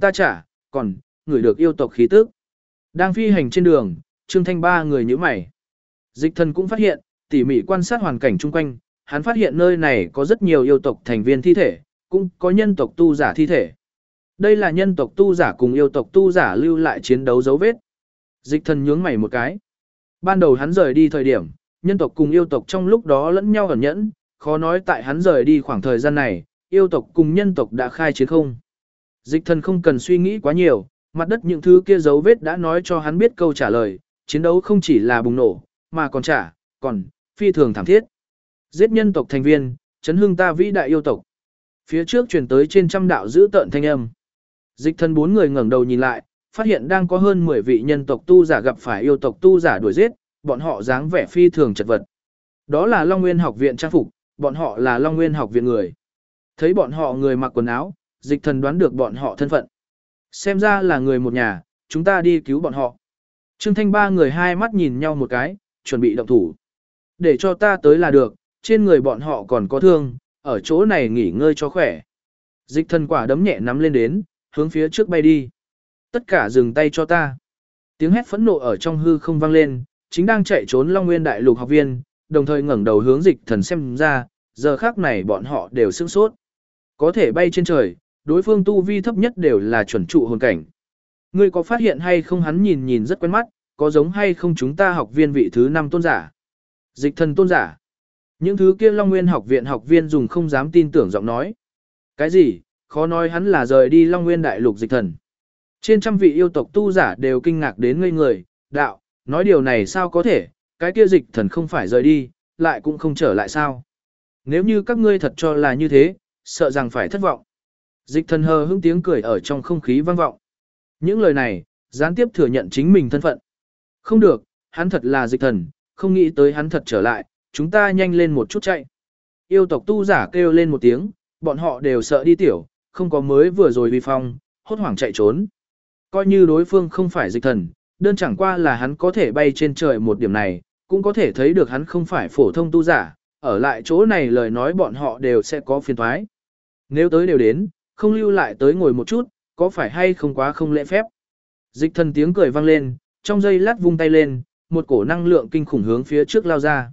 S1: ngửi được yêu tộc khí tức. Đang phi hành trên đường, Trương Thanh ba người nhíu mày. Dịch thần cũng phát hiện, tỉ mỉ quan sát hoàn cảnh chung quanh, hắn phát hiện nơi này có rất nhiều yêu tộc thành viên thi thể, cũng có nhân tộc tu giả thi thể. Đây là nhân tộc tu giả cùng yêu tộc tu giả lưu lại chiến đấu dấu vết. Dịch thần nhướng mày một cái. Ban đầu hắn rời đi thời điểm, nhân tộc cùng yêu tộc trong lúc đó lẫn nhau ẩn nhẫn, khó nói tại hắn rời đi khoảng thời gian này, yêu tộc cùng nhân tộc đã khai chiến không. Dịch thần không cần suy nghĩ quá nhiều, mặt đất những thứ kia dấu vết đã nói cho hắn biết câu trả lời, chiến đấu không chỉ là bùng nổ, mà còn phi thường thảm thiết. Giết nhân tộc thành viên, chấn hưng ta vĩ đại yêu tộc. Phía trước truyền tới trên trăm đạo giữ tợn thanh âm. Dịch thần bốn người ngẩng đầu nhìn lại, phát hiện đang có hơn 10 vị nhân tộc tu giả gặp phải yêu tộc tu giả đuổi giết, bọn họ dáng vẻ phi thường chật vật. Đó là Long Nguyên học viện trang phục, bọn họ là Long Nguyên học viện người. Thấy bọn họ người mặc quần áo, dịch thần đoán được bọn họ thân phận. Xem ra là người một nhà, chúng ta đi cứu bọn họ. Trương Thanh ba người hai mắt nhìn nhau một cái, chuẩn bị động thủ. Để cho ta tới là được, trên người bọn họ còn có thương, ở chỗ này nghỉ ngơi cho khỏe. Dịch thần quả đấm nhẹ nắm lên đến, hướng phía trước bay đi. Tất cả dừng tay cho ta. Tiếng hét phẫn nộ ở trong hư không vang lên, chính đang chạy trốn Long Nguyên đại lục học viên, đồng thời ngẩng đầu hướng dịch thần xem ra, giờ khác này bọn họ đều sửng sốt. Có thể bay trên trời, đối phương tu vi thấp nhất đều là chuẩn trụ hồn cảnh. Ngươi có phát hiện hay không, hắn nhìn rất quen mắt, có giống hay không chúng ta học viên vị thứ 5 tôn giả? Dịch thần tôn giả. Những thứ kia Long Nguyên học viện học viên dùng không dám tin tưởng giọng nói. Cái gì? Khó nói hắn là rời đi Long Nguyên đại lục dịch thần. Trên trăm vị yêu tộc tu giả đều kinh ngạc đến ngây người, đạo, nói điều này sao có thể, cái kia dịch thần không phải rời đi, lại cũng không trở lại sao? Nếu như các ngươi thật cho là như thế, sợ rằng phải thất vọng. Dịch thần hờ hững tiếng cười ở trong không khí vang vọng. Những lời này, gián tiếp thừa nhận chính mình thân phận. Không được, hắn thật là dịch thần, không nghĩ tới hắn thật trở lại, chúng ta nhanh lên một chút chạy. Yêu tộc tu giả kêu lên một tiếng, bọn họ đều sợ đi tiểu, không có mới vừa rồi vi phong, hốt hoảng chạy trốn. Coi như đối phương không phải dịch thần, đơn chẳng qua là hắn có thể bay trên trời một điểm này, cũng có thể thấy được hắn không phải phổ thông tu giả, ở lại chỗ này lời nói bọn họ đều sẽ có phiền toái. Nếu tới đều đến, không lưu lại tới ngồi một chút, có phải hay không quá không lễ phép. Dịch thần tiếng cười vang lên, trong giây lát vung tay lên, một cổ năng lượng kinh khủng hướng phía trước lao ra.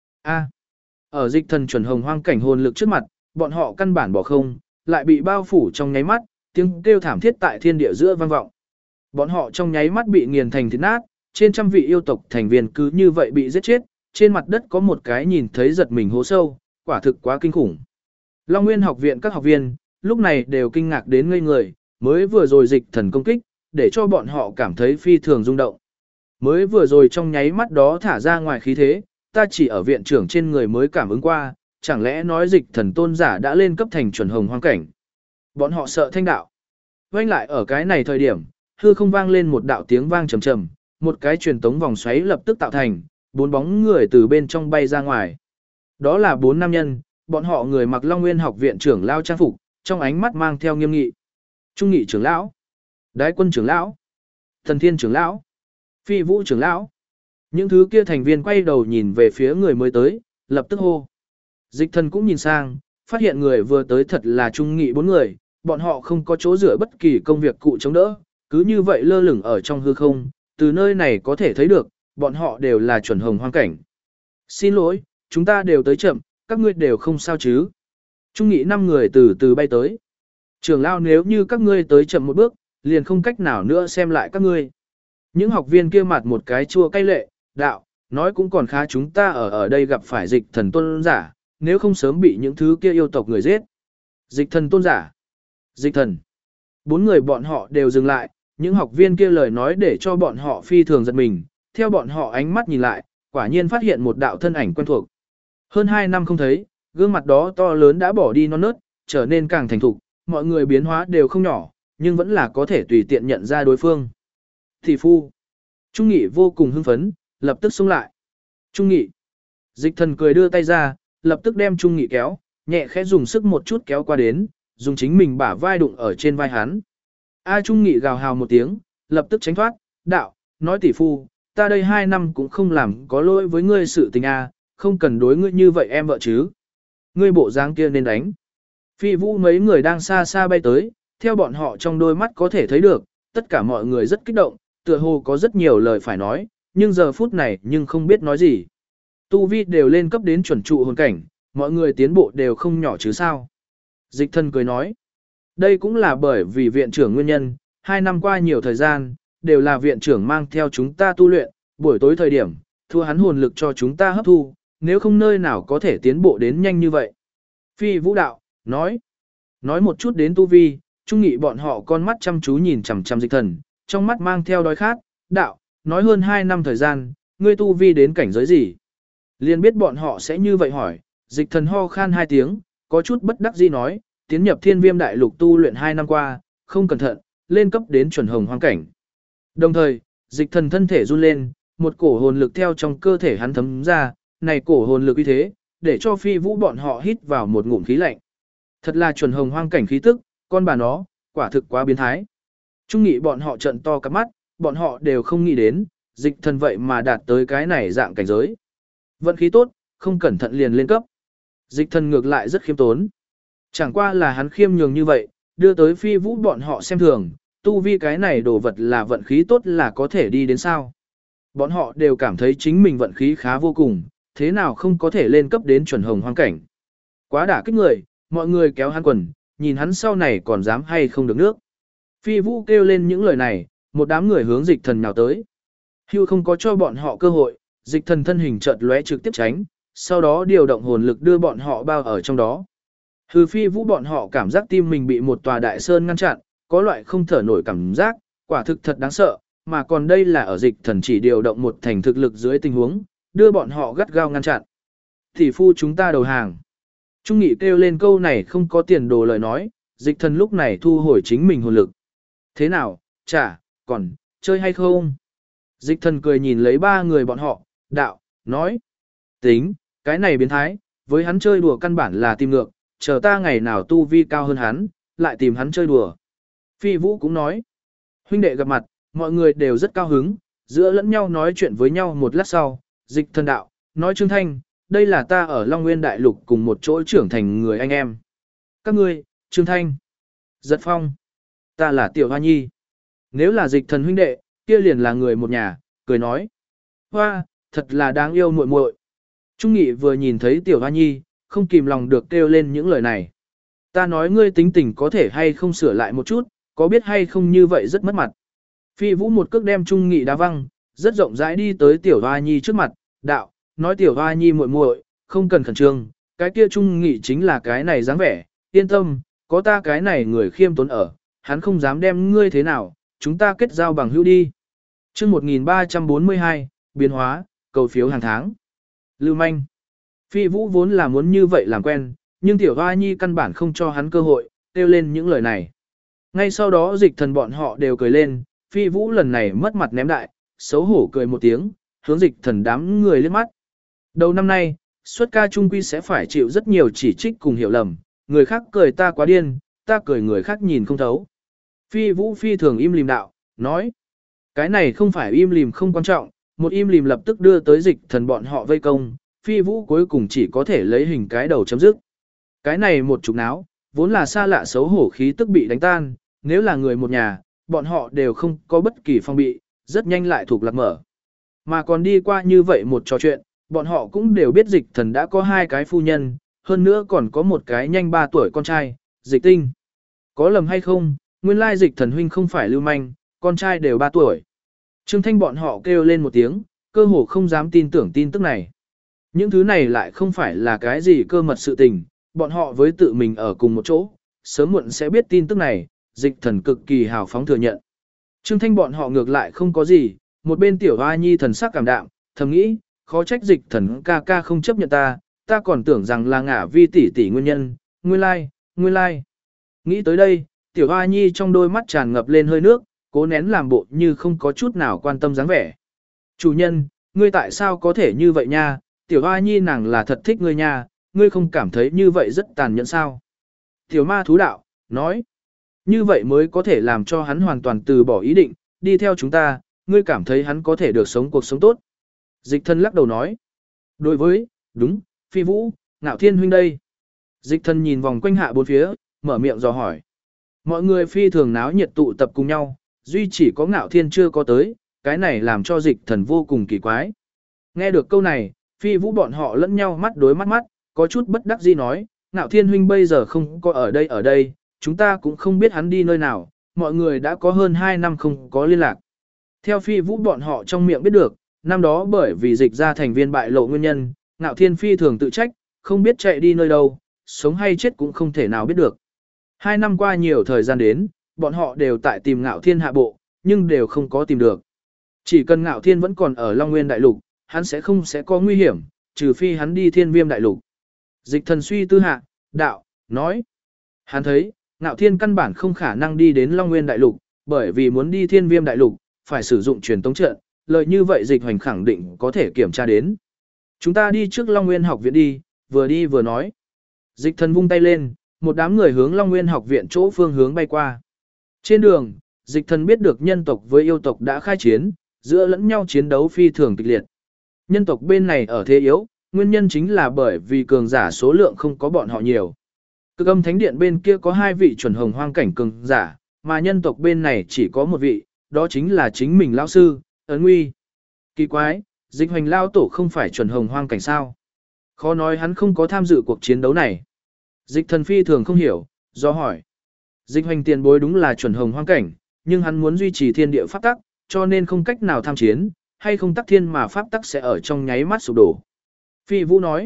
S1: Ở dịch thần chuẩn hồng hoang cảnh hồn lực trước mặt, bọn họ căn bản bỏ không, lại bị bao phủ trong nháy mắt, tiếng kêu thảm thiết tại thiên địa giữa vang vọng. Bọn họ trong nháy mắt bị nghiền thành thịt nát, trên trăm vị yêu tộc thành viên cứ như vậy bị giết chết, trên mặt đất có một cái nhìn thấy giật mình hố sâu, quả thực quá kinh khủng. Long Nguyên học viện các học viên, lúc này đều kinh ngạc đến ngây người, mới vừa rồi dịch thần công kích, để cho bọn họ cảm thấy phi thường rung động. Mới vừa rồi trong nháy mắt đó thả ra ngoài khí thế, ta chỉ ở viện trưởng trên người mới cảm ứng qua, chẳng lẽ nói dịch thần tôn giả đã lên cấp thành chuẩn hồng hoang cảnh. Bọn họ sợ thanh đạo. Quanh lại ở cái này thời điểm, hư không vang lên một đạo tiếng vang trầm trầm, một cái truyền tống vòng xoáy lập tức tạo thành, 4 bóng người từ bên trong bay ra ngoài. Đó là 4 nam nhân, bọn họ người mặc Long Nguyên học viện trưởng lão trang phục, trong ánh mắt mang theo nghiêm nghị. Trung nghị trưởng lão, Đái quân trưởng lão, Thần Thiên trưởng lão, Phi Vũ trưởng lão. Những thứ kia thành viên quay đầu nhìn về phía người mới tới, lập tức hô. Dịch thần cũng nhìn sang, phát hiện người vừa tới thật là trung nghị 4 người, bọn họ không có chỗ dựa bất kỳ công việc cụ chống đỡ, cứ như vậy lơ lửng ở trong hư không, từ nơi này có thể thấy được, bọn họ đều là chuẩn hồng hoang cảnh. Xin lỗi, chúng ta đều tới chậm, các ngươi đều không sao chứ. Trung nghị 5 người từ từ bay tới. Trưởng lão nếu như các ngươi tới chậm một bước, liền không cách nào nữa xem lại các ngươi. Những học viên kia mặt một cái chua cay lệ, đạo, nói cũng còn khá chúng ta ở đây gặp phải dịch thần tôn giả, nếu không sớm bị những thứ kia yêu tộc người giết. Dịch thần tôn giả. Dịch thần. 4 người bọn họ đều dừng lại, những học viên kia lời nói để cho bọn họ phi thường giật mình, theo bọn họ ánh mắt nhìn lại, quả nhiên phát hiện một đạo thân ảnh quen thuộc. Hơn 2 năm không thấy, gương mặt đó to lớn đã bỏ đi non nớt, trở nên càng thành thục, mọi người biến hóa đều không nhỏ, nhưng vẫn là có thể tùy tiện nhận ra đối phương. Thị phu. Trung Nghị vô cùng hưng phấn, lập tức xông lại. Trung Nghị. Dịch thần cười đưa tay ra, lập tức đem Trung Nghị kéo, nhẹ khẽ dùng sức một chút kéo qua đến, dùng chính mình bả vai đụng ở trên vai hắn. A Trung Nghị gào hào một tiếng, lập tức tránh thoát, đạo, nói tỷ phu, ta đây 2 năm cũng không làm có lỗi với ngươi sự tình a, không cần đối ngươi như vậy em vợ chứ. Ngươi bộ dáng kia nên đánh. Phi Vũ mấy người đang xa xa bay tới, theo bọn họ trong đôi mắt có thể thấy được, tất cả mọi người rất kích động, tựa hồ có rất nhiều lời phải nói, nhưng giờ phút này nhưng không biết nói gì. Tu vi đều lên cấp đến chuẩn trụ hồn cảnh, mọi người tiến bộ đều không nhỏ chứ sao. Dịch thần cười nói, đây cũng là bởi vì viện trưởng nguyên nhân, 2 năm qua nhiều thời gian, đều là viện trưởng mang theo chúng ta tu luyện, buổi tối thời điểm, thua hắn hồn lực cho chúng ta hấp thu, nếu không nơi nào có thể tiến bộ đến nhanh như vậy. Phi Vũ đạo, nói một chút đến tu vi, Trung Nghị bọn họ con mắt chăm chú nhìn chằm chằm dịch thần, trong mắt mang theo đói khát, đạo, nói hơn 2 năm thời gian, ngươi tu vi đến cảnh giới gì? Liền biết bọn họ sẽ như vậy hỏi, dịch thần ho khan 2 tiếng, có chút bất đắc dĩ nói, tiến nhập thiên viêm đại lục tu luyện 2 năm qua, không cẩn thận, lên cấp đến chuẩn hồng hoang cảnh. Đồng thời, dịch thần thân thể run lên, một cổ hồn lực theo trong cơ thể hắn thấm ra, này cổ hồn lực như thế, để cho Phi Vũ bọn họ hít vào một ngụm khí lạnh. Thật là chuẩn hồng hoang cảnh khí tức, con bà nó, quả thực quá biến thái. Trung Nghị bọn họ trợn to cả mắt, bọn họ đều không nghĩ đến, dịch thần vậy mà đạt tới cái này dạng cảnh giới. Vận khí tốt, không cẩn thận liền lên cấp. Dịch thần ngược lại rất khiêm tốn. Chẳng qua là hắn khiêm nhường như vậy, đưa tới Phi Vũ bọn họ xem thường, tu vi cái này đồ vật là vận khí tốt là có thể đi đến sao. Bọn họ đều cảm thấy chính mình vận khí khá vô cùng, thế nào không có thể lên cấp đến chuẩn hồng hoang cảnh. Quá đả kích người, mọi người kéo hắn quần, nhìn hắn sau này còn dám hay không được nước. Phi Vũ kêu lên những lời này, một đám người hướng dịch thần nào tới. Hưu không có cho bọn họ cơ hội, dịch thần thân hình chợt lóe trực tiếp tránh, sau đó điều động hồn lực đưa bọn họ bao ở trong đó. Hư Phi Vũ bọn họ cảm giác tim mình bị một tòa đại sơn ngăn chặn, có loại không thở nổi cảm giác, quả thực thật đáng sợ, mà còn đây là ở dịch thần chỉ điều động một thành thực lực dưới tình huống, đưa bọn họ gắt gao ngăn chặn. Tỷ phu chúng ta đầu hàng. Trung Nghị kêu lên câu này không có tiền đồ lời nói, dịch thần lúc này thu hồi chính mình hồn lực. Thế nào, còn, chơi hay không? Dịch thần cười nhìn lấy 3 người bọn họ, đạo, nói. Tính, cái này biến thái, với hắn chơi đùa căn bản là tìm ngược, chờ ta ngày nào tu vi cao hơn hắn, lại tìm hắn chơi đùa. Phi Vũ cũng nói. Huynh đệ gặp mặt, mọi người đều rất cao hứng, giữa lẫn nhau nói chuyện với nhau một lát sau, dịch thần đạo, nói Trương Thanh, đây là ta ở Long Nguyên Đại Lục cùng một chỗ trưởng thành người anh em. Các ngươi, Trương Thanh, Giật Phong, ta là Tiểu Hoa Nhi. Nếu là dịch thần huynh đệ, kia liền là người một nhà, cười nói. Hoa, thật là đáng yêu muội muội. Trung Nghị vừa nhìn thấy Tiểu Hoa Nhi, không kìm lòng được kêu lên những lời này. Ta nói ngươi tính tình có thể hay không sửa lại một chút, có biết hay không như vậy rất mất mặt. Phi Vũ một cước đem Trung Nghị đá văng, rất rộng rãi đi tới Tiểu Hoa Nhi trước mặt, đạo, nói Tiểu Hoa Nhi muội muội, không cần khẩn trương, cái kia Trung Nghị chính là cái này dáng vẻ, yên tâm, có ta cái này người khiêm tốn ở, hắn không dám đem ngươi thế nào, chúng ta kết giao bằng hữu đi. Chương 1342, biến hóa, cầu phiếu hàng tháng. Lưu manh. Phi Vũ vốn là muốn như vậy làm quen, nhưng Tiểu Hoa Nhi căn bản không cho hắn cơ hội, kêu lên những lời này. Ngay sau đó dịch thần bọn họ đều cười lên, Phi Vũ lần này mất mặt ném đại, xấu hổ cười một tiếng, hướng dịch thần đám người liếc mắt. Đầu năm nay, xuất ca trung quy sẽ phải chịu rất nhiều chỉ trích cùng hiểu lầm, người khác cười ta quá điên, ta cười người khác nhìn không thấu. Phi Vũ phi thường im lìm đạo, nói, cái này không phải im lìm không quan trọng, một im lìm lập tức đưa tới dịch thần bọn họ vây công, Phi Vũ cuối cùng chỉ có thể lấy hình cái đầu chấm dứt. Cái này một chục náo, vốn là xa lạ xấu hổ khí tức bị đánh tan, nếu là người một nhà, bọn họ đều không có bất kỳ phong bị, rất nhanh lại thuộc lạc mở. Mà còn đi qua như vậy một trò chuyện, Bọn họ cũng đều biết dịch thần đã có 2 cái phu nhân, hơn nữa còn có một cái nhanh 3 tuổi con trai, dịch tinh. Có lầm hay không, nguyên lai dịch thần huynh không phải lưu manh, con trai đều 3 tuổi. Trương Thanh bọn họ kêu lên một tiếng, cơ hồ không dám tin tưởng tin tức này. Những thứ này lại không phải là cái gì cơ mật sự tình, bọn họ với tự mình ở cùng một chỗ, sớm muộn sẽ biết tin tức này, dịch thần cực kỳ hào phóng thừa nhận. Trương Thanh bọn họ ngược lại không có gì, một bên tiểu hoa nhi thần sắc cảm đạm, thầm nghĩ, khó trách dịch thần ca ca không chấp nhận ta còn tưởng rằng là ngả vi tỷ tỷ nguyên nhân, nguyên lai. Nghĩ tới đây, tiểu hoa nhi trong đôi mắt tràn ngập lên hơi nước, cố nén làm bộ như không có chút nào quan tâm dáng vẻ. Chủ nhân, ngươi tại sao có thể như vậy nha, tiểu hoa nhi nàng là thật thích ngươi nha, ngươi không cảm thấy như vậy rất tàn nhẫn sao? Tiểu ma thú đạo, nói, như vậy mới có thể làm cho hắn hoàn toàn từ bỏ ý định, đi theo chúng ta, ngươi cảm thấy hắn có thể được sống cuộc sống tốt. Dịch thần lắc đầu nói, đối với, đúng, phi vũ, ngạo thiên huynh đây. Dịch thần nhìn vòng quanh hạ bốn phía, mở miệng dò hỏi. Mọi người phi thường náo nhiệt tụ tập cùng nhau, duy chỉ có ngạo thiên chưa có tới, cái này làm cho dịch thần vô cùng kỳ quái. Nghe được câu này, phi vũ bọn họ lẫn nhau mắt đối mắt, có chút bất đắc dĩ nói, ngạo thiên huynh bây giờ không có ở đây, chúng ta cũng không biết hắn đi nơi nào, mọi người đã có hơn 2 năm không có liên lạc. Theo phi vũ bọn họ trong miệng biết được, năm đó bởi vì dịch ra thành viên bại lộ nguyên nhân, ngạo thiên phi thường tự trách, không biết chạy đi nơi đâu, sống hay chết cũng không thể nào biết được. 2 năm qua nhiều thời gian đến, bọn họ đều tại tìm ngạo thiên hạ bộ, nhưng đều không có tìm được. Chỉ cần ngạo thiên vẫn còn ở Long Nguyên Đại Lục, hắn sẽ không có nguy hiểm, trừ phi hắn đi Thiên Viêm Đại Lục. Dịch thần suy tư hạ, đạo, nói. Hắn thấy, ngạo thiên căn bản không khả năng đi đến Long Nguyên Đại Lục, bởi vì muốn đi Thiên Viêm Đại Lục, phải sử dụng truyền tống trận, lợi như vậy dịch hoành khẳng định có thể kiểm tra đến. Chúng ta đi trước Long Nguyên học viện đi vừa nói. Dịch thần vung tay lên, một đám người hướng Long Nguyên học viện chỗ phương hướng bay qua. Trên đường, dịch thần biết được nhân tộc với yêu tộc đã khai chiến, giữa lẫn nhau chiến đấu phi thường kịch liệt. Nhân tộc bên này ở thế yếu, nguyên nhân chính là bởi vì cường giả số lượng không có bọn họ nhiều. Cực âm thánh điện bên kia có 2 vị chuẩn hồng hoang cảnh cường giả, mà nhân tộc bên này chỉ có 1 vị, đó chính là chính mình lão sư, Ấn Nguy. Kỳ quái, dịch hoành lao tổ không phải chuẩn hồng hoang cảnh sao? Khó nói hắn không có tham dự cuộc chiến đấu này. Dịch thần phi thường không hiểu, do hỏi. Dịch hoành tiền bối đúng là chuẩn hồng hoang cảnh, nhưng hắn muốn duy trì thiên địa pháp tắc, cho nên không cách nào tham chiến, hay không tắc thiên mà pháp tắc sẽ ở trong nháy mắt sụp đổ. Phi Vũ nói,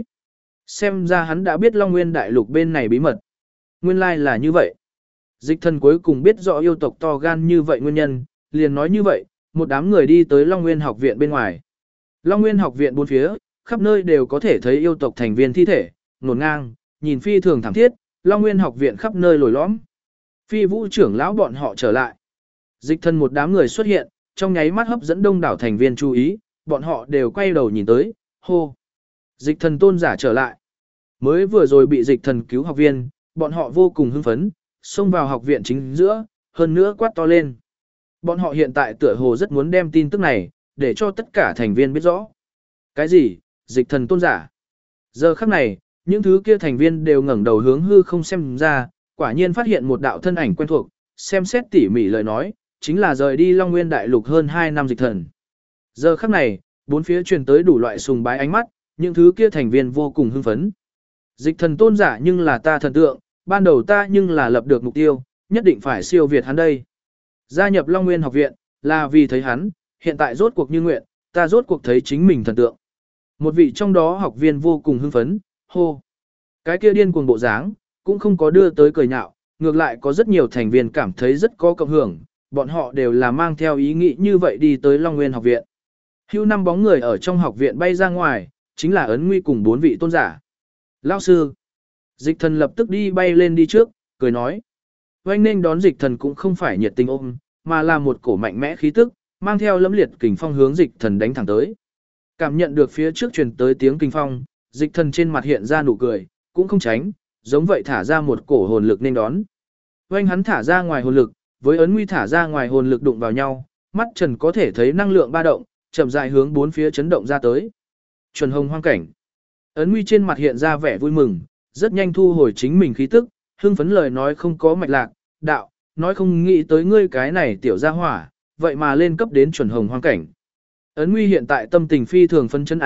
S1: xem ra hắn đã biết Long Nguyên Đại Lục bên này bí mật. Nguyên lai là như vậy. Dịch thần cuối cùng biết rõ yêu tộc to gan như vậy nguyên nhân, liền nói như vậy, một đám người đi tới Long Nguyên học viện bên ngoài. Long Nguyên học viện bốn phía, khắp nơi đều có thể thấy yêu tộc thành viên thi thể, ngổn ngang, nhìn phi thường thảm thiết, Long Nguyên học viện khắp nơi lồi lõm. Phi Vũ trưởng lão bọn họ trở lại. Dịch thần một đám người xuất hiện, trong nháy mắt hấp dẫn đông đảo thành viên chú ý, bọn họ đều quay đầu nhìn tới, hô. Dịch thần tôn giả trở lại. Mới vừa rồi bị dịch thần cứu học viên, bọn họ vô cùng hưng phấn, xông vào học viện chính giữa, hơn nữa quát to lên. Bọn họ hiện tại tựa hồ rất muốn đem tin tức này, để cho tất cả thành viên biết rõ. Cái gì? Dịch thần tôn giả. Giờ khắc này, những thứ kia thành viên đều ngẩng đầu hướng hư không xem ra, quả nhiên phát hiện một đạo thân ảnh quen thuộc, xem xét tỉ mỉ lời nói, chính là rời đi Long Nguyên Đại Lục hơn 2 năm dịch thần. Giờ khắc này, bốn phía truyền tới đủ loại sùng bái ánh mắt, những thứ kia thành viên vô cùng hưng phấn. Dịch thần tôn giả nhưng là ta thần tượng, ban đầu ta nhưng là lập được mục tiêu, nhất định phải siêu việt hắn đây. Gia nhập Long Nguyên học viện, là vì thấy hắn, hiện tại rốt cuộc như nguyện, ta rốt cuộc thấy chính mình thần tượng. Một vị trong đó học viên vô cùng hưng phấn, hô. Cái kia điên cuồng bộ dáng, cũng không có đưa tới cười nhạo, ngược lại có rất nhiều thành viên cảm thấy rất có cộng hưởng, bọn họ đều là mang theo ý nghĩ như vậy đi tới Long Nguyên học viện. Hưu 5 bóng người ở trong học viện bay ra ngoài, chính là Ấn Nguy cùng 4 vị tôn giả. Lão sư. Dịch thần lập tức đi bay lên đi trước, cười nói. Oanh nên đón dịch thần cũng không phải nhiệt tình ôm, mà là một cổ mạnh mẽ khí tức, mang theo lẫm liệt kình phong hướng dịch thần đánh thẳng tới. Cảm nhận được phía trước truyền tới tiếng kình phong, dịch thần trên mặt hiện ra nụ cười, cũng không tránh, giống vậy thả ra một cổ hồn lực nên đón. Oanh hắn thả ra ngoài hồn lực, với Ấn Nguy thả ra ngoài hồn lực đụng vào nhau, mắt trần có thể thấy năng lượng ba động, chậm rãi hướng bốn phía chấn động ra tới. Chuẩn hồng hoang cảnh. Ấn Nguy trên mặt hiện ra vẻ vui mừng, rất nhanh thu hồi chính mình khí tức, hưng phấn lời nói không có mạch lạc, đạo, nói không nghĩ tới ngươi cái này tiểu gia hỏa, vậy mà lên cấp đến chuẩn hồng hoang cảnh. Ấn Nguy hiện tại tâm tình phi thường phân chân A,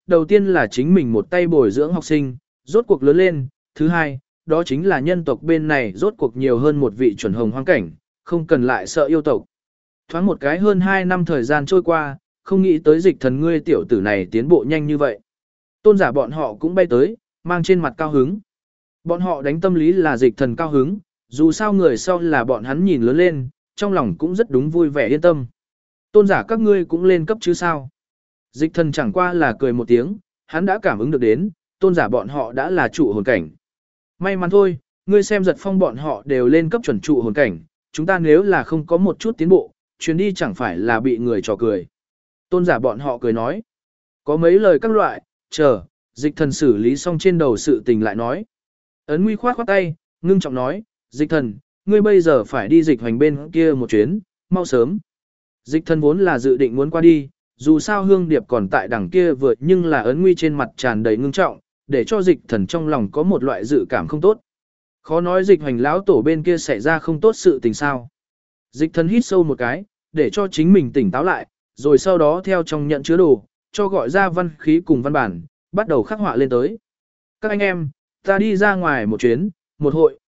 S1: đầu tiên là chính mình một tay bồi dưỡng học sinh, rốt cuộc lớn lên, thứ hai, đó chính là nhân tộc bên này rốt cuộc nhiều hơn một vị chuẩn hồng hoang cảnh, không cần lại sợ yêu tộc. Thoáng một cái hơn 2 năm thời gian trôi qua, không nghĩ tới Dịch Thần ngươi tiểu tử này tiến bộ nhanh như vậy. Tôn giả bọn họ cũng bay tới, mang trên mặt cao hứng. Bọn họ đánh tâm lý là Dịch Thần cao hứng, dù sao người sau là bọn hắn nhìn lớn lên, trong lòng cũng rất đúng vui vẻ yên tâm. Tôn giả các ngươi cũng lên cấp chứ sao? Dịch Thần chẳng qua là cười một tiếng, hắn đã cảm ứng được đến, tôn giả bọn họ đã là trụ hồn cảnh. May mắn thôi, ngươi xem Giật Phong bọn họ đều lên cấp chuẩn trụ hồn cảnh, chúng ta nếu là không có một chút tiến bộ, chuyến đi chẳng phải là bị người trò cười. Tôn giả bọn họ cười nói, có mấy lời các loại, chờ, Dịch Thần xử lý xong trên đầu sự tình lại nói. Ấn Nguy khoát khoát tay, ngưng trọng nói, Dịch Thần, ngươi bây giờ phải đi dịch hoành bên kia một chuyến, mau sớm. Dịch Thần vốn là dự định muốn qua đi, dù sao Hương Điệp còn tại đằng kia vượt nhưng là Ấn Nguy trên mặt tràn đầy ngưng trọng, để cho Dịch Thần trong lòng có một loại dự cảm không tốt. Khó nói dịch hoành lão tổ bên kia xảy ra không tốt sự tình sao. Dịch Thần hít sâu một cái, để cho chính mình tỉnh táo lại, rồi sau đó theo trong nhận chứa đồ, cho gọi ra văn khí cùng văn bản, bắt đầu khắc họa lên tới. Các anh em, ta đi ra ngoài một chuyến, một hội,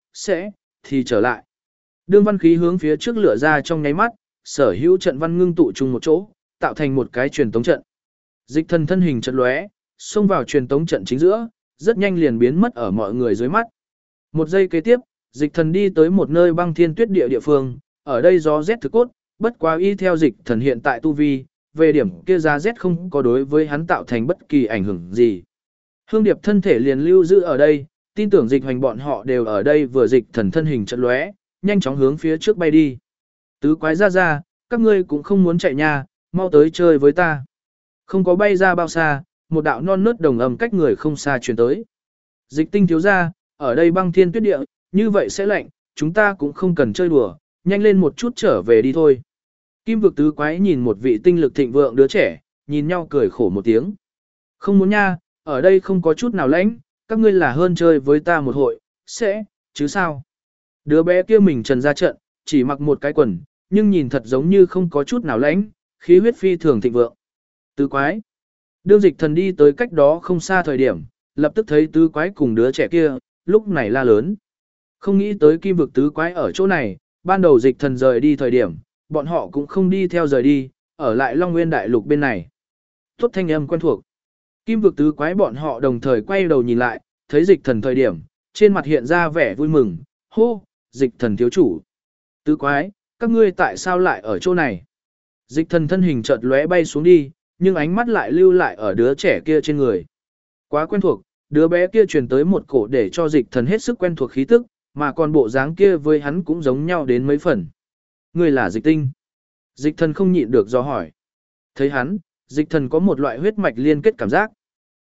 S1: thì trở lại. Đương văn khí hướng phía trước lửa ra trong nháy mắt, sở hữu trận văn ngưng tụ chung một chỗ, tạo thành một cái truyền tống trận. Dịch Thần thân hình chợt lóe, xông vào truyền tống trận chính giữa, rất nhanh liền biến mất ở mọi người dưới mắt. Một giây kế tiếp, Dịch Thần đi tới một nơi băng thiên tuyết địa địa phương, ở đây gió rét thực cốt, bất quá y theo Dịch Thần hiện tại tu vi, về điểm kia giá rét không có đối với hắn tạo thành bất kỳ ảnh hưởng gì. Hương Điệp thân thể liền lưu giữ ở đây, tin tưởng Dịch Hoành bọn họ đều ở đây vừa Dịch Thần thân hình chợt lóe, nhanh chóng hướng phía trước bay đi. Tứ quái ra, các ngươi cũng không muốn chạy nha, mau tới chơi với ta. Không có bay ra bao xa, một đạo non nớt đồng âm cách người không xa truyền tới. Dịch Tinh thiếu ra, ở đây băng thiên tuyết địa, như vậy sẽ lạnh, chúng ta cũng không cần chơi đùa, nhanh lên một chút trở về đi thôi. Kim vực tứ quái nhìn một vị tinh lực thịnh vượng đứa trẻ, nhìn nhau cười khổ một tiếng. Không muốn nha, ở đây không có chút nào lãnh, các ngươi là hơn chơi với ta một hội, chứ sao. Đứa bé kia mình trần ra trận, chỉ mặc một cái quần, nhưng nhìn thật giống như không có chút nào lãnh, khí huyết phi thường thịnh vượng. Tứ quái. Đương Dịch Thần đi tới cách đó không xa thời điểm, lập tức thấy tứ quái cùng đứa trẻ kia, lúc này la lớn. Không nghĩ tới kim vực tứ quái ở chỗ này, ban đầu Dịch Thần rời đi thời điểm, bọn họ cũng không đi theo rời đi, ở lại Long Nguyên Đại Lục bên này. Tốt thanh âm quen thuộc. Kim vực tứ quái bọn họ đồng thời quay đầu nhìn lại, thấy Dịch Thần thời điểm, trên mặt hiện ra vẻ vui mừng, hô, Dịch Thần thiếu chủ. Tứ quái, các ngươi tại sao lại ở chỗ này? Dịch Thần thân hình chợt lóe bay xuống đi, nhưng ánh mắt lại lưu lại ở đứa trẻ kia trên người. Quá quen thuộc, đứa bé kia truyền tới một cổ để cho Dịch Thần hết sức quen thuộc khí tức, mà còn bộ dáng kia với hắn cũng giống nhau đến mấy phần. Ngươi là Dịch Tinh. Dịch Thần không nhịn được do hỏi. Thấy hắn, Dịch Thần có một loại huyết mạch liên kết cảm giác.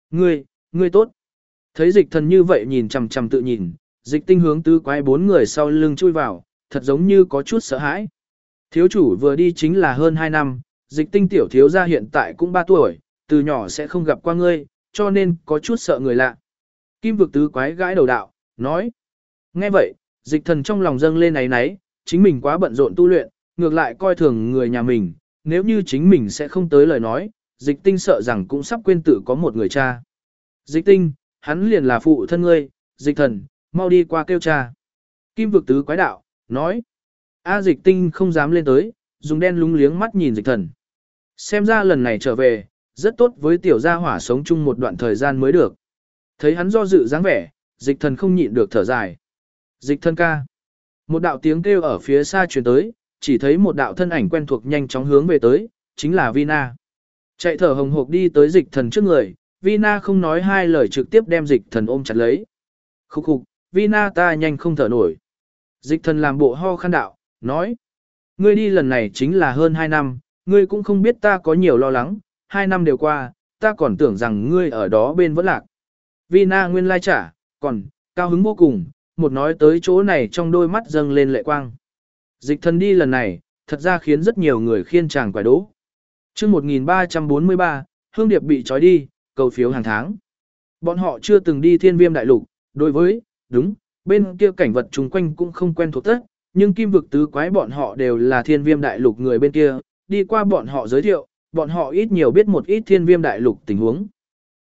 S1: Ngươi tốt. Thấy Dịch Thần như vậy nhìn chằm chằm tự nhìn, Dịch Tinh hướng tứ quái bốn người sau lưng chui vào, thật giống như có chút sợ hãi. Thiếu chủ vừa đi chính là hơn 2 năm, Dịch Tinh tiểu thiếu gia hiện tại cũng 3 tuổi, từ nhỏ sẽ không gặp qua ngươi, cho nên có chút sợ người lạ. Kim vực tứ quái gãi đầu đạo, nói. Nghe vậy, Dịch Thần trong lòng dâng lên áy náy, chính mình quá bận rộn tu luyện, ngược lại coi thường người nhà mình, nếu như chính mình sẽ không tới lời nói, Dịch Tinh sợ rằng cũng sắp quên tự có một người cha. Dịch Tinh, hắn liền là phụ thân ngươi, Dịch Thần, mau đi qua kêu cha. Kim vực tứ quái đạo, nói. Dịch Tinh không dám lên tới, dùng đen lúng liếng mắt nhìn Dịch Thần. Xem ra lần này trở về, rất tốt với tiểu gia hỏa sống chung một đoạn thời gian mới được. Thấy hắn do dự dáng vẻ, Dịch Thần không nhịn được thở dài. Dịch Thần ca. Một đạo tiếng kêu ở phía xa truyền tới, chỉ thấy một đạo thân ảnh quen thuộc nhanh chóng hướng về tới, chính là Vina. Chạy thở hồng hộc đi tới Dịch Thần trước người, Vina không nói hai lời trực tiếp đem Dịch Thần ôm chặt lấy. Khúc khục, Vina ta nhanh không thở nổi. Dịch Thần làm bộ ho khăn đạo, nói. Ngươi đi lần này chính là hơn 2 năm, ngươi cũng không biết ta có nhiều lo lắng, 2 năm đều qua, ta còn tưởng rằng ngươi ở đó bên vẫn lạc. Vina nguyên lai trả, còn, cao hứng vô cùng, một nói tới chỗ này trong đôi mắt dâng lên lệ quang. Dịch Thần đi lần này, thật ra khiến rất nhiều người khiên chàng quải đố. Trước 1343, Hương Điệp bị trói đi, cầu phiếu hàng tháng. Bọn họ chưa từng đi Thiên Viêm Đại Lục, đối với, đúng, bên kia cảnh vật chung quanh cũng không quen thuộc tất, nhưng kim vực tứ quái bọn họ đều là Thiên Viêm Đại Lục người bên kia, đi qua bọn họ giới thiệu, bọn họ ít nhiều biết một ít Thiên Viêm Đại Lục tình huống.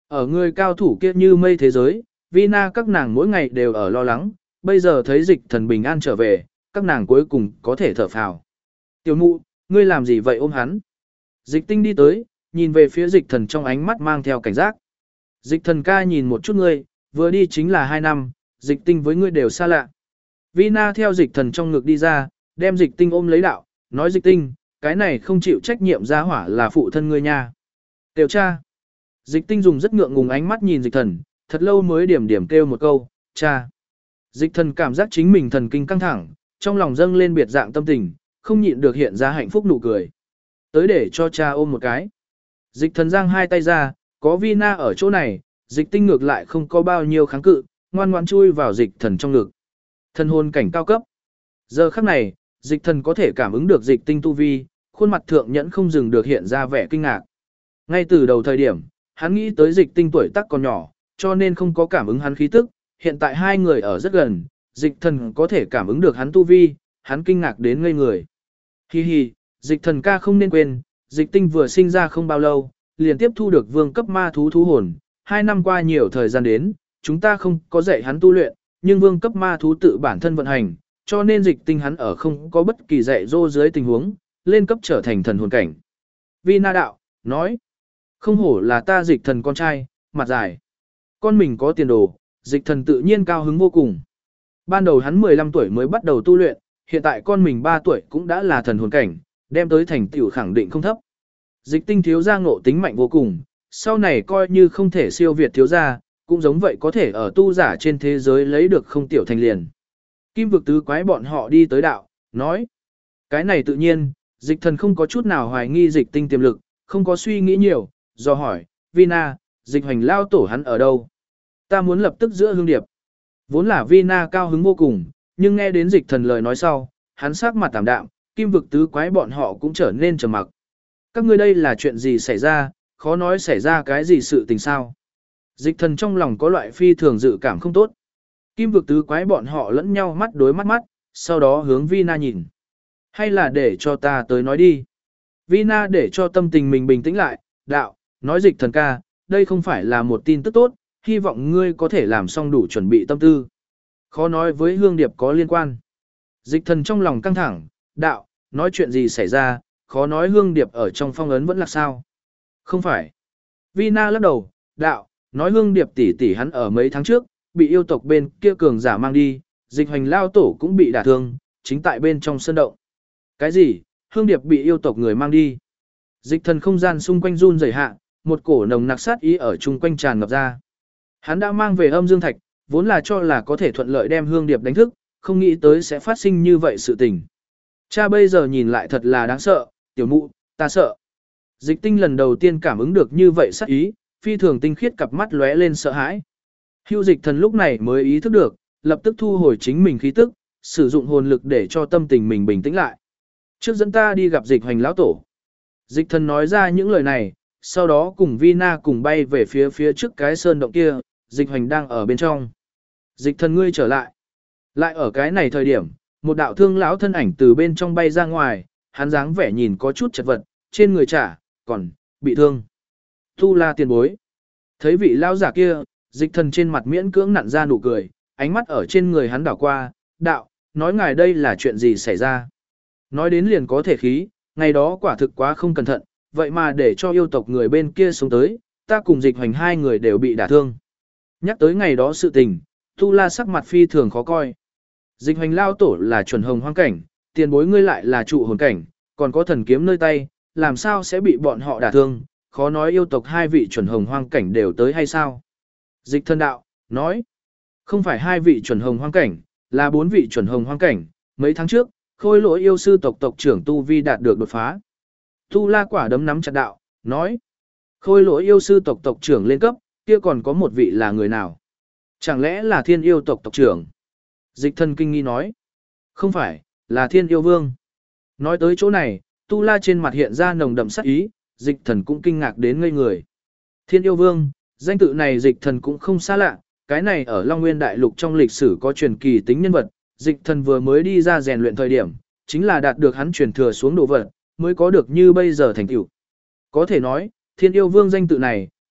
S1: Ở người cao thủ kia như mây thế giới, Vina các nàng mỗi ngày đều ở lo lắng, bây giờ thấy dịch thần bình an trở về, các nàng cuối cùng có thể thở phào. Tiểu mụ, ngươi làm gì vậy ôm hắn? Dịch tinh đi tới, nhìn về phía dịch thần trong ánh mắt mang theo cảnh giác. Dịch thần ca nhìn một chút ngươi, vừa đi chính là 2 năm, dịch tinh với ngươi đều xa lạ. Vina theo dịch thần trong ngực đi ra, đem dịch tinh ôm lấy đạo, nói dịch tinh, cái này không chịu trách nhiệm ra hỏa là phụ thân ngươi nha. Tiểu cha. Dịch tinh dùng rất ngượng ngùng ánh mắt nhìn dịch thần, thật lâu mới điểm điểm kêu một câu, cha. Dịch thần cảm giác chính mình thần kinh căng thẳng, trong lòng dâng lên biệt dạng tâm tình, không nhịn được hiện ra hạnh phúc nụ cười. Tới để cho cha ôm một cái. Dịch thần giang hai tay ra, có Vina ở chỗ này, dịch tinh ngược lại không có bao nhiêu kháng cự, ngoan ngoãn chui vào dịch thần trong ngực. Thần hồn cảnh cao cấp. Giờ khắc này, dịch thần có thể cảm ứng được dịch tinh tu vi, khuôn mặt thượng nhẫn không dừng được hiện ra vẻ kinh ngạc. Ngay từ đầu thời điểm, hắn nghĩ tới dịch tinh tuổi tác còn nhỏ, cho nên không có cảm ứng hắn khí tức, hiện tại hai người ở rất gần, dịch thần có thể cảm ứng được hắn tu vi, hắn kinh ngạc đến ngây người. Hi hi, dịch thần ca không nên quên, dịch tinh vừa sinh ra không bao lâu, liền tiếp thu được vương cấp ma thú thú hồn, 2 năm qua nhiều thời gian đến, chúng ta không có dạy hắn tu luyện, nhưng vương cấp ma thú tự bản thân vận hành, cho nên dịch tinh hắn ở không có bất kỳ dạy dỗ dưới tình huống, lên cấp trở thành thần hồn cảnh. Vina đạo, nói, không hổ là ta dịch thần con trai, mặt dài. Con mình có tiền đồ, dịch thần tự nhiên cao hứng vô cùng. Ban đầu hắn 15 tuổi mới bắt đầu tu luyện, hiện tại con mình 3 tuổi cũng đã là thần hồn cảnh, đem tới thành tựu khẳng định không thấp. Dịch tinh thiếu gia ngộ tính mạnh vô cùng, sau này coi như không thể siêu việt thiếu gia, cũng giống vậy có thể ở tu giả trên thế giới lấy được không tiểu thành liền. Kim vực tứ quái bọn họ đi tới đạo, nói. Cái này tự nhiên, dịch thần không có chút nào hoài nghi dịch tinh tiềm lực, không có suy nghĩ nhiều, do hỏi, Vina, dịch hoành lao tổ hắn ở đâu? Ta muốn lập tức giữa hương điệp. Vốn là Vina cao hứng vô cùng, nhưng nghe đến dịch thần lời nói sau, hắn sắc mặt tạm đạm, kim vực tứ quái bọn họ cũng trở nên trầm mặc. Các ngươi đây là chuyện gì xảy ra, khó nói xảy ra cái gì sự tình sao? Dịch thần trong lòng có loại phi thường dự cảm không tốt. Kim vực tứ quái bọn họ lẫn nhau mắt đối mắt mắt, sau đó hướng Vina nhìn. Hay là để cho ta tới nói đi. Vina để cho tâm tình mình bình tĩnh lại, đạo, nói dịch thần ca, đây không phải là một tin tức tốt, hy vọng ngươi có thể làm xong đủ chuẩn bị tâm tư. Khó nói với hương điệp có liên quan. Dịch thần trong lòng căng thẳng, đạo, nói chuyện gì xảy ra, khó nói hương điệp ở trong phong ấn vẫn là sao. Không phải. Vina lắc đầu, đạo, nói hương điệp tỷ tỷ hắn ở mấy tháng trước, bị yêu tộc bên kia cường giả mang đi, dịch hoành lao tổ cũng bị đả thương, chính tại bên trong sân động. Cái gì, hương điệp bị yêu tộc người mang đi. Dịch thần không gian xung quanh run rẩy hạ, một cổ nồng nặc sát ý ở chung quanh tràn ngập ra. Hắn đã mang về âm dương thạch, vốn là cho là có thể thuận lợi đem hương điệp đánh thức, không nghĩ tới sẽ phát sinh như vậy sự tình. Cha bây giờ nhìn lại thật là đáng sợ, tiểu mụ, ta sợ. Dịch tinh lần đầu tiên cảm ứng được như vậy sát ý, phi thường tinh khiết cặp mắt lóe lên sợ hãi. Hưu dịch thần lúc này mới ý thức được, lập tức thu hồi chính mình khí tức, sử dụng hồn lực để cho tâm tình mình bình tĩnh lại. Trước dẫn ta đi gặp dịch hoành lão tổ. Dịch thần nói ra những lời này, sau đó cùng Vina cùng bay về phía trước cái sơn động kia, dịch hoành đang ở bên trong. Dịch thần ngươi trở lại. Lại ở cái này thời điểm, một đạo thương lão thân ảnh từ bên trong bay ra ngoài, hắn dáng vẻ nhìn có chút chật vật, trên người còn bị thương. Tu La tiền bối. Thấy vị lão giả kia, dịch thần trên mặt miễn cưỡng nặn ra nụ cười, ánh mắt ở trên người hắn đảo qua, đạo, nói ngài đây là chuyện gì xảy ra. Nói đến liền có thể khí, ngày đó quả thực quá không cẩn thận, vậy mà để cho yêu tộc người bên kia xuống tới, ta cùng dịch hoành 2 người đều bị đả thương. Nhắc tới ngày đó sự tình, Tu La sắc mặt phi thường khó coi. Dịch hoành lao tổ là chuẩn hồng hoang cảnh, tiền bối ngươi lại là trụ hồn cảnh, còn có thần kiếm nơi tay, làm sao sẽ bị bọn họ đả thương, khó nói yêu tộc 2 vị chuẩn hồng hoang cảnh đều tới hay sao. Dịch thần đạo, nói, không phải 2 vị chuẩn hồng hoang cảnh, là 4 vị chuẩn hồng hoang cảnh, mấy tháng trước, khôi lỗi yêu sư tộc tộc trưởng Tu Vi đạt được đột phá. Tu La quả đấm nắm chặt đạo, nói, khôi lỗi yêu sư tộc tộc trưởng lên cấp, kia còn có một vị là người nào? Chẳng lẽ là thiên yêu tộc tộc trưởng? Dịch thần kinh nghi nói, không phải, là thiên yêu vương. Nói tới chỗ này, Tu La trên mặt hiện ra nồng đậm sát ý, dịch thần cũng kinh ngạc đến ngây người. Thiên yêu vương, danh tự này dịch thần cũng không xa lạ, cái này ở Long Nguyên Đại Lục trong lịch sử có truyền kỳ tính nhân vật, dịch thần vừa mới đi ra rèn luyện thời điểm, chính là đạt được hắn truyền thừa xuống đồ vật, mới có được như bây giờ thành tựu. Có thể nói, thiên yêu vương danh tự này,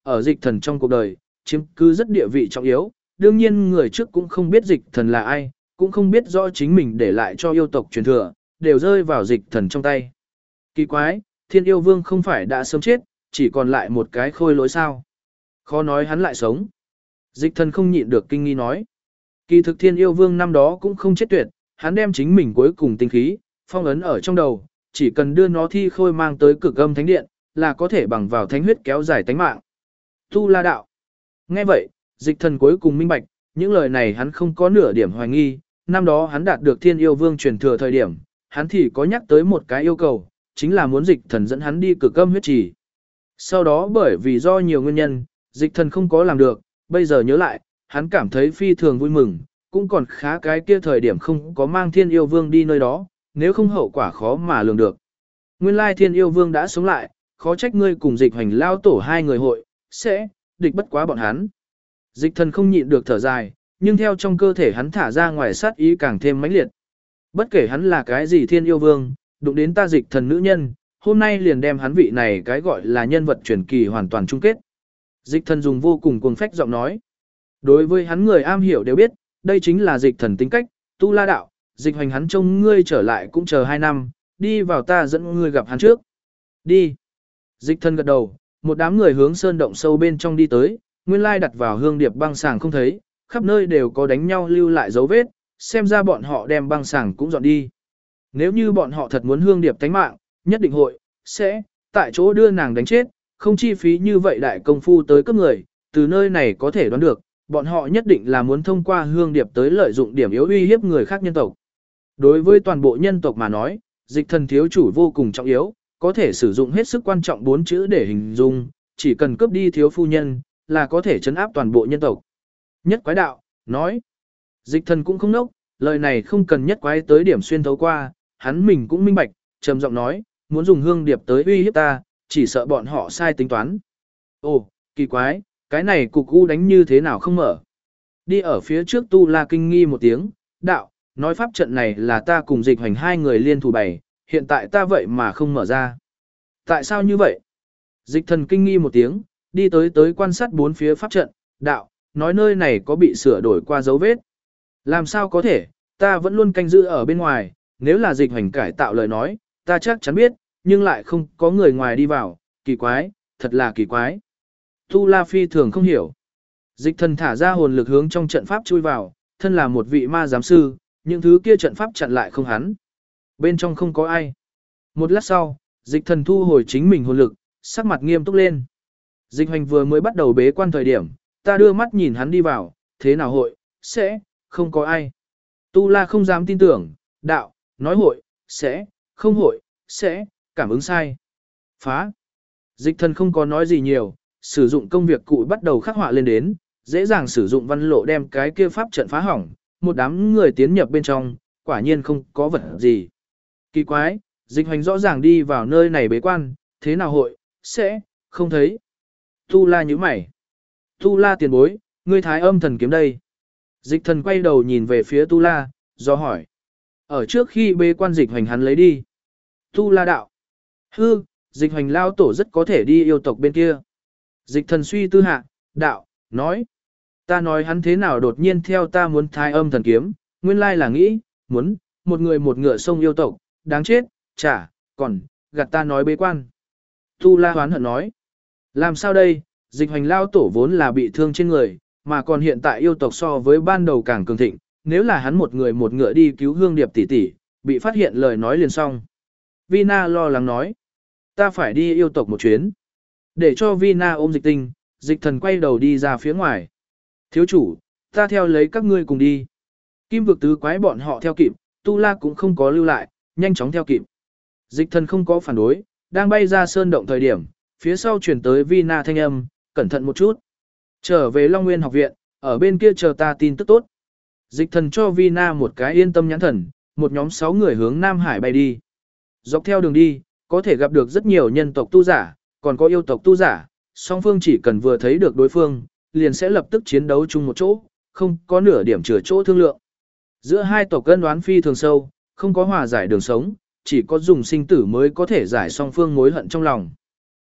S1: ở dịch thần trong cuộc đời, chiếm cứ rất địa vị trọng yếu, đương nhiên người trước cũng không biết dịch thần là ai, cũng không biết rõ chính mình để lại cho yêu tộc truyền thừa, đều rơi vào dịch thần trong tay. Kỳ quái, Thiên Yêu Vương không phải đã sớm chết, chỉ còn lại một cái khôi lỗi sao? Khó nói hắn lại sống. Dịch thần không nhịn được kinh nghi nói. Kỳ thực Thiên Yêu Vương năm đó cũng không chết tuyệt, hắn đem chính mình cuối cùng tinh khí, phong ấn ở trong đầu, chỉ cần đưa nó thi khôi mang tới Cực Âm Thánh Điện, là có thể bằng vào thánh huyết kéo dài tánh mạng. Tu La đạo. Nghe vậy, dịch thần cuối cùng minh bạch, những lời này hắn không có nửa điểm hoài nghi, năm đó hắn đạt được Thiên Yêu Vương truyền thừa thời điểm, hắn thì có nhắc tới một cái yêu cầu, chính là muốn dịch thần dẫn hắn đi Cực Âm huyết trì. Sau đó bởi vì do nhiều nguyên nhân, dịch thần không có làm được, bây giờ nhớ lại, hắn cảm thấy phi thường vui mừng, cũng còn khá cái kia thời điểm không có mang Thiên Yêu Vương đi nơi đó, nếu không hậu quả khó mà lường được. Nguyên lai Thiên Yêu Vương đã sống lại, khó trách ngươi cùng dịch hành lao tổ hai người hội, sẽ, địch bất quá bọn hắn. Dịch thần không nhịn được thở dài, nhưng theo trong cơ thể hắn thả ra ngoài sát ý càng thêm mãnh liệt. Bất kể hắn là cái gì Thiên Yêu Vương, đụng đến ta dịch thần nữ nhân, hôm nay liền đem hắn vị này cái gọi là nhân vật truyền kỳ hoàn toàn chung kết. Dịch thần dùng vô cùng cuồng phách giọng nói. Đối với hắn người am hiểu đều biết, đây chính là dịch thần tính cách, Tu La đạo, dịch hành hắn trông ngươi trở lại cũng chờ 2 năm, đi vào ta dẫn ngươi gặp hắn trước. Đi. Dịch thần gật đầu, một đám người hướng sơn động sâu bên trong đi tới, nguyên lai đặt vào hương điệp băng sàng không thấy, khắp nơi đều có đánh nhau lưu lại dấu vết, xem ra bọn họ đem băng sàng cũng dọn đi. Nếu như bọn họ thật muốn hương điệp tánh mạng, nhất định hội, sẽ, tại chỗ đưa nàng đánh chết, không chi phí như vậy đại công phu tới cấp người, từ nơi này có thể đoán được, bọn họ nhất định là muốn thông qua hương điệp tới lợi dụng điểm yếu uy hiếp người khác nhân tộc. Đối với toàn bộ nhân tộc mà nói, dịch thần thiếu chủ vô cùng trọng yếu, có thể sử dụng hết sức quan trọng 4 chữ để hình dung, chỉ cần cướp đi thiếu phu nhân, là có thể chấn áp toàn bộ nhân tộc. Nhất quái đạo, nói, dịch thần cũng không nốc, lời này không cần nhất quái tới điểm xuyên thấu qua, hắn mình cũng minh bạch, trầm giọng nói, muốn dùng hương điệp tới uy hiếp ta, chỉ sợ bọn họ sai tính toán. Ồ, kỳ quái, cái này cục u đánh như thế nào không mở. Đi ở phía trước Tu La kinh nghi một tiếng, đạo, nói pháp trận này là ta cùng dịch hành hai người liên thủ bày, hiện tại ta vậy mà không mở ra. Tại sao như vậy? Dịch thần kinh nghi một tiếng, đi tới quan sát 4 phía pháp trận, đạo, nói nơi này có bị sửa đổi qua dấu vết. Làm sao có thể, ta vẫn luôn canh giữ ở bên ngoài, nếu là dịch hành cải tạo lời nói, ta chắc chắn biết, nhưng lại không có người ngoài đi vào, kỳ quái, thật là kỳ quái. Tu La phi thường không hiểu. Dịch thần thả ra hồn lực hướng trong trận pháp chui vào, thân là một vị ma giám sư, những thứ kia trận pháp chặn lại không hắn. Bên trong không có ai. Một lát sau, dịch thần thu hồi chính mình hồn lực, sắc mặt nghiêm túc lên. Dịch hành vừa mới bắt đầu bế quan thời điểm, ta đưa mắt nhìn hắn đi vào, thế nào hội, sẽ, không có ai. Tu La không dám tin tưởng, đạo, nói hội, sẽ, không hội, sẽ, cảm ứng sai. Phá. Dịch thần không có nói gì nhiều, sử dụng công việc cụ bắt đầu khắc họa lên đến, dễ dàng sử dụng văn lộ đem cái kia pháp trận phá hỏng, một đám người tiến nhập bên trong, quả nhiên không có vật gì. Kỳ quái, dịch hành rõ ràng đi vào nơi này bế quan, thế nào hội, sẽ, không thấy. Tu La nhíu mày. Tu La tiền bối, ngươi thái âm thần kiếm đây. Dịch thần quay đầu nhìn về phía Tu La, do hỏi. Ở trước khi bế quan dịch hành hắn lấy đi. Tu La đạo. Hư, dịch hành lao tổ rất có thể đi yêu tộc bên kia. Dịch thần suy tư hạ, đạo, nói. Ta nói hắn thế nào đột nhiên theo ta muốn thái âm thần kiếm, nguyên lai là nghĩ, muốn, một người một ngựa sông yêu tộc, đáng chết, chả, còn, gạt ta nói bế quan. Tu La hoán hận nói. Làm sao đây, dịch hành lao tổ vốn là bị thương trên người, mà còn hiện tại yêu tộc so với ban đầu càng cường thịnh, nếu là hắn một người một ngựa đi cứu hương điệp tỷ tỷ, bị phát hiện lời nói liền xong. Vina lo lắng nói. Ta phải đi yêu tộc một chuyến. Để cho Vina ôm dịch tinh, dịch thần quay đầu đi ra phía ngoài. Thiếu chủ, ta theo lấy các ngươi cùng đi. Kim vực tứ quái bọn họ theo kịp, Tu La cũng không có lưu lại, nhanh chóng theo kịp. Dịch thần không có phản đối, đang bay ra sơn động thời điểm, phía sau chuyển tới Vina thanh âm, cẩn thận một chút. Trở về Long Nguyên học viện, ở bên kia chờ ta tin tức tốt. Dịch thần cho Vina một cái yên tâm nhãn thần, một nhóm 6 người hướng Nam Hải bay đi. Dọc theo đường đi, có thể gặp được rất nhiều nhân tộc tu giả, còn có yêu tộc tu giả, song phương chỉ cần vừa thấy được đối phương, liền sẽ lập tức chiến đấu chung một chỗ, không có nửa điểm chừa chỗ thương lượng. Giữa hai tộc cân đoán phi thường sâu, không có hòa giải đường sống, chỉ có dùng sinh tử mới có thể giải song phương mối hận trong lòng.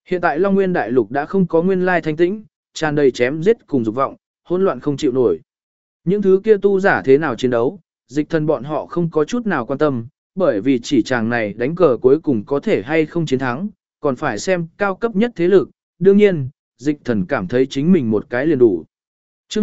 S1: Hiện tại Long Nguyên Đại Lục đã không có nguyên lai thanh tĩnh, tràn đầy chém giết cùng dục vọng, hỗn loạn không chịu nổi. Những thứ kia tu giả thế nào chiến đấu, dịch thần bọn họ không có chút nào quan tâm, bởi vì chỉ chàng này đánh cờ cuối cùng có thể hay không chiến thắng, còn phải xem cao cấp nhất thế lực. Đương nhiên, dịch thần cảm thấy chính mình một cái liền đủ. Chương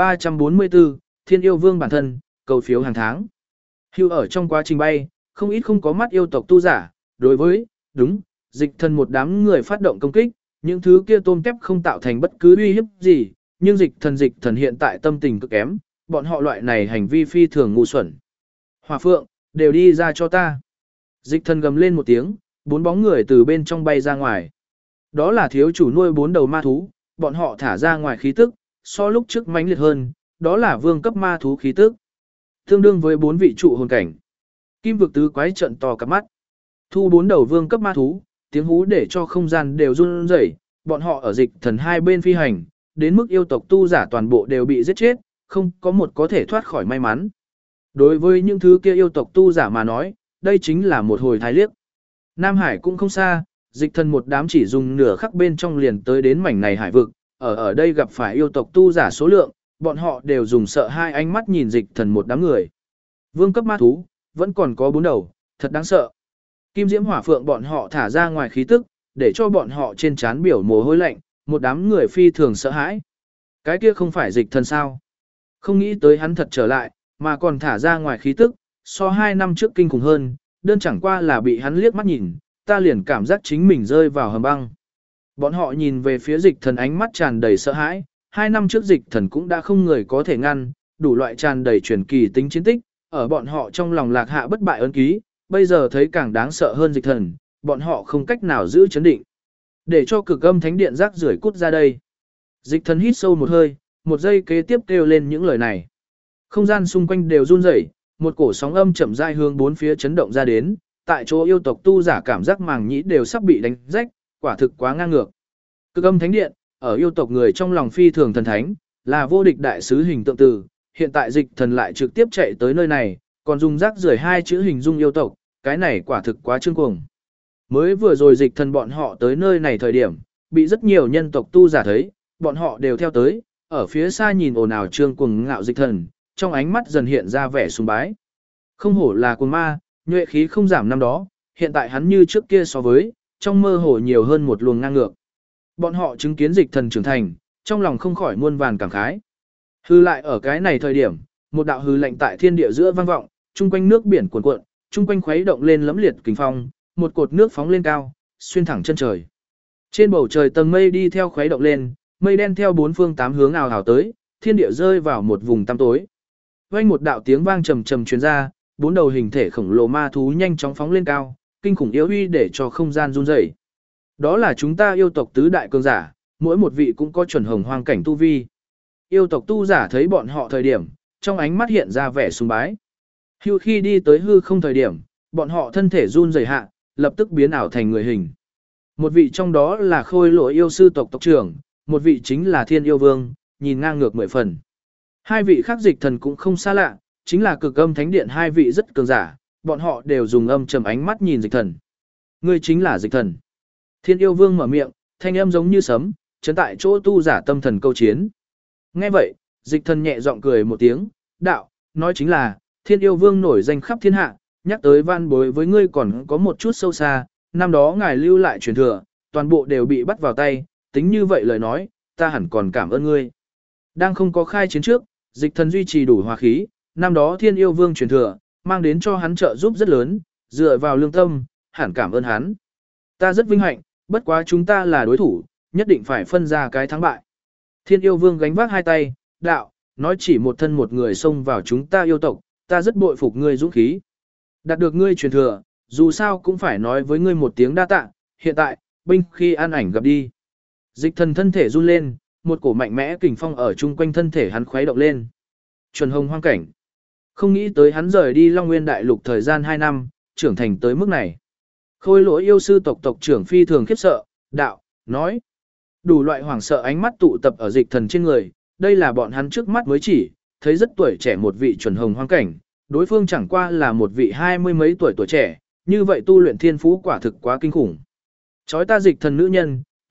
S1: 1344, Thiên Yêu Vương bản thân, cầu phiếu hàng tháng. Hưu ở trong quá trình bay, không ít không có mắt yêu tộc tu giả, đối với, đúng, dịch thần một đám người phát động công kích, những thứ kia tôm tép không tạo thành bất cứ uy hiếp gì, nhưng dịch thần hiện tại tâm tình cực kém, bọn họ loại này hành vi phi thường ngu xuẩn. Hỏa Phượng, đều đi ra cho ta. Dịch thần gầm lên một tiếng, 4 bóng người từ bên trong bay ra ngoài. Đó là thiếu chủ nuôi 4 đầu ma thú, bọn họ thả ra ngoài khí tức, so lúc trước mãnh liệt hơn, đó là vương cấp ma thú khí tức. Tương đương với 4 vị trụ hồn cảnh. Kim vực tứ quái trận to cặp mắt. Thu 4 đầu vương cấp ma thú, tiếng hú để cho không gian đều run rẩy, bọn họ ở dịch thần hai bên phi hành, đến mức yêu tộc tu giả toàn bộ đều bị giết chết, không có một có thể thoát khỏi may mắn. Đối với những thứ kia yêu tộc tu giả mà nói, đây chính là một hồi thái liếc. Nam Hải cũng không xa, dịch thần một đám chỉ dùng nửa khắc bên trong liền tới đến mảnh này hải vực, ở đây gặp phải yêu tộc tu giả số lượng, bọn họ đều dùng sợ hai ánh mắt nhìn dịch thần một đám người. Vương cấp ma thú, vẫn còn có 4 đầu, thật đáng sợ. Kim Diễm Hỏa Phượng bọn họ thả ra ngoài khí tức, để cho bọn họ trên trán biểu mồ hôi lạnh, một đám người phi thường sợ hãi. Cái kia không phải dịch thần sao? Không nghĩ tới hắn thật trở lại, mà còn thả ra ngoài khí tức, so 2 năm trước kinh khủng hơn, đơn chẳng qua là bị hắn liếc mắt nhìn, ta liền cảm giác chính mình rơi vào hầm băng. Bọn họ nhìn về phía dịch thần ánh mắt tràn đầy sợ hãi, 2 năm trước dịch thần cũng đã không người có thể ngăn, đủ loại tràn đầy truyền kỳ tính chiến tích, ở bọn họ trong lòng lạc hạ bất bại ấn ký, bây giờ thấy càng đáng sợ hơn dịch thần, bọn họ không cách nào giữ chấn định. Để cho cực âm thánh điện rác rưởi cút ra đây. Dịch thần hít sâu một hơi, một giây kế tiếp kêu lên những lời này. Không gian xung quanh đều run rẩy, một cổ sóng âm chậm rãi hướng bốn phía chấn động ra đến, tại chỗ yêu tộc tu giả cảm giác màng nhĩ đều sắp bị đánh rách, quả thực quá ngang ngược. Cực âm thánh điện, ở yêu tộc người trong lòng phi thường thần thánh, là vô địch đại sứ hình tượng từ, hiện tại dịch thần lại trực tiếp chạy tới nơi này, còn dùng rác rưởi 2 chữ hình dung yêu tộc, cái này quả thực quá trương cuồng. Mới vừa rồi dịch thần bọn họ tới nơi này thời điểm, bị rất nhiều nhân tộc tu giả thấy, bọn họ đều theo tới, ở phía xa nhìn ồn ào trương cuồng ngạo dịch thần, trong ánh mắt dần hiện ra vẻ sùng bái. Không hổ là cuồng ma, nhuệ khí không giảm năm đó, hiện tại hắn như trước kia so với, trong mơ hồ nhiều hơn một luồng ngang ngược. Bọn họ chứng kiến dịch thần trưởng thành, trong lòng không khỏi muôn vàn cảm khái. Hư lại ở cái này thời điểm, một đạo hư lạnh tại thiên địa giữa vang vọng, chung quanh nước biển cuồn cuộn, chung quanh khuấy động lên lẫm liệt kình phong, một cột nước phóng lên cao, xuyên thẳng chân trời. Trên bầu trời tầng mây đi theo khuấy động lên, mây đen theo 4 phương 8 hướng ào ào tới, thiên địa rơi vào một vùng tăm tối. Vang một đạo tiếng vang trầm trầm truyền ra, 4 đầu hình thể khổng lồ ma thú nhanh chóng phóng lên cao, kinh khủng yếu uy để cho không gian run rẩy. Đó là chúng ta yêu tộc tứ đại cường giả, mỗi một vị cũng có chuẩn hồng hoang cảnh tu vi. Yêu tộc tu giả thấy bọn họ thời điểm, trong ánh mắt hiện ra vẻ sùng bái. Hưu khi đi tới hư không thời điểm, bọn họ thân thể run rẩy hạ, lập tức biến ảo thành người hình. Một vị trong đó là Khôi Lỗi yêu sư tộc tộc trưởng, một vị chính là Thiên Yêu Vương, nhìn ngang ngược 10 phần. 2 vị khác dịch thần cũng không xa lạ, chính là Cực Âm Thánh Điện 2 vị rất cường giả, bọn họ đều dùng âm trầm ánh mắt nhìn dịch thần. Ngươi chính là dịch thần. Thiên Yêu Vương mở miệng, thanh âm giống như sấm, chấn tại chỗ tu giả tâm thần câu chiến. Nghe vậy, dịch thần nhẹ giọng cười một tiếng, đạo, nói chính là, Thiên Yêu Vương nổi danh khắp thiên hạ, nhắc tới van bối với ngươi còn có một chút sâu xa, năm đó ngài lưu lại truyền thừa, toàn bộ đều bị bắt vào tay, tính như vậy lời nói, ta hẳn còn cảm ơn ngươi. Đang không có khai chiến trước, dịch thần duy trì đủ hòa khí, năm đó Thiên Yêu Vương truyền thừa, mang đến cho hắn trợ giúp rất lớn, dựa vào lương tâm, hẳn cảm ơn hắn. Ta rất vinh hạnh, bất quá chúng ta là đối thủ, nhất định phải phân ra cái thắng bại. Thiên Yêu Vương gánh vác 2 tay, đạo, nói chỉ một thân một người xông vào chúng ta yêu tộc, ta rất bội phục ngươi dũng khí. Đạt được ngươi truyền thừa, dù sao cũng phải nói với ngươi một tiếng đa tạ, hiện tại, binh khi an ảnh gặp đi. Dịch thần thân thể run lên, một cổ mạnh mẽ kình phong ở chung quanh thân thể hắn khuấy động lên. Chuẩn hồng hoang cảnh. Không nghĩ tới hắn rời đi Long Nguyên Đại Lục thời gian 2 năm, trưởng thành tới mức này. Khôi Lỗi yêu sư tộc tộc trưởng phi thường khiếp sợ, đạo, nói. Đủ loại hoảng sợ ánh mắt tụ tập ở dịch thần trên người, đây là bọn hắn trước mắt mới chỉ, thấy rất tuổi trẻ một vị chuẩn hồng hoang cảnh, đối phương chẳng qua là một vị 20 mấy tuổi tuổi trẻ, như vậy tu luyện thiên phú quả thực quá kinh khủng. Chói ta dịch thần nữ nhân,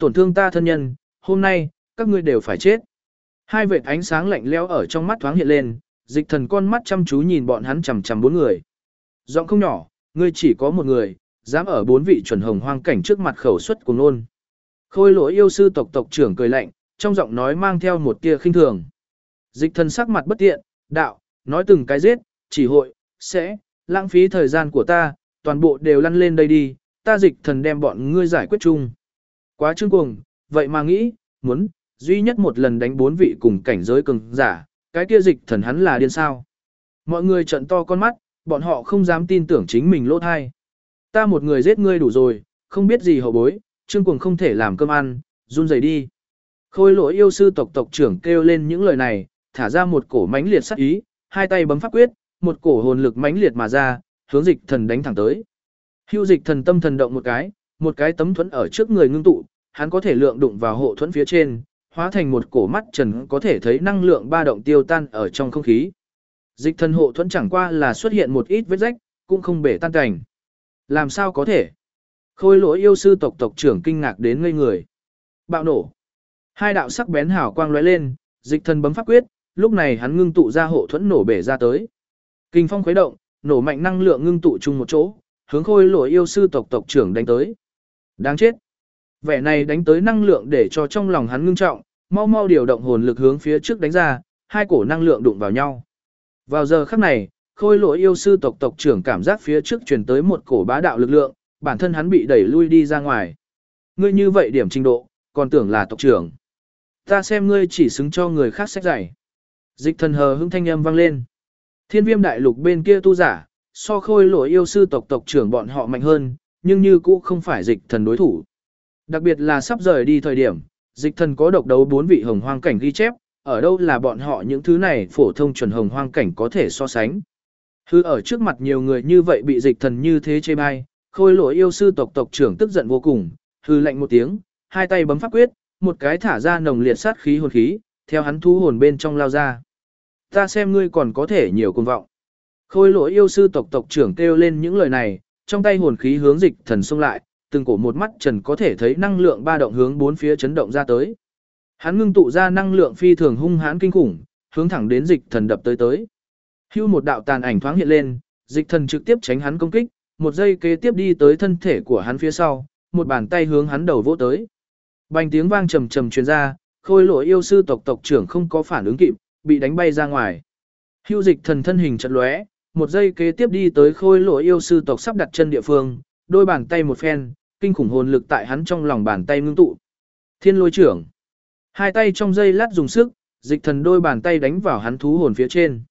S1: tổn thương ta thân nhân, hôm nay, các ngươi đều phải chết. Hai vệt ánh sáng lạnh lẽo ở trong mắt thoáng hiện lên, Dịch Thần con mắt chăm chú nhìn bọn hắn chằm chằm 4 người. Giọng không nhỏ, ngươi chỉ có một người, dám ở 4 vị chuẩn hồng hoang cảnh trước mặt khẩu xuất cùng nôn. Khôi Lỗi yêu sư tộc trưởng cười lạnh, trong giọng nói mang theo một tia khinh thường. Dịch Thần sắc mặt bất tiện, đạo, nói từng cái giết, chỉ hội, sẽ, lãng phí thời gian của ta, toàn bộ đều lăn lên đây đi, ta Dịch Thần đem bọn ngươi giải quyết chung. Quá trương cuồng, vậy mà nghĩ, muốn, duy nhất một lần đánh 4 vị cùng cảnh giới cường giả, cái kia Dịch Thần hắn là điên sao. Mọi người trợn to con mắt, bọn họ không dám tin tưởng chính mình lỗ thai. Ta một người giết ngươi đủ rồi, không biết gì hậu bối, trương cuồng không thể làm cơm ăn, run rẩy đi. Khôi Lỗi yêu sư tộc trưởng kêu lên những lời này, thả ra một cổ mãnh liệt sát ý, hai tay bấm pháp quyết, một cổ hồn lực mãnh liệt mà ra, hướng Dịch Thần đánh thẳng tới. Hưu Dịch Thần tâm thần động một cái tấm thuẫn ở trước người ngưng tụ, hắn có thể lượng đụng vào hộ thuẫn phía trên, hóa thành một cổ mắt trần có thể thấy năng lượng ba động tiêu tan ở trong không khí. Dịch Thần hộ thuẫn chẳng qua là xuất hiện một ít vết rách, cũng không bể tan cảnh. Làm sao có thể? Khôi Lỗi yêu sư tộc trưởng kinh ngạc đến ngây người. Bạo nổ. Hai đạo sắc bén hào quang lóe lên, Dịch Thần bấm pháp quyết, lúc này hắn ngưng tụ ra hộ thuẫn nổ bể ra tới. Kinh phong khuấy động, nổ mạnh năng lượng ngưng tụ chung một chỗ, hướng Khôi Lỗi yêu sư tộc trưởng đánh tới. Đáng chết. Vẻ này đánh tới năng lượng để cho trong lòng hắn ngưng trọng, mau mau điều động hồn lực hướng phía trước đánh ra, hai cổ năng lượng đụng vào nhau. Vào giờ khắc này, Khôi Lỗi yêu sư tộc trưởng cảm giác phía trước truyền tới một cổ bá đạo lực lượng, bản thân hắn bị đẩy lui đi ra ngoài. Ngươi như vậy điểm trình độ, còn tưởng là tộc trưởng. Ta xem ngươi chỉ xứng cho người khác sách giải. Dịch Thần hờ hững thanh âm vang lên. Thiên Viêm đại lục bên kia tu giả, so Khôi Lỗi yêu sư tộc trưởng bọn họ mạnh hơn, nhưng như cũ không phải Dịch Thần đối thủ. Đặc biệt là sắp rời đi thời điểm, Dịch Thần có độc đấu 4 vị hồng hoang cảnh ghi chép, ở đâu là bọn họ những thứ này phổ thông chuẩn hồng hoang cảnh có thể so sánh. Hư ở trước mặt nhiều người như vậy bị Dịch Thần như thế chê bai, Khôi Lỗi yêu sư tộc trưởng tức giận vô cùng, hư lạnh một tiếng, hai tay bấm pháp quyết, một cái thả ra nồng liệt sát khí hồn khí, theo hắn thu hồn bên trong lao ra. Ta xem ngươi còn có thể nhiều cuồng vọng. Khôi Lỗi yêu sư tộc trưởng kêu lên những lời này, trong tay hồn khí hướng Dịch Thần xông lại, từng cổ một mắt trần có thể thấy năng lượng ba động hướng bốn phía chấn động ra tới. Hắn ngưng tụ ra năng lượng phi thường hung hãn kinh khủng, hướng thẳng đến Dịch Thần đập tới. Hưu một đạo tàn ảnh thoáng hiện lên, Dịch Thần trực tiếp tránh hắn công kích, một giây kế tiếp đi tới thân thể của hắn phía sau, một bàn tay hướng hắn đầu vỗ tới. Bành tiếng vang trầm trầm truyền ra, Khôi Lỗi yêu sư tộc trưởng không có phản ứng kịp, bị đánh bay ra ngoài. Hưu Dịch Thần thân hình chợt lóe, một giây kế tiếp đi tới Khôi Lỗi yêu sư tộc sắp đặt chân địa phương, đôi bàn tay một phen, kinh khủng hồn lực tại hắn trong lòng bàn tay ngưng tụ. Thiên Lôi trưởng. Hai tay trong giây lát dùng sức, Dịch Thần đôi bàn tay đánh vào hắn thú hồn phía trên.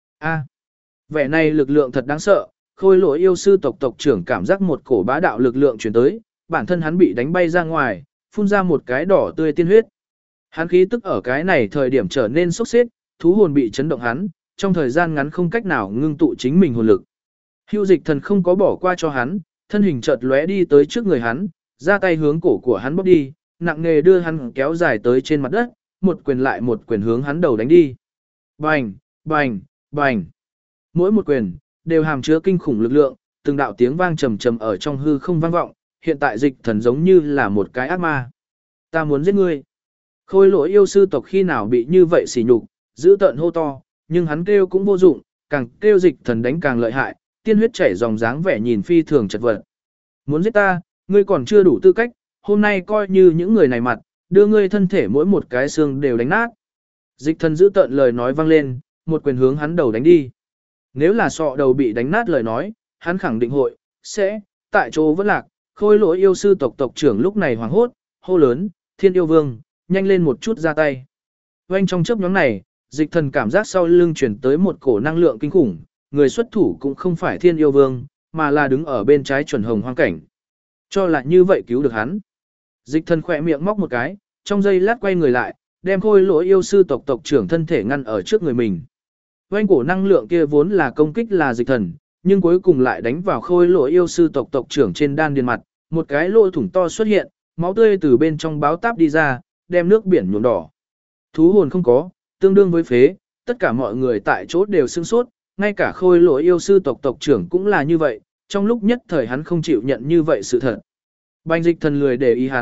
S1: Vẻ này lực lượng thật đáng sợ, Khôi Lỗi yêu sư tộc trưởng cảm giác một cổ bá đạo lực lượng truyền tới, bản thân hắn bị đánh bay ra ngoài, phun ra một cái đỏ tươi tiên huyết. Hắn khí tức ở cái này thời điểm trở nên sốc xếp, thú hồn bị chấn động hắn, trong thời gian ngắn không cách nào ngưng tụ chính mình hồn lực. Hưu Dịch Thần không có bỏ qua cho hắn, thân hình chợt lóe đi tới trước người hắn, ra tay hướng cổ của hắn bóp đi, nặng nề đưa hắn kéo dài tới trên mặt đất, một quyền lại một quyền hướng hắn đầu đánh đi. Bành, bành, bành. Mỗi một quyền đều hàm chứa kinh khủng lực lượng, từng đạo tiếng vang trầm trầm ở trong hư không vang vọng, hiện tại Dịch Thần giống như là một cái ác ma. Ta muốn giết ngươi. Khôi Lỗi yêu sư tộc khi nào bị như vậy sỉ nhục, giữ tợn hô to, nhưng hắn kêu cũng vô dụng, càng kêu Dịch Thần đánh càng lợi hại, tiên huyết chảy dòng dáng vẻ nhìn phi thường chật vật. Muốn giết ta, ngươi còn chưa đủ tư cách, hôm nay coi như những người này mặt, đưa ngươi thân thể mỗi một cái xương đều đánh nát. Dịch Thần giữ tợn lời nói vang lên, một quyền hướng hắn đầu đánh đi. Nếu là sọ đầu bị đánh nát lời nói, hắn khẳng định sẽ tại chỗ vẫn lạc. Khôi Lỗi yêu sư tộc trưởng lúc này hoảng hốt, hô lớn, Thiên Yêu Vương, nhanh lên một chút ra tay. Oanh trong chớp nhoáng này, Dịch Thần cảm giác sau lưng chuyển tới một cổ năng lượng kinh khủng, người xuất thủ cũng không phải Thiên Yêu Vương, mà là đứng ở bên trái chuẩn hồng hoang cảnh. Cho là như vậy cứu được hắn. Dịch Thần khỏe miệng móc một cái, trong giây lát quay người lại, đem Khôi Lỗi yêu sư tộc trưởng thân thể ngăn ở trước người mình. Oanh cổ năng lượng kia vốn là công kích là Dịch Thần, nhưng cuối cùng lại đánh vào Khôi Lỗi yêu sư tộc trưởng trên đan điền mặt, một cái lỗ thủng to xuất hiện, máu tươi từ bên trong báo táp đi ra, đem nước biển nhuộm đỏ. Thú hồn không có, tương đương với phế, tất cả mọi người tại chỗ đều sửng sốt, ngay cả Khôi Lỗi yêu sư tộc trưởng cũng là như vậy, trong lúc nhất thời hắn không chịu nhận như vậy sự thật. Bành Dịch Thần lười để ý hắn,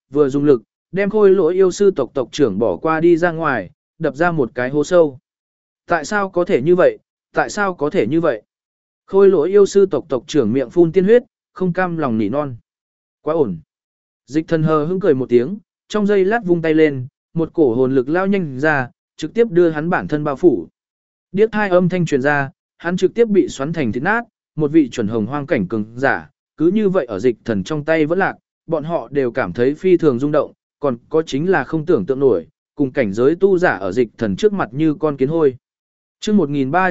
S1: vừa dùng lực, đem khôi lỗi yêu sư tộc tộc trưởng bỏ qua đi ra ngoài, đập ra một cái hố sâu. Tại sao có thể như vậy, tại sao có thể như vậy? Khôi lỗi yêu sư tộc tộc trưởng miệng phun tiên huyết, không cam lòng nỉ non. Quá ổn. Dịch thần hờ hững cười một tiếng, trong giây lát vung tay lên, một cổ hồn lực lao nhanh ra, trực tiếp đưa hắn bản thân bao phủ. Điếc hai âm thanh truyền ra, hắn trực tiếp bị xoắn thành thịt nát, một vị chuẩn hồng hoang cảnh cường giả, cứ như vậy ở dịch thần trong tay vẫn lạc, bọn họ đều cảm thấy phi thường rung động, còn có chính là không tưởng tượng nổi, cùng cảnh giới tu giả ở dịch thần trước mặt như con kiến hôi. Chương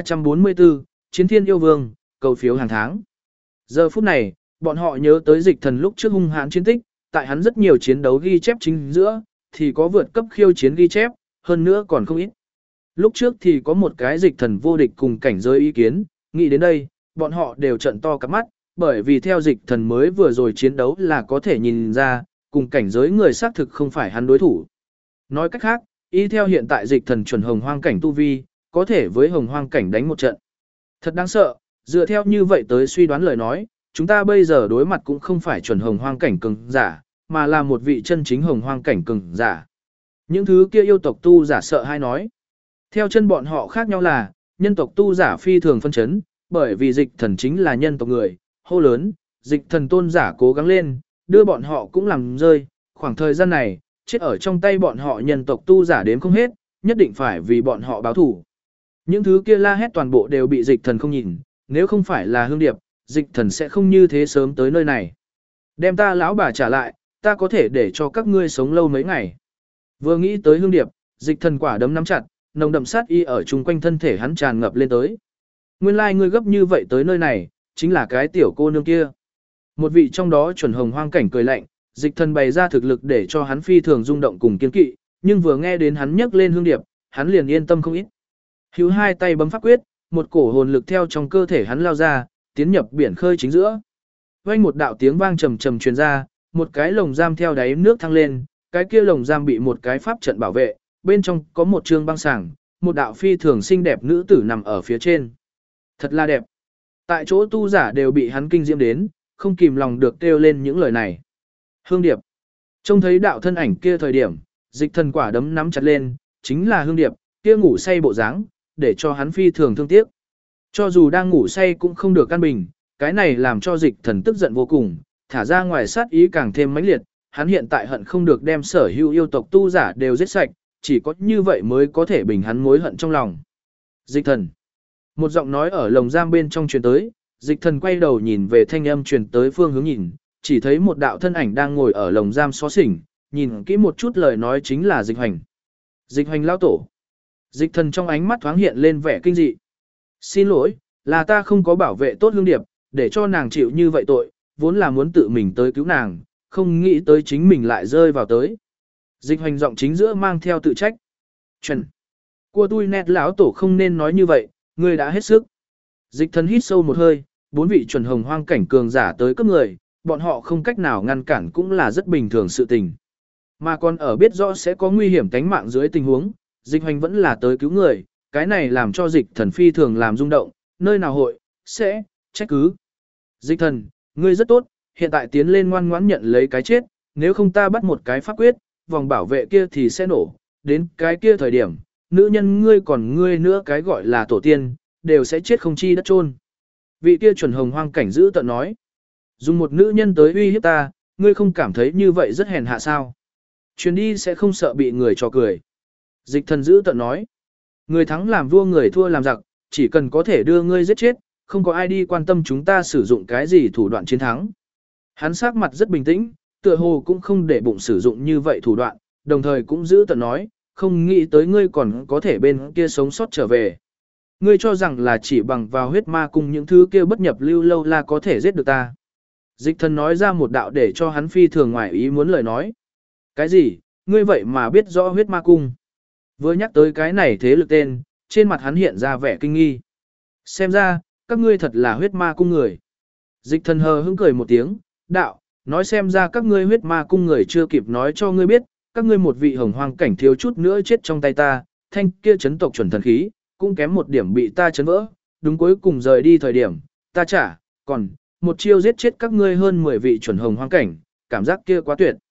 S1: 1344, Chiến Thiên Yêu Vương, cầu phiếu hàng tháng. Giờ phút này, bọn họ nhớ tới dịch thần lúc trước hung hãn chiến tích, tại hắn rất nhiều chiến đấu ghi chép chính giữa, thì có vượt cấp khiêu chiến ghi chép, hơn nữa còn không ít. Lúc trước thì có một cái dịch thần vô địch cùng cảnh giới ý kiến, nghĩ đến đây, bọn họ đều trận to cặp mắt, bởi vì theo dịch thần mới vừa rồi chiến đấu là có thể nhìn ra, cùng cảnh giới người xác thực không phải hắn đối thủ. Nói cách khác, y theo hiện tại dịch thần chuẩn hồng hoang cảnh tu vi, có thể với hồng hoang cảnh đánh một trận. Thật đáng sợ, dựa theo như vậy tới suy đoán lời nói, chúng ta bây giờ đối mặt cũng không phải chuẩn hồng hoang cảnh cường giả, mà là một vị chân chính hồng hoang cảnh cường giả. Những thứ kia yêu tộc tu giả sợ hay nói. Theo chân bọn họ khác nhau là, nhân tộc tu giả phi thường phân chấn, bởi vì dịch thần chính là nhân tộc người, hô lớn, dịch thần tôn giả cố gắng lên, đưa bọn họ cũng làm rơi, khoảng thời gian này, chết ở trong tay bọn họ nhân tộc tu giả đếm không hết, nhất định phải vì bọn họ báo thủ. Những thứ kia la hét toàn bộ đều bị dịch thần không nhìn, nếu không phải là hương điệp, dịch thần sẽ không như thế sớm tới nơi này. Đem ta lão bà trả lại, ta có thể để cho các ngươi sống lâu mấy ngày. Vừa nghĩ tới hương điệp, dịch thần quả đấm nắm chặt, nồng đậm sát y ở chung quanh thân thể hắn tràn ngập lên tới. Nguyên lai ngươi gấp như vậy tới nơi này, chính là cái tiểu cô nương kia. Một vị trong đó chuẩn hồng hoang cảnh cười lạnh, dịch thần bày ra thực lực để cho hắn phi thường rung động cùng kiên kỵ, nhưng vừa nghe đến hắn nhắc lên hương điệp, hắn liền yên tâm không ít. Hữu hai tay bấm pháp quyết, một cổ hồn lực theo trong cơ thể hắn lao ra, tiến nhập biển khơi chính giữa. Vang một đạo tiếng vang trầm trầm truyền ra, một cái lồng giam theo đáy nước thăng lên, cái kia lồng giam bị một cái pháp trận bảo vệ, bên trong có một trương băng sàng, một đạo phi thường xinh đẹp nữ tử nằm ở phía trên. Thật là đẹp. Tại chỗ tu giả đều bị hắn kinh diễm đến, không kìm lòng được kêu lên những lời này. Hương Điệp. Trông thấy đạo thân ảnh kia thời điểm, dịch thần quả đấm nắm chặt lên, chính là Hương Điệp, kia ngủ say bộ dáng, để cho hắn phi thường thương tiếc. Cho dù đang ngủ say cũng không được căn bình, cái này làm cho dịch thần tức giận vô cùng, thả ra ngoài sát ý càng thêm mãnh liệt, hắn hiện tại hận không được đem sở hữu yêu tộc tu giả đều giết sạch, chỉ có như vậy mới có thể bình hắn mối hận trong lòng. Dịch thần. Một giọng nói ở lồng giam bên trong truyền tới, dịch thần quay đầu nhìn về thanh âm truyền tới phương hướng nhìn, chỉ thấy một đạo thân ảnh đang ngồi ở lồng giam xó xỉnh, nhìn kỹ một chút lời nói chính là dịch hoành. Dịch hoành lao tổ. Dịch thần trong ánh mắt thoáng hiện lên vẻ kinh dị. Xin lỗi, là ta không có bảo vệ tốt Hương Điệp, để cho nàng chịu như vậy tội, vốn là muốn tự mình tới cứu nàng, không nghĩ tới chính mình lại rơi vào tới. Dịch hoành giọng chính giữa mang theo tự trách. Chuẩn. Của tôi nét lão tổ không nên nói như vậy, ngươi đã hết sức. Dịch thần hít sâu một hơi, bốn vị chuẩn hồng hoang cảnh cường giả tới cấp người, bọn họ không cách nào ngăn cản cũng là rất bình thường sự tình. Mà còn ở biết rõ sẽ có nguy hiểm tánh mạng dưới tình huống, dịch hoành vẫn là tới cứu người, cái này làm cho dịch thần phi thường làm rung động, nơi nào hội, sẽ, trách cứ. Dịch thần, ngươi rất tốt, hiện tại tiến lên ngoan ngoãn nhận lấy cái chết, nếu không ta bắt một cái pháp quyết, vòng bảo vệ kia thì sẽ nổ, đến cái kia thời điểm, nữ nhân ngươi còn ngươi nữa cái gọi là tổ tiên, đều sẽ chết không chi đất chôn. Vị kia chuẩn hồng hoang cảnh giữ tận nói, dùng một nữ nhân tới uy hiếp ta, ngươi không cảm thấy như vậy rất hèn hạ sao? Chuyến đi sẽ không sợ bị người trò cười. Dịch thần giữ tận nói, người thắng làm vua người thua làm giặc, chỉ cần có thể đưa ngươi giết chết, không có ai đi quan tâm chúng ta sử dụng cái gì thủ đoạn chiến thắng. Hắn sắc mặt rất bình tĩnh, tựa hồ cũng không để bụng sử dụng như vậy thủ đoạn, đồng thời cũng giữ tận nói, không nghĩ tới ngươi còn có thể bên kia sống sót trở về. Ngươi cho rằng là chỉ bằng vào huyết ma cùng những thứ kia bất nhập lưu lâu là có thể giết được ta. Dịch thần nói ra một đạo để cho hắn phi thường ngoài ý muốn lời nói. Cái gì, ngươi vậy mà biết rõ huyết ma cung? Vừa nhắc tới cái này thế lực tên, trên mặt hắn hiện ra vẻ kinh nghi. Xem ra, các ngươi thật là huyết ma cung người. Dịch thần hờ hững cười một tiếng, đạo, nói xem ra các ngươi huyết ma cung người chưa kịp nói cho ngươi biết, các ngươi một vị hồng hoang cảnh thiếu chút nữa chết trong tay ta, thanh kia chấn tộc chuẩn thần khí, cũng kém một điểm bị ta chấn vỡ, đúng cuối cùng rời đi thời điểm, ta trả, còn, một chiêu giết chết các ngươi hơn 10 vị chuẩn hồng hoang cảnh, cảm giác kia quá tuyệt.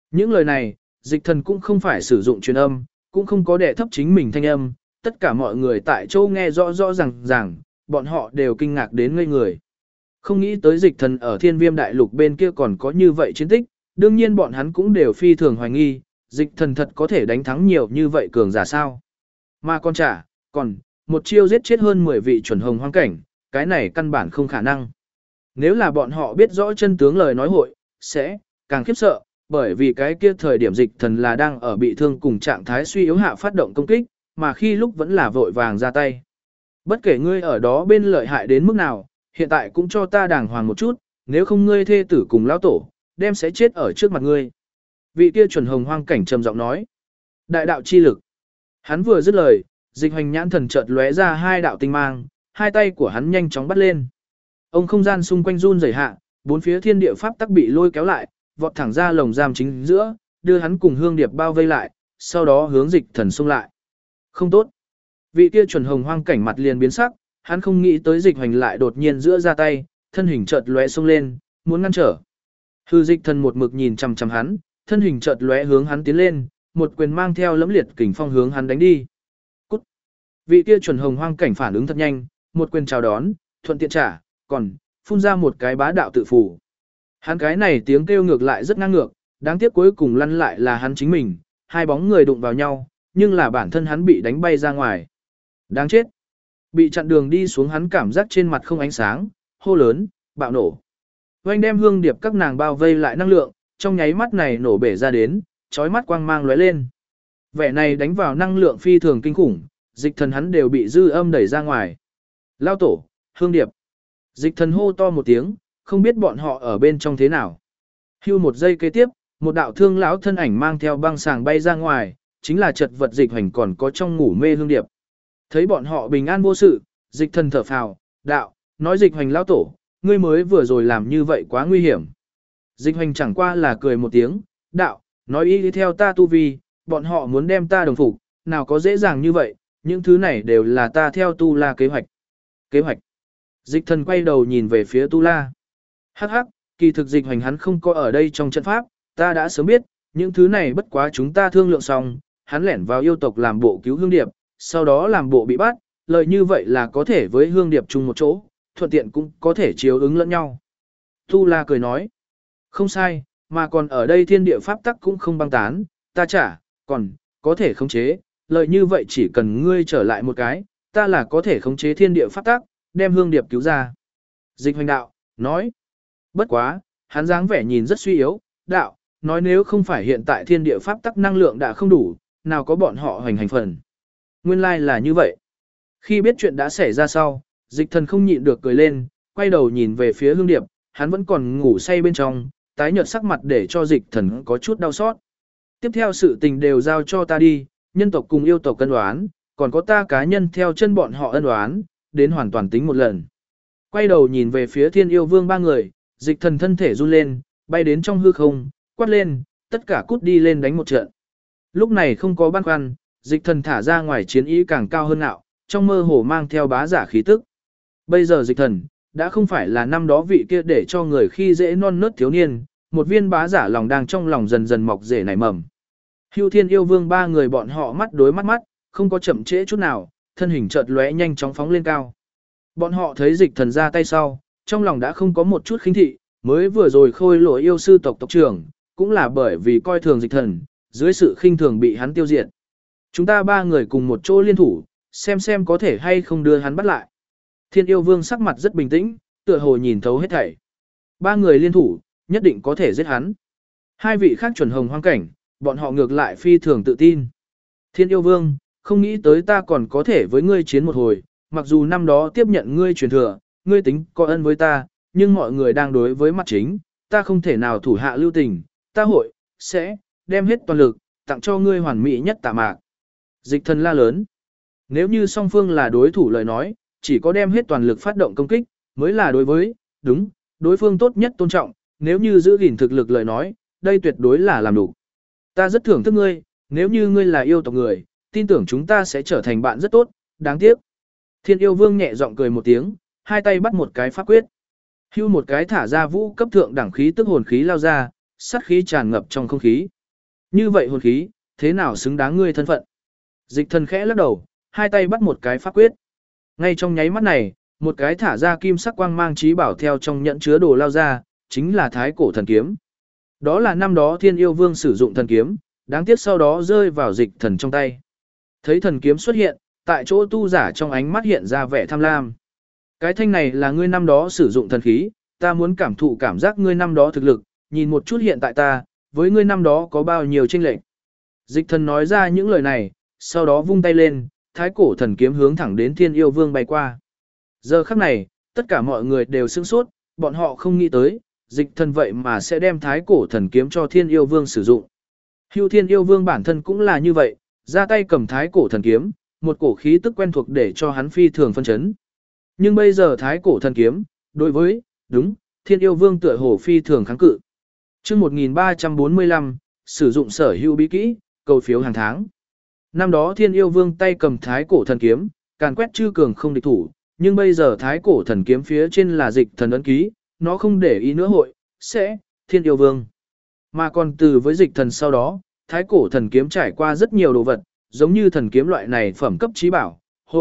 S1: Những lời này, dịch thần cũng không phải sử dụng truyền âm, cũng không có đè thấp chính mình thanh âm, tất cả mọi người tại chỗ nghe rõ rõ ràng, bọn họ đều kinh ngạc đến ngây người. Không nghĩ tới dịch thần ở thiên viêm đại lục bên kia còn có như vậy chiến tích, đương nhiên bọn hắn cũng đều phi thường hoài nghi, dịch thần thật có thể đánh thắng nhiều như vậy cường giả sao. Mà còn, một chiêu giết chết hơn 10 vị chuẩn hồng hoang cảnh, cái này căn bản không khả năng. Nếu là bọn họ biết rõ chân tướng lời nói hội, sẽ càng khiếp sợ, bởi vì cái kia thời điểm dịch thần là đang ở bị thương cùng trạng thái suy yếu hạ phát động công kích, mà khi lúc vẫn là vội vàng ra tay. Bất kể ngươi ở đó bên lợi hại đến mức nào, hiện tại cũng cho ta đàng hoàng một chút, nếu không ngươi thê tử cùng lão tổ, đem sẽ chết ở trước mặt ngươi. Vị kia chuẩn hồng hoang cảnh trầm giọng nói. Đại đạo chi lực. Hắn vừa dứt lời, dịch hoành nhãn thần chợt lóe ra hai đạo tinh mang, hai tay của hắn nhanh chóng bắt lên. Ông không gian xung quanh run rẩy hạ, bốn phía thiên địa pháp tắc bị lôi kéo lại, vọt thẳng ra lồng giam chính giữa, đưa hắn cùng hương điệp bao vây lại, sau đó hướng dịch thần xung lại. Không tốt. Vị kia chuẩn hồng hoang cảnh mặt liền biến sắc, hắn không nghĩ tới dịch hoành lại đột nhiên giữa ra tay, thân hình chợt lóe xông lên, muốn ngăn trở. Hư dịch thần một mực nhìn chằm chằm hắn, thân hình chợt lóe hướng hắn tiến lên, một quyền mang theo lẫm liệt kình phong hướng hắn đánh đi. Cút. Vị kia chuẩn hồng hoang cảnh phản ứng thật nhanh, một quyền chào đón, thuận tiện trả, còn phun ra một cái bá đạo tự phủ. Hắn cái này tiếng kêu ngược lại rất ngang ngược, đáng tiếc cuối cùng lăn lại là hắn chính mình, hai bóng người đụng vào nhau, nhưng là bản thân hắn bị đánh bay ra ngoài. Đáng chết. Bị chặn đường đi xuống hắn cảm giác trên mặt không ánh sáng, hô lớn, bạo nổ. Oanh đem hương điệp các nàng bao vây lại năng lượng, trong nháy mắt này nổ bể ra đến, chói mắt quang mang lóe lên. Vẻ này đánh vào năng lượng phi thường kinh khủng, dịch thần hắn đều bị dư âm đẩy ra ngoài. Lao tổ, hương điệp. Dịch thần hô to một tiếng, không biết bọn họ ở bên trong thế nào. Hưu một giây kế tiếp, một đạo thương lão thân ảnh mang theo băng sàng bay ra ngoài, chính là chật vật dịch hoành còn có trong ngủ mê hương điệp. Thấy bọn họ bình an vô sự, dịch thần thở phào, đạo, nói dịch hoành lão tổ, ngươi mới vừa rồi làm như vậy quá nguy hiểm. Dịch hoành chẳng qua là cười một tiếng, đạo, nói y đi theo ta tu vi, bọn họ muốn đem ta đồng phục, nào có dễ dàng như vậy, những thứ này đều là ta theo tu la kế hoạch. Kế hoạch. Dịch thần quay đầu nhìn về phía tu la. Hắc hắc, kỳ thực dịch hoành hắn không có ở đây trong trận pháp, ta đã sớm biết, những thứ này bất quá chúng ta thương lượng xong, hắn lẻn vào yêu tộc làm bộ cứu hương điệp, sau đó làm bộ bị bắt, lời như vậy là có thể với hương điệp chung một chỗ, thuận tiện cũng có thể chiếu ứng lẫn nhau. Tu La cười nói, không sai, mà còn ở đây thiên địa pháp tắc cũng không băng tán, ta còn có thể khống chế, lời như vậy chỉ cần ngươi trở lại một cái, ta là có thể khống chế thiên địa pháp tắc, đem hương điệp cứu ra. Dịch hoành đạo, nói, bất quá, hắn dáng vẻ nhìn rất suy yếu, đạo, nói nếu không phải hiện tại thiên địa pháp tắc năng lượng đã không đủ, nào có bọn họ hoành hành phần. Nguyên lai là như vậy. Khi biết chuyện đã xảy ra sau, dịch thần không nhịn được cười lên, quay đầu nhìn về phía hương điệp, hắn vẫn còn ngủ say bên trong, tái nhợt sắc mặt để cho dịch thần có chút đau xót. Tiếp theo sự tình đều giao cho ta đi, nhân tộc cùng yêu tộc cân đoán, còn có ta cá nhân theo chân bọn họ ân đoán, đến hoàn toàn tính một lần. Quay đầu nhìn về phía thiên yêu vương ba người, dịch thần thân thể run lên, bay đến trong hư không, quát lên, tất cả cút đi lên đánh một trận. Lúc này không có băn khoăn, dịch thần thả ra ngoài chiến ý càng cao hơn nạo, trong mơ hồ mang theo bá giả khí tức. Bây giờ dịch thần, đã không phải là năm đó vị kia để cho người khi dễ non nớt thiếu niên, một viên bá giả lòng đang trong lòng dần dần mọc rễ nảy mầm. Hưu thiên yêu vương ba người bọn họ mắt đối mắt, không có chậm trễ chút nào, thân hình chợt lóe nhanh chóng phóng lên cao. Bọn họ thấy dịch thần ra tay sau, trong lòng đã không có một chút khinh thị, mới vừa rồi khôi lỗi yêu sư tộc tộc trưởng, cũng là bởi vì coi thường dịch thần, dưới sự khinh thường bị hắn tiêu diệt. Chúng ta ba người cùng một chỗ liên thủ, xem có thể hay không đưa hắn bắt lại. Thiên yêu vương sắc mặt rất bình tĩnh, tựa hồ nhìn thấu hết thảy. Ba người liên thủ, nhất định có thể giết hắn. Hai vị khác chuẩn hồng hoang cảnh, bọn họ ngược lại phi thường tự tin. Thiên yêu vương, không nghĩ tới ta còn có thể với ngươi chiến một hồi, mặc dù năm đó tiếp nhận ngươi truyền thừa, ngươi tính có ân với ta, nhưng mọi người đang đối với mặt chính, ta không thể nào thủ hạ lưu tình, ta sẽ đem hết toàn lực, tặng cho ngươi hoàn mỹ nhất tạ mạc. Dịch thần la lớn. Nếu như song phương là đối thủ lời nói, chỉ có đem hết toàn lực phát động công kích, mới là đối phương tốt nhất tôn trọng, nếu như giữ gìn thực lực lời nói, đây tuyệt đối là làm đủ. Ta rất thưởng thức ngươi, nếu như ngươi là yêu tộc người, tin tưởng chúng ta sẽ trở thành bạn rất tốt, đáng tiếc. Thiên yêu vương nhẹ giọng cười một tiếng, hai tay bắt một cái pháp quyết. Hưu một cái thả ra vũ cấp thượng đẳng khí tức hồn khí lao ra, sát khí tràn ngập trong không khí. Như vậy hồn khí, thế nào xứng đáng ngươi thân phận? Dịch thần khẽ lắc đầu, hai tay bắt một cái pháp quyết. Ngay trong nháy mắt này, một cái thả ra kim sắc quang mang trí bảo theo trong nhẫn chứa đồ lao ra, chính là thái cổ thần kiếm. Đó là năm đó Thiên Yêu Vương sử dụng thần kiếm, đáng tiếc sau đó rơi vào dịch thần trong tay. Thấy thần kiếm xuất hiện, tại chỗ tu giả trong ánh mắt hiện ra vẻ tham lam. Cái thanh này là ngươi năm đó sử dụng thần khí, ta muốn cảm thụ cảm giác ngươi năm đó thực lực, nhìn một chút hiện tại ta, với ngươi năm đó có bao nhiêu chênh lệch. Dịch thần nói ra những lời này, sau đó vung tay lên, thái cổ thần kiếm hướng thẳng đến Thiên Yêu Vương bay qua. Giờ khắc này, tất cả mọi người đều sửng sốt, bọn họ không nghĩ tới, dịch thần vậy mà sẽ đem thái cổ thần kiếm cho Thiên Yêu Vương sử dụng. Hưu Thiên Yêu Vương bản thân cũng là như vậy, ra tay cầm thái cổ thần kiếm, một cổ khí tức quen thuộc để cho hắn phi thường phân chấn. Nhưng bây giờ thái cổ thần kiếm, đối với, đúng, Thiên Yêu Vương tựa hồ phi thường kháng cự. Chương 1345, sử dụng sở hữu bí kỹ, cầu phiếu hàng tháng. Năm đó Thiên Yêu Vương tay cầm thái cổ thần kiếm, càn quét chư cường không địch thủ, nhưng bây giờ thái cổ thần kiếm phía trên là dịch thần ấn ký, nó không để ý nữa sẽ, Thiên Yêu Vương. Mà còn từ với dịch thần sau đó, thái cổ thần kiếm trải qua rất nhiều đồ vật, giống như thần kiếm loại này phẩm cấp trí bảo,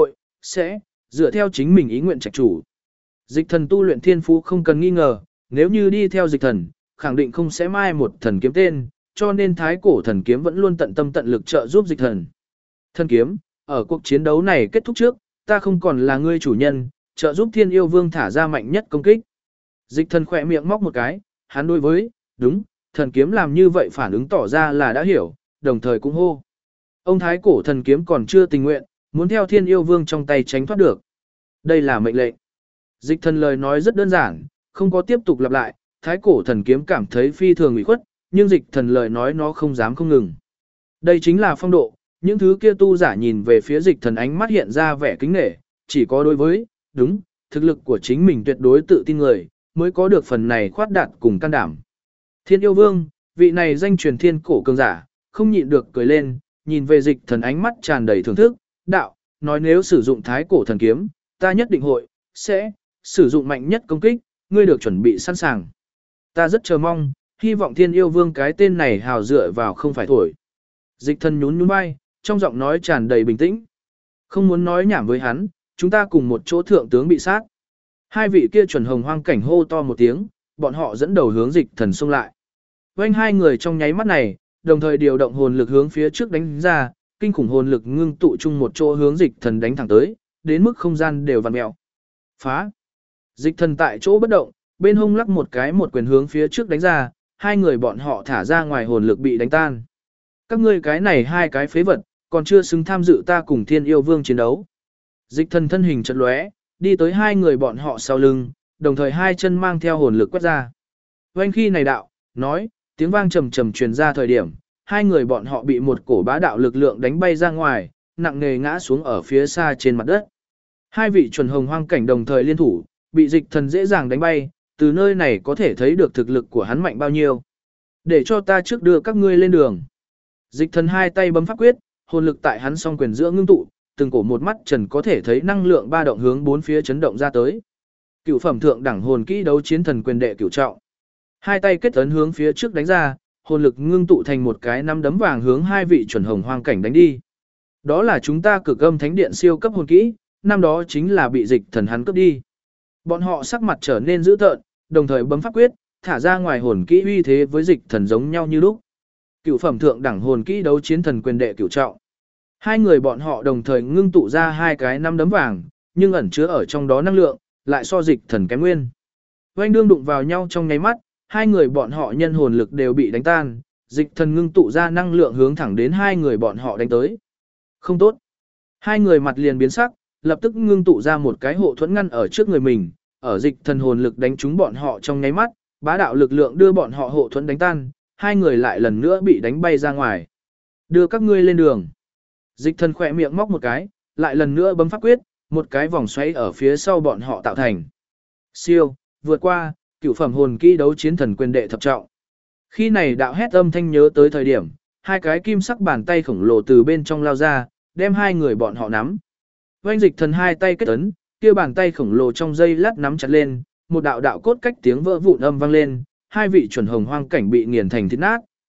S1: sẽ, dựa theo chính mình ý nguyện trạch chủ. Dịch thần tu luyện thiên phú không cần nghi ngờ, nếu như đi theo dịch thần, khẳng định không sẽ mai một thần kiếm tên, cho nên thái cổ thần kiếm vẫn luôn tận tâm tận lực trợ giúp dịch thần. Thần kiếm, ở cuộc chiến đấu này kết thúc trước, ta không còn là ngươi chủ nhân, trợ giúp Thiên Yêu Vương thả ra mạnh nhất công kích. Dịch thần khỏe miệng móc một cái, hắn đối với, đúng, thần kiếm làm như vậy phản ứng tỏ ra là đã hiểu, đồng thời cũng hô. Ông thái cổ thần kiếm còn chưa tình nguyện, muốn theo Thiên Yêu Vương trong tay tránh thoát được. Đây là mệnh lệnh. Dịch thần lời nói rất đơn giản, không có tiếp tục lặp lại, thái cổ thần kiếm cảm thấy phi thường ủy khuất, nhưng dịch thần lời nói nó không dám không ngừng. Đây chính là phong độ, những thứ kia tu giả nhìn về phía dịch thần ánh mắt hiện ra vẻ kính nể, chỉ có đối với, đúng, thực lực của chính mình tuyệt đối tự tin người, mới có được phần này khoát đạt cùng can đảm. Thiên Yêu Vương, vị này danh truyền thiên cổ cường giả, không nhịn được cười lên, nhìn về dịch thần ánh mắt tràn đầy thưởng thức, đạo, nói nếu sử dụng thái cổ thần kiếm, ta nhất định sẽ, sử dụng mạnh nhất công kích, ngươi được chuẩn bị sẵn sàng. Ta rất chờ mong, hy vọng Thiên Yêu Vương cái tên này hào dựa vào không phải thổi. Dịch thần nhún nhún vai, trong giọng nói tràn đầy bình tĩnh. Không muốn nói nhảm với hắn, chúng ta cùng một chỗ thượng tướng bị sát. Hai vị kia chuẩn hồng hoang cảnh hô to một tiếng, bọn họ dẫn đầu hướng dịch thần xông lại. Quanh hai người trong nháy mắt này, đồng thời điều động hồn lực hướng phía trước đánh ra, kinh khủng hồn lực ngưng tụ chung một chỗ hướng dịch thần đánh thẳng tới, đến mức không gian đều vặn mèo. Phá! Dịch thần tại chỗ bất động, bên hông lắc một cái một quyền hướng phía trước đánh ra, hai người bọn họ thả ra ngoài hồn lực bị đánh tan. Các ngươi cái này hai cái phế vật, còn chưa xứng tham dự ta cùng Thiên Yêu Vương chiến đấu. Dịch thần thân hình chợt lóe, đi tới hai người bọn họ sau lưng, đồng thời hai chân mang theo hồn lực quét ra. Oanh khi này đạo, nói, tiếng vang trầm trầm truyền ra thời điểm, hai người bọn họ bị một cổ bá đạo lực lượng đánh bay ra ngoài, nặng nề ngã xuống ở phía xa trên mặt đất. Hai vị chuẩn hồng hoang cảnh đồng thời liên thủ, bị dịch thần dễ dàng đánh bay, từ nơi này có thể thấy được thực lực của hắn mạnh bao nhiêu. Để cho ta trước đưa các ngươi lên đường. Dịch thần hai tay bấm pháp quyết, hồn lực tại hắn song quyền giữa ngưng tụ, từng cổ một mắt trần có thể thấy năng lượng ba động hướng bốn phía chấn động ra tới. Cửu phẩm thượng đẳng hồn kỹ đấu chiến thần quyền đệ cửu trọng. Hai tay kết ấn hướng phía trước đánh ra, hồn lực ngưng tụ thành một cái nắm đấm vàng hướng hai vị chuẩn hồng hoang cảnh đánh đi. Đó là chúng ta cực âm thánh điện siêu cấp hồn kỹ, năm đó chính là bị dịch thần hắn cướp đi. Bọn họ sắc mặt trở nên dữ tợn, đồng thời bấm pháp quyết, thả ra ngoài hồn kỹ uy thế với dịch thần giống nhau như lúc. Cửu phẩm thượng đẳng hồn kỹ đấu chiến thần quyền đệ cửu trọng. Hai người bọn họ đồng thời ngưng tụ ra hai cái nắm đấm vàng, nhưng ẩn chứa ở trong đó năng lượng, lại so dịch thần kém nguyên. Oanh đương đụng vào nhau trong nháy mắt, hai người bọn họ nhân hồn lực đều bị đánh tan, dịch thần ngưng tụ ra năng lượng hướng thẳng đến hai người bọn họ đánh tới. Không tốt. Hai người mặt liền biến sắc, lập tức ngưng tụ ra một cái hộ thuẫn ngăn ở trước người mình, ở dịch thần hồn lực đánh trúng bọn họ trong nháy mắt, bá đạo lực lượng đưa bọn họ hộ thuẫn đánh tan, hai người lại lần nữa bị đánh bay ra ngoài. Đưa các ngươi lên đường. Dịch thần khỏe miệng móc một cái, lại lần nữa bấm pháp quyết, một cái vòng xoáy ở phía sau bọn họ tạo thành. Siêu, vượt qua, cửu phẩm hồn kỹ đấu chiến thần quyền đệ thập trọng. Khi này đạo hét âm thanh nhớ tới thời điểm, hai cái kim sắc bàn tay khổng lồ từ bên trong lao ra, đem hai người bọn họ nắm. Oanh dịch thần hai tay kết ấn, kia bàn tay khổng lồ trong dây lát nắm chặt lên, một đạo đạo cốt cách tiếng vỡ vụn âm vang lên, hai vị chuẩn hồng hoang cảnh bị nghiền thành thịt nát,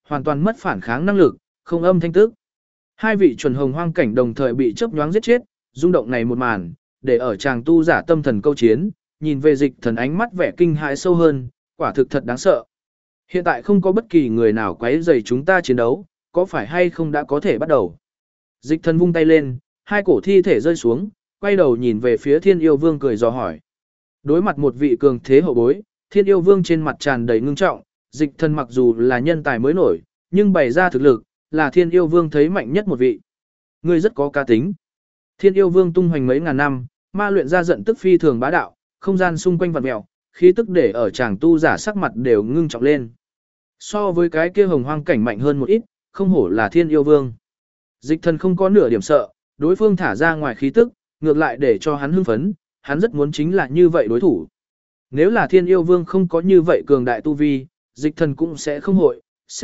S1: hoàn toàn mất phản kháng năng lực, không âm thanh tức. Hai vị chuẩn hồng hoang cảnh đồng thời bị chớp nhoáng giết chết, rung động này một màn, để ở chàng tu giả tâm thần câu chiến, nhìn về Dịch Thần ánh mắt vẻ kinh hãi sâu hơn, quả thực thật đáng sợ. Hiện tại không có bất kỳ người nào quấy rầy chúng ta chiến đấu, có phải hay không đã có thể bắt đầu. Dịch Thần vung tay lên, hai cổ thi thể rơi xuống, quay đầu nhìn về phía Thiên Yêu Vương cười dò hỏi. Đối mặt một vị cường thế hậu bối, Thiên Yêu Vương trên mặt tràn đầy ngưng trọng, Dịch Thần mặc dù là nhân tài mới nổi, nhưng bày ra thực lực, là Thiên Yêu Vương thấy mạnh nhất một vị. Ngươi rất có cá tính. Thiên Yêu Vương tung hoành mấy ngàn năm, ma luyện ra giận tức phi thường bá đạo, không gian xung quanh vặn mèo, khí tức để ở chàng tu giả sắc mặt đều ngưng trọng lên. So với cái kia hồng hoang cảnh mạnh hơn một ít, không hổ là Thiên Yêu Vương. Dịch Thần không có nửa điểm sợ, đối phương thả ra ngoài khí tức, ngược lại để cho hắn hưng phấn, hắn rất muốn chính là như vậy đối thủ. Nếu là Thiên Yêu Vương không có như vậy cường đại tu vi, Dịch Thần cũng sẽ không hội,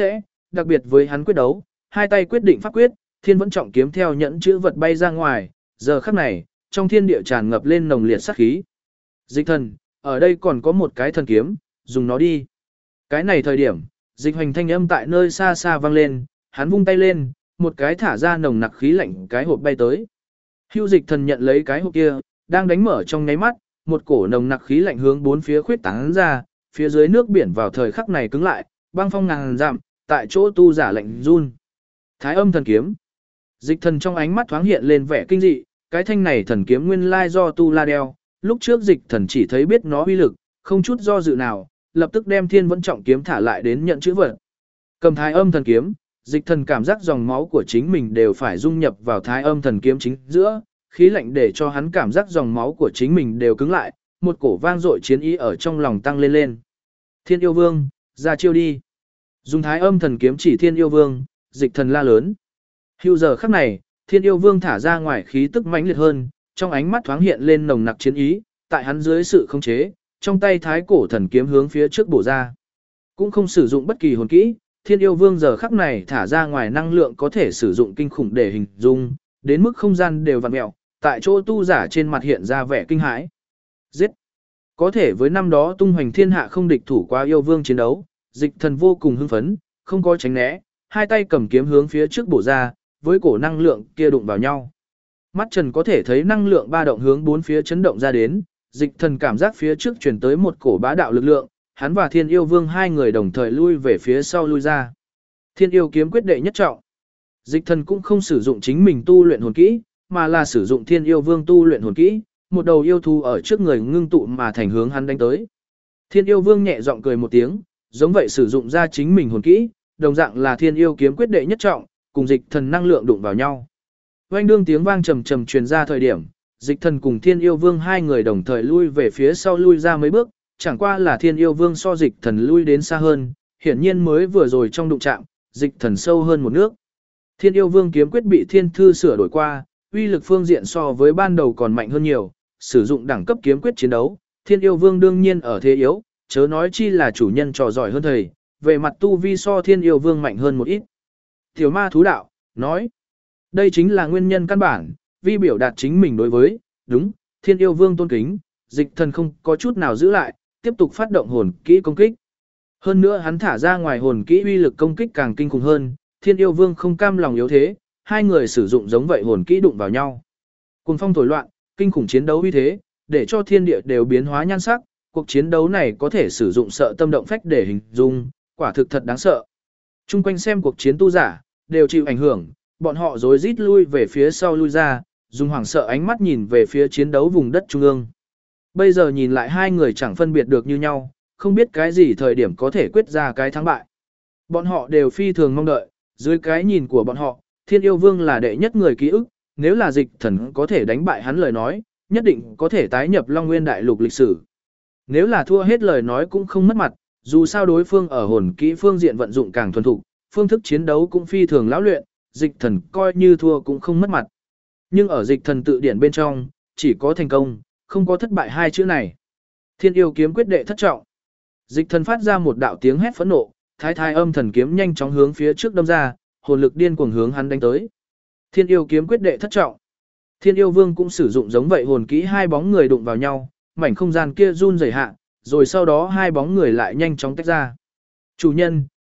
S1: đặc biệt với hắn quyết đấu, hai tay quyết định pháp quyết, thiên vẫn trọng kiếm theo nhẫn chữ vật bay ra ngoài, giờ khắc này, trong thiên địa tràn ngập lên nồng liệt sát khí. Dịch Thần, ở đây còn có một cái thần kiếm, dùng nó đi. Cái này thời điểm, Dịch Hoành thanh âm tại nơi xa xa vang lên, hắn vung tay lên, một cái thả ra nồng nặc khí lạnh cái hộp bay tới. Hưu Dịch Thần nhận lấy cái hộp kia, đang đánh mở trong nháy mắt, một cổ nồng nặc khí lạnh hướng bốn phía khuyết tán ra, phía dưới nước biển vào thời khắc này cứng lại, băng phong ngàn dặm, tại chỗ tu giả lạnh run. Thái Âm thần kiếm. Dịch Thần trong ánh mắt thoáng hiện lên vẻ kinh dị, cái thanh này thần kiếm nguyên lai do tu la đeo, lúc trước Dịch Thần chỉ thấy biết nó uy lực, không chút do dự nào, lập tức đem thiên vẫn trọng kiếm thả lại đến nhận chữ vật. Cầm Thái Âm thần kiếm, Dịch Thần cảm giác dòng máu của chính mình đều phải dung nhập vào Thái Âm thần kiếm chính giữa, khí lạnh để cho hắn cảm giác dòng máu của chính mình đều cứng lại, một cổ vang dội chiến ý ở trong lòng tăng lên lên. Thiên Yêu Vương, ra chiêu đi. Dùng Thái Âm thần kiếm chỉ Thiên Yêu Vương, Dịch Thần la lớn. Hưu giờ khắc này, Thiên Yêu Vương thả ra ngoài khí tức mãnh liệt hơn, trong ánh mắt thoáng hiện lên nồng nặc chiến ý, tại hắn dưới sự khống chế, trong tay Thái cổ thần kiếm hướng phía trước bổ ra. Cũng không sử dụng bất kỳ hồn kỹ, Thiên Yêu Vương giờ khắc này thả ra ngoài năng lượng có thể sử dụng kinh khủng để hình dung, đến mức không gian đều vặn mèo, tại chỗ tu giả trên mặt hiện ra vẻ kinh hãi. Giết! Có thể với năm đó tung hoành thiên hạ không địch thủ qua Yêu Vương chiến đấu, Dịch Thần vô cùng hưng phấn, không có tránh né, hai tay cầm kiếm hướng phía trước bổ ra, với cổ năng lượng kia đụng vào nhau. Mắt Trần có thể thấy năng lượng ba động hướng bốn phía chấn động ra đến, Dịch Thần cảm giác phía trước truyền tới một cổ bá đạo lực lượng, hắn và Thiên Yêu Vương hai người đồng thời lui về phía sau lui ra. Thiên Yêu kiếm quyết đệ nhất trọng. Dịch Thần cũng không sử dụng chính mình tu luyện hồn kỹ, mà là sử dụng Thiên Yêu Vương tu luyện hồn kỹ, một đầu yêu thú ở trước người ngưng tụ mà thành hướng hắn đánh tới. Thiên Yêu Vương nhẹ giọng cười một tiếng, giống vậy sử dụng ra chính mình hồn kỹ, đồng dạng là Thiên Yêu kiếm quyết đệ nhất trọng, cùng Dịch Thần năng lượng đụng vào nhau. Oanh đương tiếng vang trầm trầm truyền ra thời điểm, Dịch Thần cùng Thiên Yêu Vương hai người đồng thời lui về phía sau lui ra mấy bước, chẳng qua là Thiên Yêu Vương so Dịch Thần lui đến xa hơn, hiển nhiên mới vừa rồi trong đụng chạm, Dịch Thần sâu hơn một nước. Thiên Yêu Vương kiếm quyết bị Thiên Thư sửa đổi qua, uy lực phương diện so với ban đầu còn mạnh hơn nhiều, sử dụng đẳng cấp kiếm quyết chiến đấu, Thiên Yêu Vương đương nhiên ở thế yếu, chớ nói chi là chủ nhân trò giỏi hơn thầy, về mặt tu vi so Thiên Yêu Vương mạnh hơn một ít. Tiểu ma thú đạo, nói, đây chính là nguyên nhân căn bản, vi biểu đạt chính mình đối với, đúng, Thiên Yêu Vương tôn kính, Dịch Thần không có chút nào giữ lại, tiếp tục phát động hồn kỹ công kích. Hơn nữa hắn thả ra ngoài hồn kỹ uy lực công kích càng kinh khủng hơn, Thiên Yêu Vương không cam lòng yếu thế, hai người sử dụng giống vậy hồn kỹ đụng vào nhau. Cuồng phong thổi loạn, kinh khủng chiến đấu uy thế, để cho thiên địa đều biến hóa nhan sắc, cuộc chiến đấu này có thể sử dụng sợ tâm động phách để hình dung, quả thực thật đáng sợ. Trung quanh xem cuộc chiến tu giả, đều chịu ảnh hưởng, bọn họ rối rít lui về phía sau lui ra, dùng hoảng sợ ánh mắt nhìn về phía chiến đấu vùng đất trung ương. Bây giờ nhìn lại hai người chẳng phân biệt được như nhau, không biết cái gì thời điểm có thể quyết ra cái thắng bại. Bọn họ đều phi thường mong đợi, dưới cái nhìn của bọn họ, Thiên Yêu Vương là đệ nhất người ký ức, nếu là Dịch Thần có thể đánh bại hắn lời nói, nhất định có thể tái nhập Long Nguyên đại lục lịch sử. Nếu là thua hết lời nói cũng không mất mặt, dù sao đối phương ở hồn kỹ phương diện vận dụng càng thuần thục, phương thức chiến đấu cũng phi thường lão luyện, Dịch Thần coi như thua cũng không mất mặt. Nhưng ở Dịch Thần tự điển bên trong, chỉ có thành công, không có thất bại hai chữ này. Thiên Yêu kiếm quyết đệ thất trọng. Dịch Thần phát ra một đạo tiếng hét phẫn nộ, thái thái âm thần kiếm nhanh chóng hướng phía trước đâm ra, hồn lực điên cuồng hướng hắn đánh tới. Thiên Yêu kiếm quyết đệ thất trọng. Thiên Yêu Vương cũng sử dụng giống vậy hồn kỹ, hai bóng người đụng vào nhau, mảnh không gian kia run rẩy hạ, rồi sau đó hai bóng người lại nhanh chóng tách ra. Chủ nhân,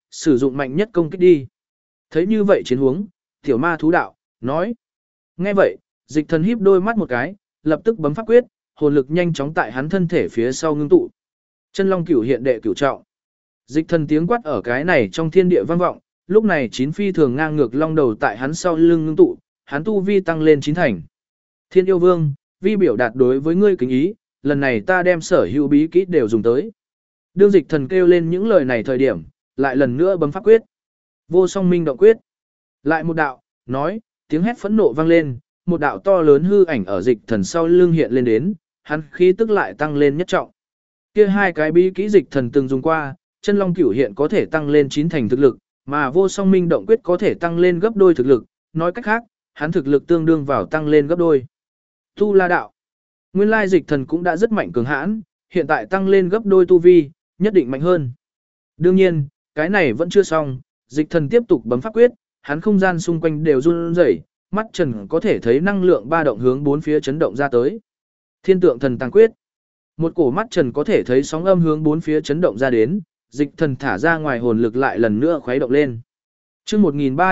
S1: sử dụng mạnh nhất công kích đi. Thấy như vậy chiến huống, tiểu ma thú đạo, nói. Nghe vậy, dịch thần híp đôi mắt một cái, lập tức bấm pháp quyết, hồn lực nhanh chóng tại hắn thân thể phía sau ngưng tụ. Chân long cửu hiện đệ cửu trọng. Dịch thần tiếng quát ở cái này trong thiên địa vang vọng, lúc này chín phi thường ngang ngược long đầu tại hắn sau lưng ngưng tụ, hắn tu vi tăng lên 9 thành. Thiên yêu vương, vi biểu đạt đối với ngươi kính ý, lần này ta đem sở hữu bí kỹ đều dùng tới. Đương dịch thần kêu lên những lời này thời điểm, lại lần nữa bấm pháp quyết. Vô song minh động quyết. Lại một đạo, nói, tiếng hét phẫn nộ vang lên, một đạo to lớn hư ảnh ở dịch thần sau lưng hiện lên đến, hắn khí tức lại tăng lên nhất trọng. Kia hai cái bí kỹ dịch thần từng dùng qua, chân long cửu hiện có thể tăng lên 9 thành thực lực, mà vô song minh động quyết có thể tăng lên gấp đôi thực lực, nói cách khác, hắn thực lực tương đương vào tăng lên gấp đôi. Tu La đạo. Nguyên lai dịch thần cũng đã rất mạnh cường hãn, hiện tại tăng lên gấp đôi tu vi, nhất định mạnh hơn. Đương nhiên, cái này vẫn chưa xong, dịch thần tiếp tục bấm pháp quyết, hắn không gian xung quanh đều run rẩy, mắt trần có thể thấy năng lượng ba động hướng bốn phía chấn động ra tới. Thiên tượng thần tăng quyết. Một cổ mắt trần có thể thấy sóng âm hướng bốn phía chấn động ra đến, dịch thần thả ra ngoài hồn lực lại lần nữa khuấy động lên. Chương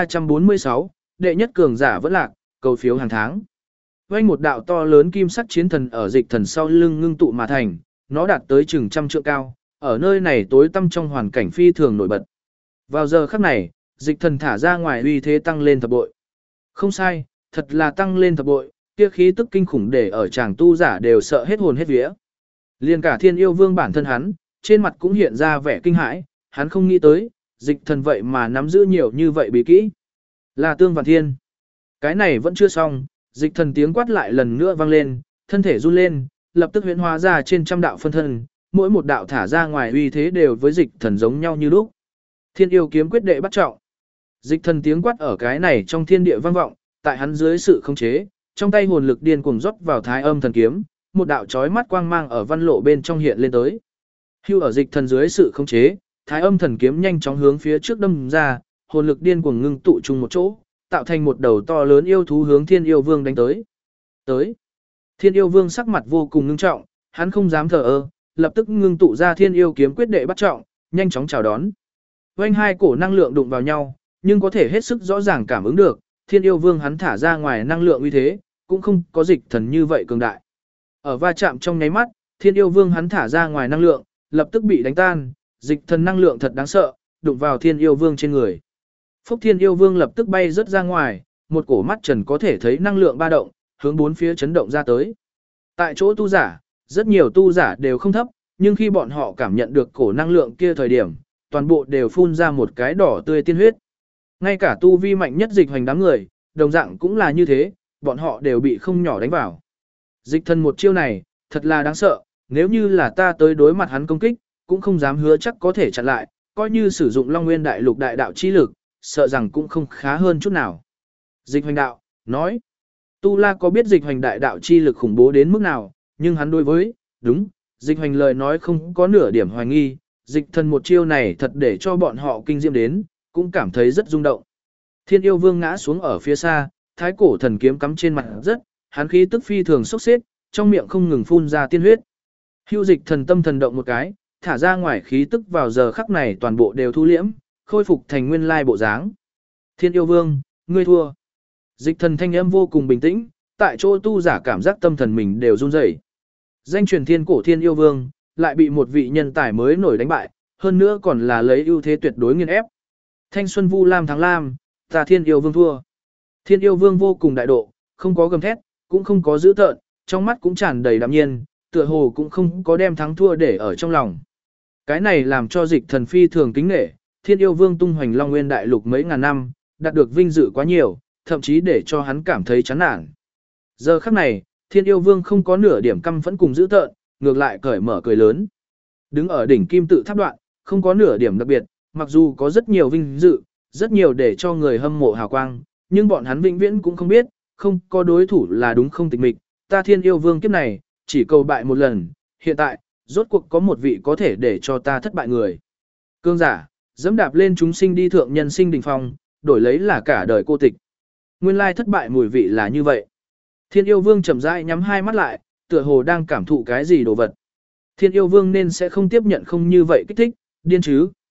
S1: 1346, đệ nhất cường giả vẫn lạc, cầu phiếu hàng tháng. Vành một đạo to lớn kim sắc chiến thần ở dịch thần sau lưng ngưng tụ mà thành, nó đạt tới chừng 100 trượng cao, ở nơi này tối tăm trong hoàn cảnh phi thường nổi bật. Vào giờ khắc này, dịch thần thả ra ngoài uy thế tăng lên thập bội. Không sai, thật là tăng lên thập bội, kia khí tức kinh khủng để ở chàng tu giả đều sợ hết hồn hết vía. Liên cả Thiên Yêu Vương bản thân hắn, trên mặt cũng hiện ra vẻ kinh hãi, hắn không nghĩ tới, dịch thần vậy mà nắm giữ nhiều như vậy bí kỹ. Là Tương Vạn Thiên. Cái này vẫn chưa xong, dịch thần tiếng quát lại lần nữa vang lên, thân thể run lên, lập tức huyễn hóa ra trên trăm đạo phân thân, mỗi một đạo thả ra ngoài uy thế đều với dịch thần giống nhau như lúc. Thiên yêu kiếm quyết đệ bắt trọng. Dịch thần tiếng quát ở cái này trong thiên địa vang vọng, tại hắn dưới sự khống chế, trong tay hồn lực điên cuồng rót vào Thái Âm thần kiếm, một đạo chói mắt quang mang ở văn lộ bên trong hiện lên tới. Hưu ở dịch thần dưới sự khống chế, Thái Âm thần kiếm nhanh chóng hướng phía trước đâm ra, hồn lực điên cuồng ngưng tụ chung một chỗ, tạo thành một đầu to lớn yêu thú hướng Thiên Yêu Vương đánh tới. Thiên Yêu Vương sắc mặt vô cùng ngưng trọng, hắn không dám thờ ơ, lập tức ngưng tụ ra Thiên Yêu kiếm quyết đệ bắt trọng, nhanh chóng chào đón. Vành hai cổ năng lượng đụng vào nhau, nhưng có thể hết sức rõ ràng cảm ứng được, Thiên Yêu Vương hắn thả ra ngoài năng lượng uy thế, cũng không có dịch thần như vậy cường đại. Ở va chạm trong nháy mắt, Thiên Yêu Vương hắn thả ra ngoài năng lượng, lập tức bị đánh tan, dịch thần năng lượng thật đáng sợ, đụng vào Thiên Yêu Vương trên người. Phúc Thiên Yêu Vương lập tức bay rất ra ngoài, một cổ mắt trần có thể thấy năng lượng ba động, hướng bốn phía chấn động ra tới. Tại chỗ tu giả, rất nhiều tu giả đều không thấp, nhưng khi bọn họ cảm nhận được cổ năng lượng kia thời điểm, toàn bộ đều phun ra một cái đỏ tươi tiên huyết. Ngay cả tu vi mạnh nhất dịch hoành đám người, đồng dạng cũng là như thế, bọn họ đều bị không nhỏ đánh vào. Dịch thần một chiêu này, thật là đáng sợ, nếu như là ta tới đối mặt hắn công kích, cũng không dám hứa chắc có thể chặn lại, coi như sử dụng Long Nguyên Đại Lục đại đạo chi lực, sợ rằng cũng không khá hơn chút nào. Dịch hoành đạo, nói, Tu La có biết dịch hoành đại đạo chi lực khủng bố đến mức nào, nhưng hắn đối với, đúng, dịch hoành lời nói không có nửa điểm hoài nghi, dịch thần một chiêu này thật để cho bọn họ kinh diệm đến, cũng cảm thấy rất rung động. Thiên Yêu Vương ngã xuống ở phía xa, thái cổ thần kiếm cắm trên mặt rất, hắn khí tức phi thường sốc xếp, trong miệng không ngừng phun ra tiên huyết. Hưu dịch thần tâm thần động một cái, thả ra ngoài khí tức vào giờ khắc này toàn bộ đều thu liễm, khôi phục thành nguyên lai bộ dáng. Thiên Yêu Vương, ngươi thua. Dịch thần thanh âm vô cùng bình tĩnh, tại chỗ tu giả cảm giác tâm thần mình đều run rẩy. Danh truyền thiên cổ Thiên Yêu Vương, lại bị một vị nhân tài mới nổi đánh bại, hơn nữa còn là lấy ưu thế tuyệt đối nghiền ép. Thanh xuân vu lam thắng lam, ta Thiên Yêu Vương thua. Thiên Yêu Vương vô cùng đại độ, không có gầm thét, cũng không có dữ tợn, trong mắt cũng tràn đầy đạm nhiên, tựa hồ cũng không có đem thắng thua để ở trong lòng. Cái này làm cho dịch thần phi thường kính nể, Thiên Yêu Vương tung hoành Long Nguyên Đại Lục mấy ngàn năm, đạt được vinh dự quá nhiều, thậm chí để cho hắn cảm thấy chán nản. Giờ khắc này, Thiên Yêu Vương không có nửa điểm căm phẫn cùng dữ tợn, ngược lại cởi mở cười lớn. Đứng ở đỉnh kim tự tháp đoạn, không có nửa điểm đặc biệt, mặc dù có rất nhiều vinh dự, rất nhiều để cho người hâm mộ hào quang, nhưng bọn hắn vĩnh viễn cũng không biết, không có đối thủ là đúng không tịch mịch. Ta Thiên Yêu Vương kiếp này, chỉ cầu bại một lần, hiện tại, rốt cuộc có một vị có thể để cho ta thất bại người. Cương giả, dẫm đạp lên chúng sinh đi thượng nhân sinh đỉnh phong, đổi lấy là cả đời cô tịch. Nguyên lai thất bại mùi vị là như vậy. Thiên Yêu Vương chậm rãi nhắm hai mắt lại, tựa hồ đang cảm thụ cái gì đồ vật. Thiên Yêu Vương nên sẽ không tiếp nhận không như vậy kích thích, điên chứ.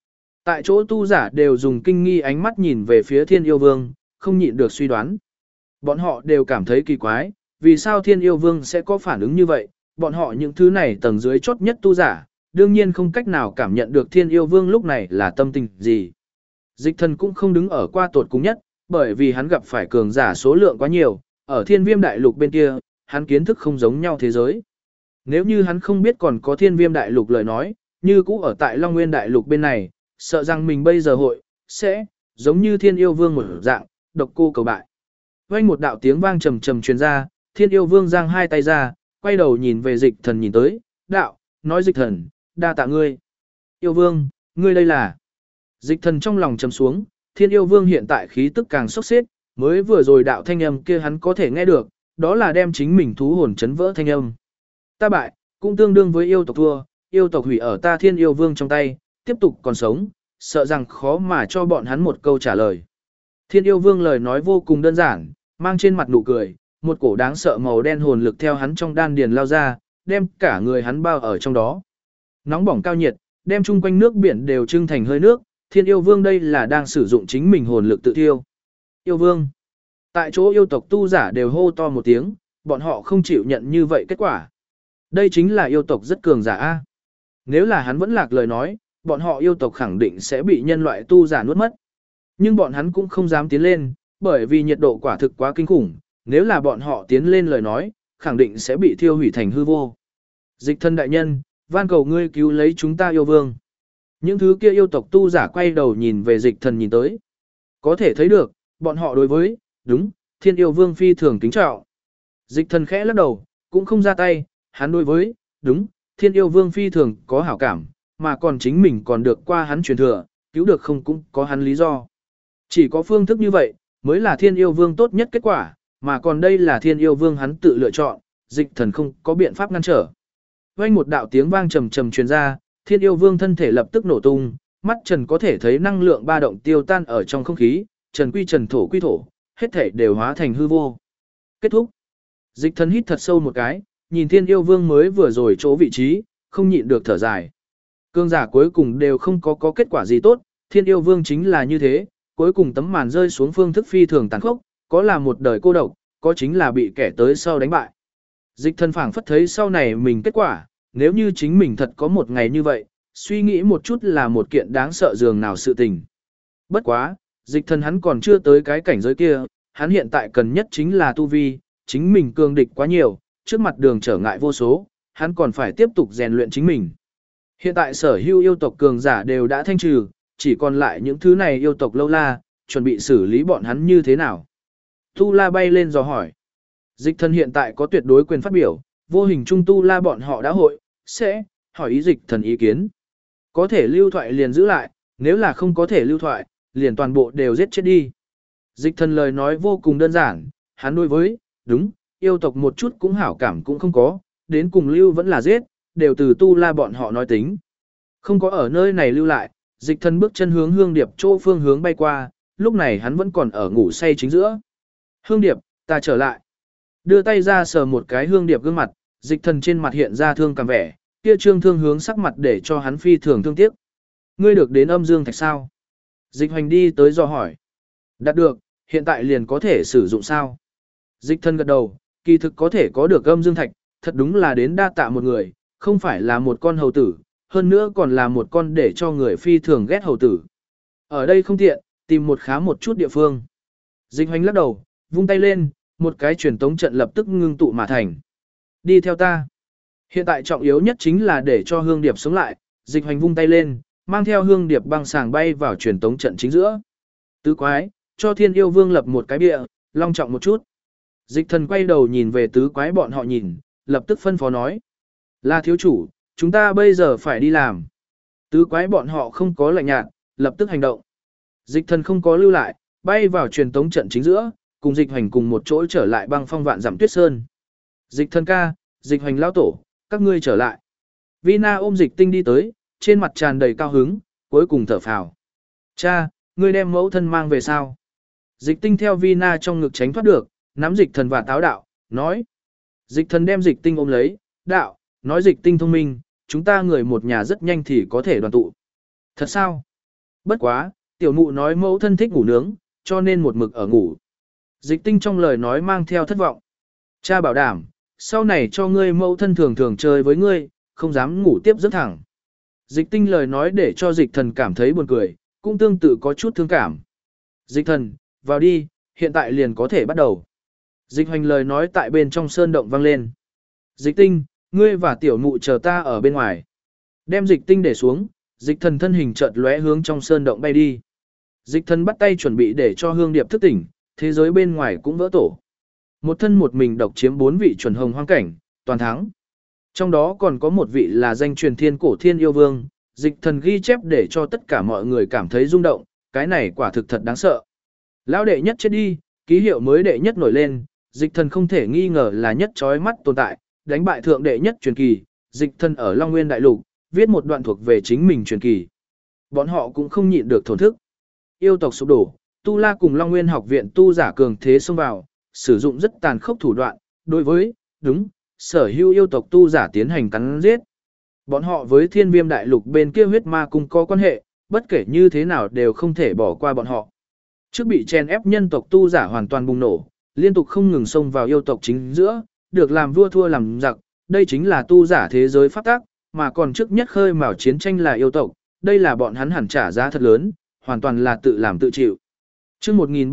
S1: Tại chỗ tu giả đều dùng kinh nghi ánh mắt nhìn về phía Thiên Yêu Vương, không nhịn được suy đoán. Bọn họ đều cảm thấy kỳ quái, vì sao Thiên Yêu Vương sẽ có phản ứng như vậy, bọn họ những thứ này tầng dưới chốt nhất tu giả, đương nhiên không cách nào cảm nhận được Thiên Yêu Vương lúc này là tâm tình gì. Dịch Thần cũng không đứng ở qua tột cùng nhất, bởi vì hắn gặp phải cường giả số lượng quá nhiều, ở Thiên Viêm Đại Lục bên kia, hắn kiến thức không giống nhau thế giới. Nếu như hắn không biết còn có Thiên Viêm Đại Lục lời nói, như cũ ở tại Long Nguyên Đại Lục bên này, sợ rằng mình bây giờ sẽ giống như Thiên Yêu Vương một dạng, độc cô cầu bại. Vang một đạo tiếng vang trầm trầm truyền ra, Thiên Yêu Vương giang hai tay ra, quay đầu nhìn về Dịch Thần nhìn tới, đạo, nói Dịch Thần, đa tạ ngươi. Yêu Vương, ngươi đây là. Dịch Thần trong lòng trầm xuống, Thiên Yêu Vương hiện tại khí tức càng sốc xếp, mới vừa rồi đạo thanh âm kia hắn có thể nghe được, đó là đem chính mình thú hồn chấn vỡ thanh âm. Ta bại, cũng tương đương với yêu tộc thua, yêu tộc hủy ở ta Thiên Yêu Vương trong tay, tiếp tục còn sống, sợ rằng khó mà cho bọn hắn một câu trả lời. Thiên Yêu Vương lời nói vô cùng đơn giản, mang trên mặt nụ cười, một cổ đáng sợ màu đen hồn lực theo hắn trong đan điền lao ra, đem cả người hắn bao ở trong đó. Nóng bỏng cao nhiệt, đem chung quanh nước biển đều trưng thành hơi nước, Thiên Yêu Vương đây là đang sử dụng chính mình hồn lực tự thiêu. Yêu Vương. Tại chỗ yêu tộc tu giả đều hô to một tiếng, bọn họ không chịu nhận như vậy kết quả. Đây chính là yêu tộc rất cường giả a. Nếu là hắn vẫn lạc lời nói, bọn họ yêu tộc khẳng định sẽ bị nhân loại tu giả nuốt mất. Nhưng bọn hắn cũng không dám tiến lên, bởi vì nhiệt độ quả thực quá kinh khủng, nếu là bọn họ tiến lên lời nói, khẳng định sẽ bị thiêu hủy thành hư vô. Dịch Thân đại nhân, van cầu ngươi cứu lấy chúng ta yêu vương. Những thứ kia yêu tộc tu giả quay đầu nhìn về Dịch Thần nhìn tới. Có thể thấy được, bọn họ đối với, đúng, Thiên Yêu Vương phi thường kính trọng. Dịch Thần khẽ lắc đầu, cũng không ra tay, hắn đối với, đúng, Thiên Yêu Vương phi thường có hảo cảm, mà còn chính mình còn được qua hắn truyền thừa, cứu được không cũng có hắn lý do. Chỉ có phương thức như vậy, mới là Thiên Yêu Vương tốt nhất kết quả, mà còn đây là Thiên Yêu Vương hắn tự lựa chọn, Dịch Thần không có biện pháp ngăn trở. Vang một đạo tiếng vang trầm trầm truyền ra, Thiên Yêu Vương thân thể lập tức nổ tung, mắt Trần có thể thấy năng lượng ba động tiêu tan ở trong không khí, Trần quy Trần thổ quy thổ, hết thể đều hóa thành hư vô. Kết thúc. Dịch Thần hít thật sâu một cái, nhìn Thiên Yêu Vương mới vừa rồi chỗ vị trí, không nhịn được thở dài. Cương giả cuối cùng đều không có kết quả gì tốt, Thiên Yêu Vương chính là như thế, cuối cùng tấm màn rơi xuống phương thức phi thường tàn khốc, có là một đời cô độc, có chính là bị kẻ tới sau đánh bại. Dịch Thần phảng phất thấy sau này mình kết quả, nếu như chính mình thật có một ngày như vậy, suy nghĩ một chút là một kiện đáng sợ dường nào sự tình. Bất quá, Dịch Thần hắn còn chưa tới cái cảnh giới kia, hắn hiện tại cần nhất chính là tu vi, chính mình cường địch quá nhiều, trước mặt đường trở ngại vô số, hắn còn phải tiếp tục rèn luyện chính mình. Hiện tại sở hữu yêu tộc cường giả đều đã thanh trừ, chỉ còn lại những thứ này yêu tộc lâu la, chuẩn bị xử lý bọn hắn như thế nào. Tu La bay lên dò hỏi. Dịch Thần hiện tại có tuyệt đối quyền phát biểu, vô hình trung Tu La bọn họ đã sẽ hỏi ý Dịch Thần ý kiến. Có thể lưu thoại liền giữ lại, nếu là không có thể lưu thoại, liền toàn bộ đều giết chết đi. Dịch Thần lời nói vô cùng đơn giản, hắn đối với, đúng, yêu tộc một chút cũng hảo cảm cũng không có, đến cùng lưu vẫn là giết, đều từ Tu La bọn họ nói tính. Không có ở nơi này lưu lại, Dịch Thần bước chân hướng Hương Điệp chỗ phương hướng bay qua, lúc này hắn vẫn còn ở ngủ say chính giữa. Hương Điệp, ta trở lại. Đưa tay ra sờ một cái Hương Điệp gương mặt, Dịch Thần trên mặt hiện ra thương cảm vẻ, kia trương thương hướng sắc mặt để cho hắn phi thường thương tiếc. Ngươi được đến âm dương thạch sao? Dịch Hoành đi tới dò hỏi. Đạt được, hiện tại liền có thể sử dụng sao? Dịch Thần gật đầu, kỳ thực có thể có được âm dương thạch, thật đúng là đến đa tạ một người, không phải là một con hầu tử, hơn nữa còn là một con để cho người phi thường ghét hầu tử. Ở đây không tiện, tìm một khá một chút địa phương. Dịch Hoành lắc đầu, vung tay lên, một cái truyền tống trận lập tức ngưng tụ mà thành. Đi theo ta. Hiện tại trọng yếu nhất chính là để cho Hương Điệp sống lại, Dịch Hoành vung tay lên, mang theo Hương Điệp băng sàng bay vào truyền tống trận chính giữa. Tứ quái, cho Thiên Yêu Vương lập một cái bia, long trọng một chút. Dịch Thần quay đầu nhìn về tứ quái bọn họ nhìn, lập tức phân phó nói. Là thiếu chủ, chúng ta bây giờ phải đi làm. Tứ quái bọn họ không có lạnh nhạt, lập tức hành động. Dịch Thần không có lưu lại, bay vào truyền tống trận chính giữa, cùng Dịch Hoành cùng một chỗ trở lại băng phong vạn dặm tuyết sơn. Dịch Thần ca, Dịch Hoành lão tổ, các ngươi trở lại. Vina ôm Dịch Tinh đi tới, trên mặt tràn đầy cao hứng, cuối cùng thở phào. Cha, ngươi đem mẫu thân mang về sao? Dịch Tinh theo Vina trong ngực tránh thoát được, nắm Dịch Thần và táo đạo, nói. Dịch Thần đem Dịch Tinh ôm lấy, đạo, nói Dịch Tinh thông minh, chúng ta người một nhà rất nhanh thì có thể đoàn tụ. Thật sao? Bất quá, tiểu mụ nói mẫu thân thích ngủ nướng, cho nên một mực ở ngủ. Dịch tinh trong lời nói mang theo thất vọng. Cha bảo đảm, sau này cho ngươi mẫu thân thường thường chơi với ngươi, không dám ngủ tiếp giấc thẳng. Dịch tinh lời nói để cho dịch thần cảm thấy buồn cười, cũng tương tự có chút thương cảm. Dịch thần, vào đi, hiện tại liền có thể bắt đầu. Dịch hoành lời nói tại bên trong sơn động vang lên. Dịch tinh, ngươi và tiểu mụ chờ ta ở bên ngoài. Đem dịch tinh để xuống, dịch thần thân hình chợt lóe hướng trong sơn động bay đi. Dịch thần bắt tay chuẩn bị để cho hương điệp thức tỉnh, thế giới bên ngoài cũng vỡ tổ. Một thân một mình độc chiếm 4 vị chuẩn hồng hoang cảnh, toàn thắng. Trong đó còn có một vị là danh truyền thiên cổ thiên yêu vương, dịch thần ghi chép để cho tất cả mọi người cảm thấy rung động, cái này quả thực thật đáng sợ. Lão đệ nhất chết đi, ký hiệu mới đệ nhất nổi lên, dịch thần không thể nghi ngờ là nhất chói mắt tồn tại, đánh bại thượng đệ nhất truyền kỳ, dịch thần ở Long Nguyên Đại Lục, viết một đoạn thuộc về chính mình truyền kỳ. Bọn họ cũng không nhịn được thổn thức. Yêu tộc sụp đổ, Tu La cùng Long Nguyên học viện tu giả cường thế xông vào, sử dụng rất tàn khốc thủ đoạn, đối với, sở hữu yêu tộc tu giả tiến hành cắn giết. Bọn họ với Thiên Viêm Đại Lục bên kia huyết ma cung có quan hệ, bất kể như thế nào đều không thể bỏ qua bọn họ. Trước bị chèn ép nhân tộc tu giả hoàn toàn bùng nổ, liên tục không ngừng xông vào yêu tộc chính giữa, được làm vua thua làm giặc, đây chính là tu giả thế giới pháp tắc, mà còn trước nhất khơi mào chiến tranh là yêu tộc, đây là bọn hắn hẳn trả giá thật lớn, hoàn toàn là tự làm tự chịu. Chương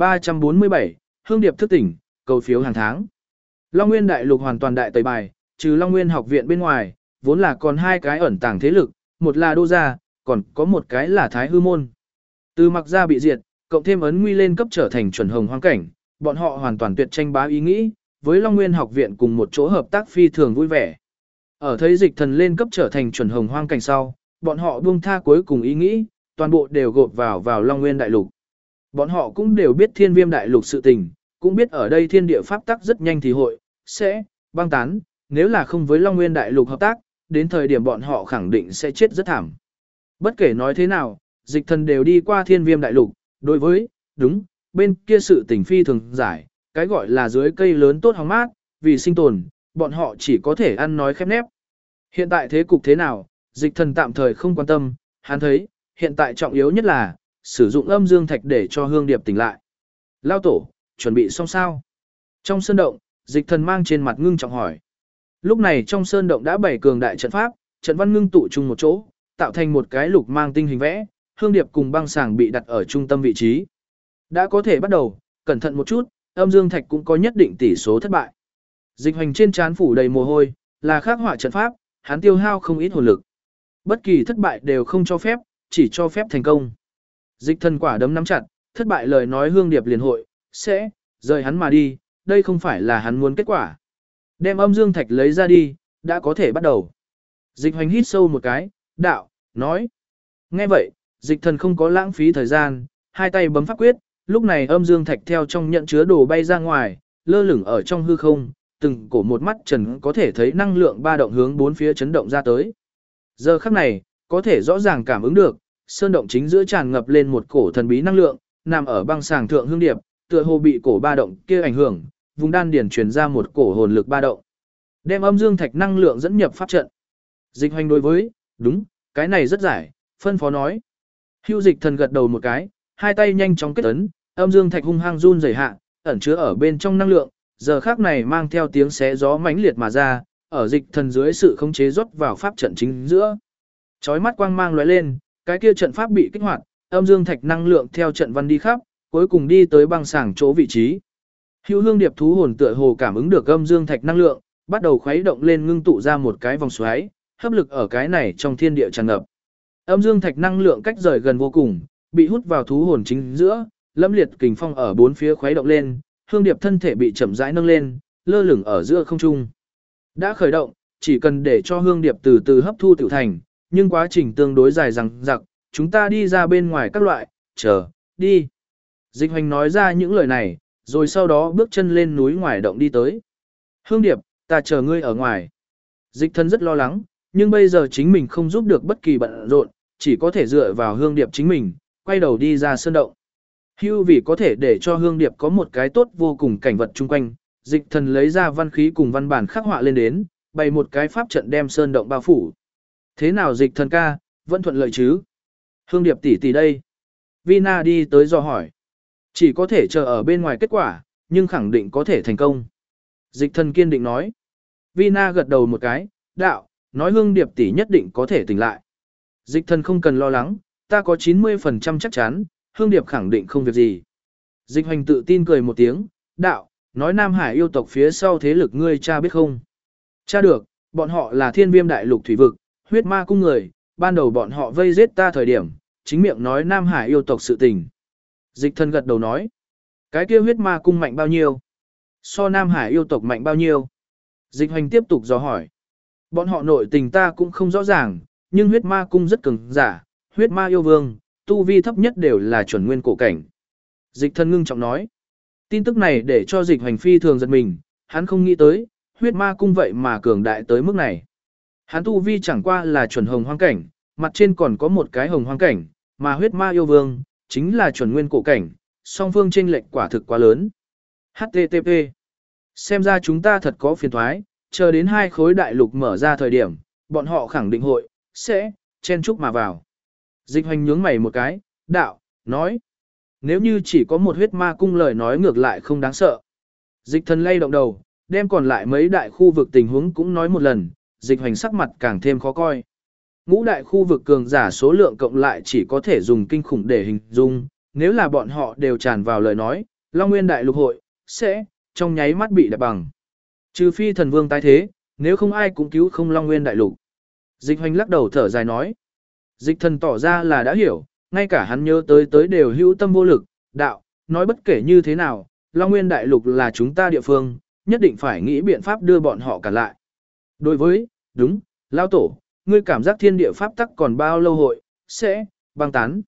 S1: 1347, Hương Điệp thức tỉnh, cầu phiếu hàng tháng. Long Nguyên Đại Lục hoàn toàn đại tẩy bài, trừ Long Nguyên học viện bên ngoài, vốn là còn hai cái ẩn tàng thế lực, một là Đô gia, còn có một cái là Thái Hư môn. Từ Mặc gia bị diệt, cộng thêm ấn nguy lên cấp trở thành chuẩn hồng hoang cảnh, bọn họ hoàn toàn tuyệt tranh bá ý nghĩ, với Long Nguyên học viện cùng một chỗ hợp tác phi thường vui vẻ. Ở thấy dịch thần lên cấp trở thành chuẩn hồng hoang cảnh sau, bọn họ buông tha cuối cùng ý nghĩ, toàn bộ đều gộp vào Long Nguyên Đại Lục. Bọn họ cũng đều biết Thiên Viêm Đại Lục sự tình, cũng biết ở đây thiên địa pháp tắc rất nhanh thì hội sẽ băng tán, nếu là không với Long Nguyên Đại Lục hợp tác, đến thời điểm bọn họ khẳng định sẽ chết rất thảm. Bất kể nói thế nào, dịch thần đều đi qua Thiên Viêm Đại Lục, đối với, bên kia sự tình phi thường giải, cái gọi là dưới cây lớn tốt hóng mát, vì sinh tồn, bọn họ chỉ có thể ăn nói khép nép. Hiện tại thế cục thế nào, dịch thần tạm thời không quan tâm, hắn thấy, hiện tại trọng yếu nhất là, sử dụng âm dương thạch để cho hương điệp tỉnh lại. Lao tổ, chuẩn bị xong sao? Trong sơn động, dịch thần mang trên mặt ngưng trọng hỏi. Lúc này trong sơn động đã bày cường đại trận pháp, trận văn ngưng tụ chung một chỗ, tạo thành một cái lục mang tinh hình vẽ, hương điệp cùng băng sàng bị đặt ở trung tâm vị trí. Đã có thể bắt đầu, cẩn thận một chút, âm dương thạch cũng có nhất định tỷ số thất bại. Dịch hoành trên trán phủ đầy mồ hôi, là khắc họa trận pháp, hắn tiêu hao không ít hồn lực. Bất kỳ thất bại đều không cho phép, chỉ cho phép thành công. Dịch thần quả đấm nắm chặt, thất bại lời nói hương điệp liền hội, sẽ, rời hắn mà đi, đây không phải là hắn muốn kết quả. Đem âm dương thạch lấy ra đi, đã có thể bắt đầu. Dịch hoành hít sâu một cái, đạo, nói. Nghe vậy, dịch thần không có lãng phí thời gian, hai tay bấm pháp quyết, lúc này âm dương thạch theo trong nhận chứa đồ bay ra ngoài, lơ lửng ở trong hư không, từng cổ một mắt trần có thể thấy năng lượng ba động hướng bốn phía chấn động ra tới. Giờ khắc này, có thể rõ ràng cảm ứng được, sơn động chính giữa tràn ngập lên một cổ thần bí năng lượng, nằm ở băng sàng thượng hương điệp, tựa hồ bị cổ ba động kia ảnh hưởng, vùng đan điển truyền ra một cổ hồn lực ba động. Đem âm dương thạch năng lượng dẫn nhập pháp trận. Dịch hoành đối với, cái này rất giải, phân phó nói. Hưu dịch thần gật đầu một cái, hai tay nhanh chóng kết ấn, âm dương thạch hung hăng run rẩy hạ, ẩn chứa ở bên trong năng lượng, giờ khắc này mang theo tiếng xé gió mãnh liệt mà ra, ở dịch thần dưới sự khống chế rót vào pháp trận chính giữa. Chói mắt quang mang lóe lên, cái kia trận pháp bị kích hoạt, âm dương thạch năng lượng theo trận văn đi khắp, cuối cùng đi tới băng sàng chỗ vị trí. Hưu hương điệp thú hồn tựa hồ cảm ứng được âm dương thạch năng lượng, bắt đầu khuấy động lên ngưng tụ ra một cái vòng xoáy, hấp lực ở cái này trong thiên địa tràn ngập. Âm dương thạch năng lượng cách rời gần vô cùng, bị hút vào thú hồn chính giữa, lâm liệt kình phong ở bốn phía khuấy động lên, hương điệp thân thể bị chậm rãi nâng lên, lơ lửng ở giữa không trung. Đã khởi động, chỉ cần để cho hương điệp từ từ hấp thu tiểu thành, nhưng quá trình tương đối dài dằng dặc, chúng ta đi ra bên ngoài các loại, chờ, đi. Dịch hoành nói ra những lời này, rồi sau đó bước chân lên núi ngoài động đi tới. Hương điệp, ta chờ ngươi ở ngoài. Dịch thân rất lo lắng, nhưng bây giờ chính mình không giúp được bất kỳ bận rộn, chỉ có thể dựa vào hương điệp chính mình, quay đầu đi ra sơn động. Hưu vì có thể để cho hương điệp có một cái tốt vô cùng cảnh vật chung quanh, dịch thần lấy ra văn khí cùng văn bản khắc họa lên đến, bày một cái pháp trận đem sơn động bao phủ. Thế nào dịch thần ca, vẫn thuận lợi chứ? Hương điệp tỷ tỷ đây, Vina đi tới dò hỏi. Chỉ có thể chờ ở bên ngoài kết quả, nhưng khẳng định có thể thành công. Dịch thần kiên định nói. Vina gật đầu một cái, đạo, nói Hương Điệp tỷ nhất định có thể tỉnh lại. Dịch thần không cần lo lắng, ta có 90% chắc chắn, Hương Điệp khẳng định không việc gì. Dịch Hoành tự tin cười một tiếng, đạo, nói Nam Hải yêu tộc phía sau thế lực ngươi cha biết không? Cha được, bọn họ là Thiên Viêm đại lục thủy vực, huyết ma cung người, ban đầu bọn họ vây giết ta thời điểm, chính miệng nói Nam Hải yêu tộc sự tình. Dịch thần gật đầu nói, cái kia huyết ma cung mạnh bao nhiêu? So Nam Hải yêu tộc mạnh bao nhiêu? Dịch Hoành tiếp tục dò hỏi. Bọn họ nội tình ta cũng không rõ ràng, nhưng huyết ma cung rất cường giả, huyết ma yêu vương, tu vi thấp nhất đều là chuẩn nguyên cổ cảnh. Dịch thần ngưng trọng nói. Tin tức này để cho Dịch Hoành phi thường giật mình, hắn không nghĩ tới, huyết ma cung vậy mà cường đại tới mức này. Hắn tu vi chẳng qua là chuẩn hồng hoang cảnh, mặt trên còn có một cái hồng hoang cảnh, mà huyết ma yêu vương, chính là chuẩn nguyên cổ cảnh, song phương chênh lệch quả thực quá lớn. HTTP. Xem ra chúng ta thật có phiền thoái, chờ đến hai khối đại lục mở ra thời điểm, bọn họ khẳng định hội, sẽ, chen chúc mà vào. Dịch Hoành nhướng mày một cái, đạo, nói. Nếu như chỉ có một huyết ma cung lời nói ngược lại không đáng sợ. Dịch thần lay động đầu, đem còn lại mấy đại khu vực tình huống cũng nói một lần, Dịch Hoành sắc mặt càng thêm khó coi. Ngũ đại khu vực cường giả số lượng cộng lại chỉ có thể dùng kinh khủng để hình dung, nếu là bọn họ đều tràn vào lời nói, Long Nguyên đại lục hội, sẽ, trong nháy mắt bị đập bằng. Trừ phi thần vương tái thế, nếu không ai cũng cứu không Long Nguyên đại lục. Dịch Hoành lắc đầu thở dài nói. Dịch thần tỏ ra là đã hiểu, ngay cả hắn nhớ tới đều hữu tâm vô lực, đạo, nói bất kể như thế nào, Long Nguyên đại lục là chúng ta địa phương, nhất định phải nghĩ biện pháp đưa bọn họ cả lại. Đối với, đúng, lao tổ, ngươi cảm giác thiên địa pháp tắc còn bao lâu hội, sẽ, băng tán.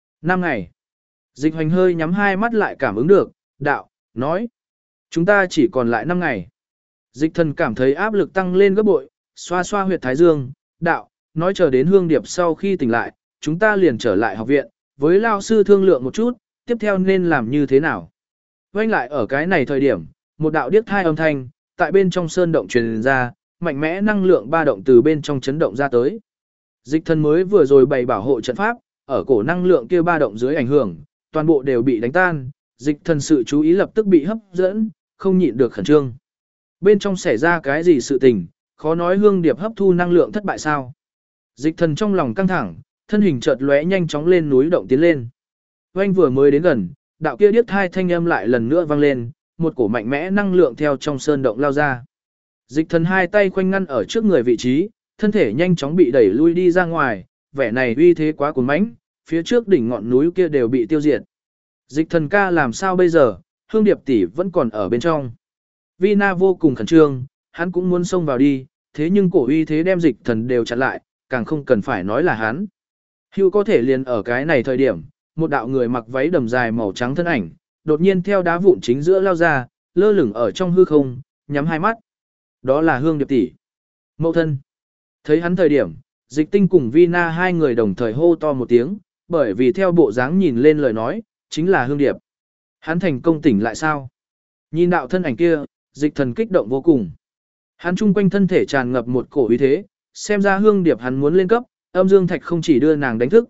S1: 5 ngày. Dịch Hoành hơi nhắm hai mắt lại cảm ứng được, đạo, nói. Chúng ta chỉ còn lại 5 ngày. Dịch thần cảm thấy áp lực tăng lên gấp bội, xoa xoa huyệt thái dương, đạo, nói chờ đến Hương Điệp sau khi tỉnh lại, chúng ta liền trở lại học viện, với lao sư thương lượng một chút, tiếp theo nên làm như thế nào. Quanh lại ở cái này thời điểm, một đạo điếc thai âm thanh, tại bên trong sơn động truyền ra, mạnh mẽ năng lượng ba động từ bên trong chấn động ra tới. Dịch thần mới vừa rồi bày bảo hộ trận pháp, ở cổ năng lượng kia ba động dưới ảnh hưởng, toàn bộ đều bị đánh tan, dịch thần sự chú ý lập tức bị hấp dẫn, không nhịn được khẩn trương. Bên trong xảy ra cái gì sự tình, khó nói Hương Điệp hấp thu năng lượng thất bại sao. Dịch thần trong lòng căng thẳng, thân hình chợt lóe nhanh chóng lên núi động tiến lên. Oanh vừa mới đến gần, đạo kia điếc thai thanh âm lại lần nữa vang lên, một cổ mạnh mẽ năng lượng theo trong sơn động lao ra. Dịch thần hai tay khoanh ngăn ở trước người vị trí, thân thể nhanh chóng bị đẩy lui đi ra ngoài, vẻ này uy thế quá cuồng mãnh, phía trước đỉnh ngọn núi kia đều bị tiêu diệt. Dịch thần ca làm sao bây giờ, Hương Điệp tỷ vẫn còn ở bên trong. Vina vô cùng khẩn trương, hắn cũng muốn xông vào đi, thế nhưng cổ uy thế đem dịch thần đều chặn lại, càng không cần phải nói là hắn. Hưu có thể liền ở cái này thời điểm, một đạo người mặc váy đầm dài màu trắng thân ảnh, đột nhiên theo đá vụn chính giữa lao ra, lơ lửng ở trong hư không, nhắm hai mắt. Đó là Hương Điệp tỷ. Mẫu thân. Thấy hắn thời điểm, Dịch Tinh cùng Vina hai người đồng thời hô to một tiếng, bởi vì theo bộ dáng nhìn lên lời nói, chính là Hương Điệp. Hắn thành công tỉnh lại sao? Nhìn đạo thân ảnh kia, Dịch thần kích động vô cùng. Hắn chung quanh thân thể tràn ngập một cổ uy thế, xem ra Hương Điệp hắn muốn lên cấp, âm dương thạch không chỉ đưa nàng đánh thức,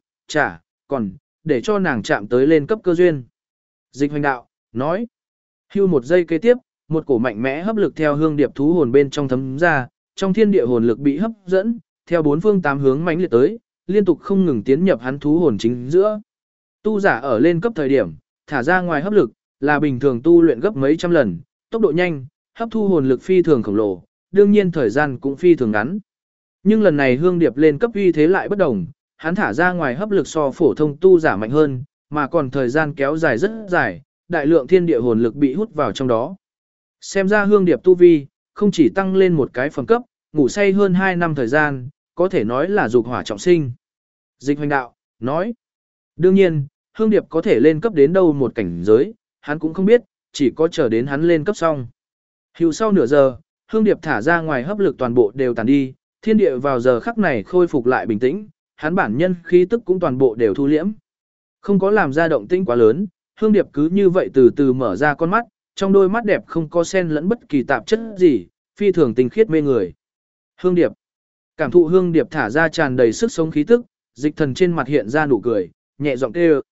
S1: còn để cho nàng chạm tới lên cấp cơ duyên. Dịch Hoành đạo, nói. Hưu một giây kế tiếp, một cổ mạnh mẽ hấp lực theo Hương Điệp thú hồn bên trong thấm ra, trong thiên địa hồn lực bị hấp dẫn, theo bốn phương tám hướng mãnh liệt tới, liên tục không ngừng tiến nhập hắn thú hồn chính giữa. Tu giả ở lên cấp thời điểm, thả ra ngoài hấp lực, là bình thường tu luyện gấp mấy trăm lần, tốc độ nhanh, hấp thu hồn lực phi thường khổng lồ, đương nhiên thời gian cũng phi thường ngắn. Nhưng lần này Hương Điệp lên cấp uy thế lại bất đồng, hắn thả ra ngoài hấp lực so phổ thông tu giả mạnh hơn, mà còn thời gian kéo dài rất dài, đại lượng thiên địa hồn lực bị hút vào trong đó. Xem ra Hương Điệp tu vi, không chỉ tăng lên một cái phẩm cấp, ngủ say hơn 2 năm thời gian, có thể nói là dục hỏa trọng sinh. Dịch Hoành đạo, nói. Đương nhiên, Hương Điệp có thể lên cấp đến đâu một cảnh giới, hắn cũng không biết, chỉ có chờ đến hắn lên cấp xong. Hữu sau nửa giờ, Hương Điệp thả ra ngoài hấp lực toàn bộ đều tàn đi, thiên địa vào giờ khắc này khôi phục lại bình tĩnh, hắn bản nhân khí tức cũng toàn bộ đều thu liễm. Không có làm ra động tĩnh quá lớn, Hương Điệp cứ như vậy từ từ mở ra con mắt, trong đôi mắt đẹp không có xen lẫn bất kỳ tạp chất gì, phi thường tinh khiết mê người. Hương Điệp. Cảm thụ Hương Điệp thả ra tràn đầy sức sống khí tức, Dịch thần trên mặt hiện ra nụ cười, nhẹ giọng kêu.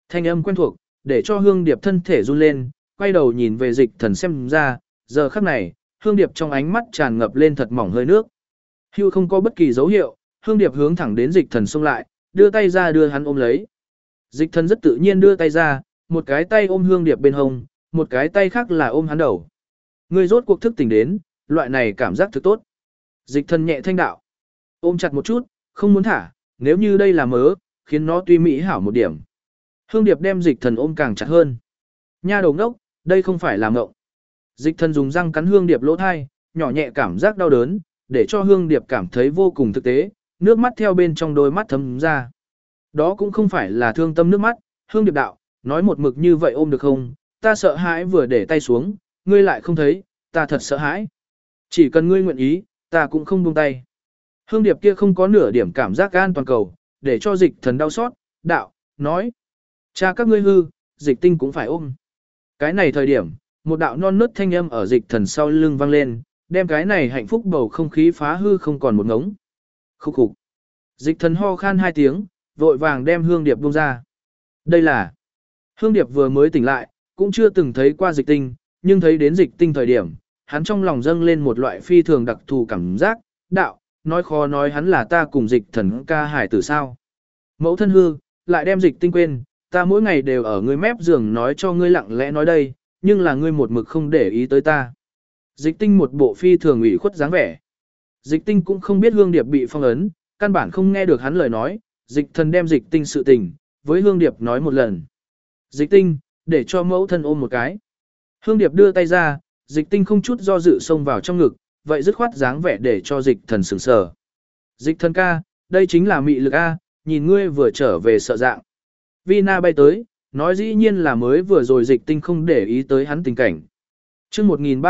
S1: Thanh âm quen thuộc, để cho Hương Điệp thân thể run lên, quay đầu nhìn về Dịch Thần xem ra, giờ khắc này, Hương Điệp trong ánh mắt tràn ngập lên thật mỏng hơi nước. Hưu không có bất kỳ dấu hiệu, Hương Điệp hướng thẳng đến Dịch Thần xông lại, đưa tay ra đưa hắn ôm lấy. Dịch Thần rất tự nhiên đưa tay ra, một cái tay ôm Hương Điệp bên hông, một cái tay khác là ôm hắn đầu. Ngươi rốt cuộc thức tỉnh đến, loại này cảm giác thực tốt. Dịch Thần nhẹ thanh đạo. Ôm chặt một chút, không muốn thả, nếu như đây là mớ, khiến nó tuy mỹ hảo một điểm. Hương Điệp đem Dịch Thần ôm càng chặt hơn. Nha đầu ngốc, đây không phải là mộng. Dịch Thần dùng răng cắn Hương Điệp lỗ thai, nhỏ nhẹ cảm giác đau đớn, để cho Hương Điệp cảm thấy vô cùng thực tế, nước mắt theo bên trong đôi mắt thấm ra. Đó cũng không phải là thương tâm nước mắt, Hương Điệp đạo, nói một mực như vậy ôm được không, ta sợ hãi vừa để tay xuống, ngươi lại không thấy, ta thật sợ hãi. Chỉ cần ngươi nguyện ý, ta cũng không buông tay. Hương Điệp kia không có nửa điểm cảm giác an toàn cầu, để cho Dịch Thần đau xót, đạo, nói. Cha các ngươi hư, Dịch Tinh cũng phải ôm. Cái này thời điểm, một đạo non nớt thanh âm ở Dịch Thần sau lưng vang lên, đem cái này hạnh phúc bầu không khí phá hư không còn một ngống. Khúc khục. Dịch Thần ho khan 2 tiếng, vội vàng đem Hương Điệp buông ra. Đây là Hương Điệp vừa mới tỉnh lại, cũng chưa từng thấy qua Dịch Tinh, nhưng thấy đến Dịch Tinh thời điểm, hắn trong lòng dâng lên một loại phi thường đặc thù cảm giác, đạo, nói khó nói hắn là ta cùng Dịch Thần ca hải tử sao. Mẫu thân hư, lại đem Dịch Tinh quên, ta mỗi ngày đều ở ngươi mép giường nói cho ngươi lặng lẽ nói đây, nhưng là ngươi một mực không để ý tới ta. Dịch Tinh một bộ phi thường ủy khuất dáng vẻ. Dịch Tinh cũng không biết Hương Điệp bị phong ấn, căn bản không nghe được hắn lời nói, Dịch Thần đem Dịch Tinh sự tình, với Hương Điệp nói một lần. Dịch Tinh, để cho mẫu thân ôm một cái. Hương Điệp đưa tay ra, Dịch Tinh không chút do dự xông vào trong ngực, vậy dứt khoát dáng vẻ để cho Dịch Thần sửng sờ. Dịch Thần ca, đây chính là mị lực A, nhìn ngươi vừa trở về sợ dạng. Vina bay tới, nói dĩ nhiên là mới vừa rồi Dịch Tinh không để ý tới hắn tình cảnh. Chương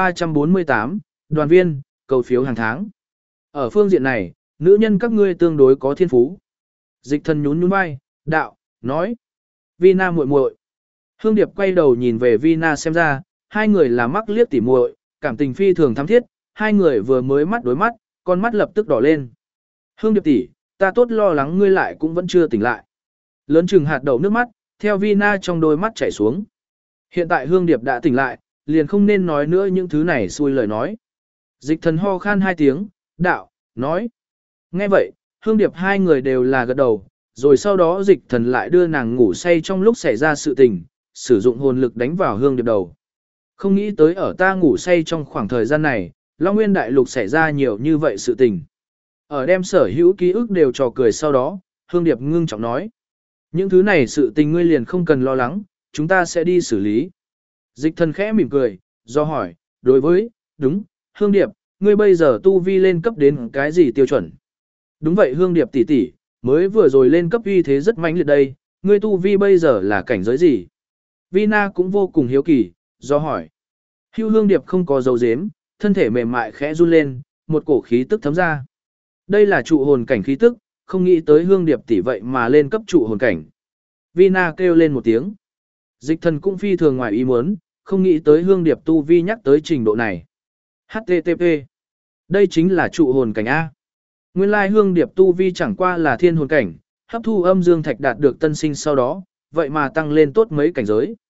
S1: 1348, đoàn viên, cầu phiếu hàng tháng. Ở phương diện này, nữ nhân các ngươi tương đối có thiên phú. Dịch Thần nhún nhún vai, đạo, nói. Vina muội muội. Hương Điệp quay đầu nhìn về Vina xem ra, hai người là mắc liếc tỉ muội, cảm tình phi thường thắm thiết, hai người vừa mới mắt đối mắt, con mắt lập tức đỏ lên. Hương Điệp tỷ, ta tốt lo lắng ngươi lại cũng vẫn chưa tỉnh lại. Lớn chừng hạt đậu nước mắt, theo Vina trong đôi mắt chảy xuống. Hiện tại Hương Điệp đã tỉnh lại, liền không nên nói nữa những thứ này xui lời nói. Dịch Thần ho khan 2 tiếng, đạo, nói. Nghe vậy, Hương Điệp hai người đều là gật đầu, rồi sau đó Dịch Thần lại đưa nàng ngủ say trong lúc xảy ra sự tình, sử dụng hồn lực đánh vào Hương Điệp đầu. Không nghĩ tới ở ta ngủ say trong khoảng thời gian này, Long Nguyên Đại Lục xảy ra nhiều như vậy sự tình. Ở đem sở hữu ký ức đều trò cười sau đó, Hương Điệp ngưng trọng nói. Những thứ này sự tình ngươi liền không cần lo lắng, chúng ta sẽ đi xử lý. Dịch Thần khẽ mỉm cười, do hỏi, đối với, đúng, Hương Điệp, ngươi bây giờ tu vi lên cấp đến cái gì tiêu chuẩn? Đúng vậy Hương Điệp tỷ tỷ, mới vừa rồi lên cấp uy thế rất mãnh liệt đây, ngươi tu vi bây giờ là cảnh giới gì? Vina cũng vô cùng hiếu kỳ, do hỏi. Hương Điệp không có dấu dếm, thân thể mềm mại khẽ run lên, một cổ khí tức thấm ra. Đây là trụ hồn cảnh khí tức, không nghĩ tới Hương Điệp tỷ vậy mà lên cấp trụ hồn cảnh. Vina kêu lên một tiếng. Dịch Thần cũng phi thường ngoài ý muốn, không nghĩ tới Hương Điệp tu vi nhắc tới trình độ này. HTTP. Đây chính là trụ hồn cảnh A. Nguyên lai Hương Điệp tu vi chẳng qua là thiên hồn cảnh, hấp thu âm dương thạch đạt được tân sinh sau đó, vậy mà tăng lên tốt mấy cảnh giới.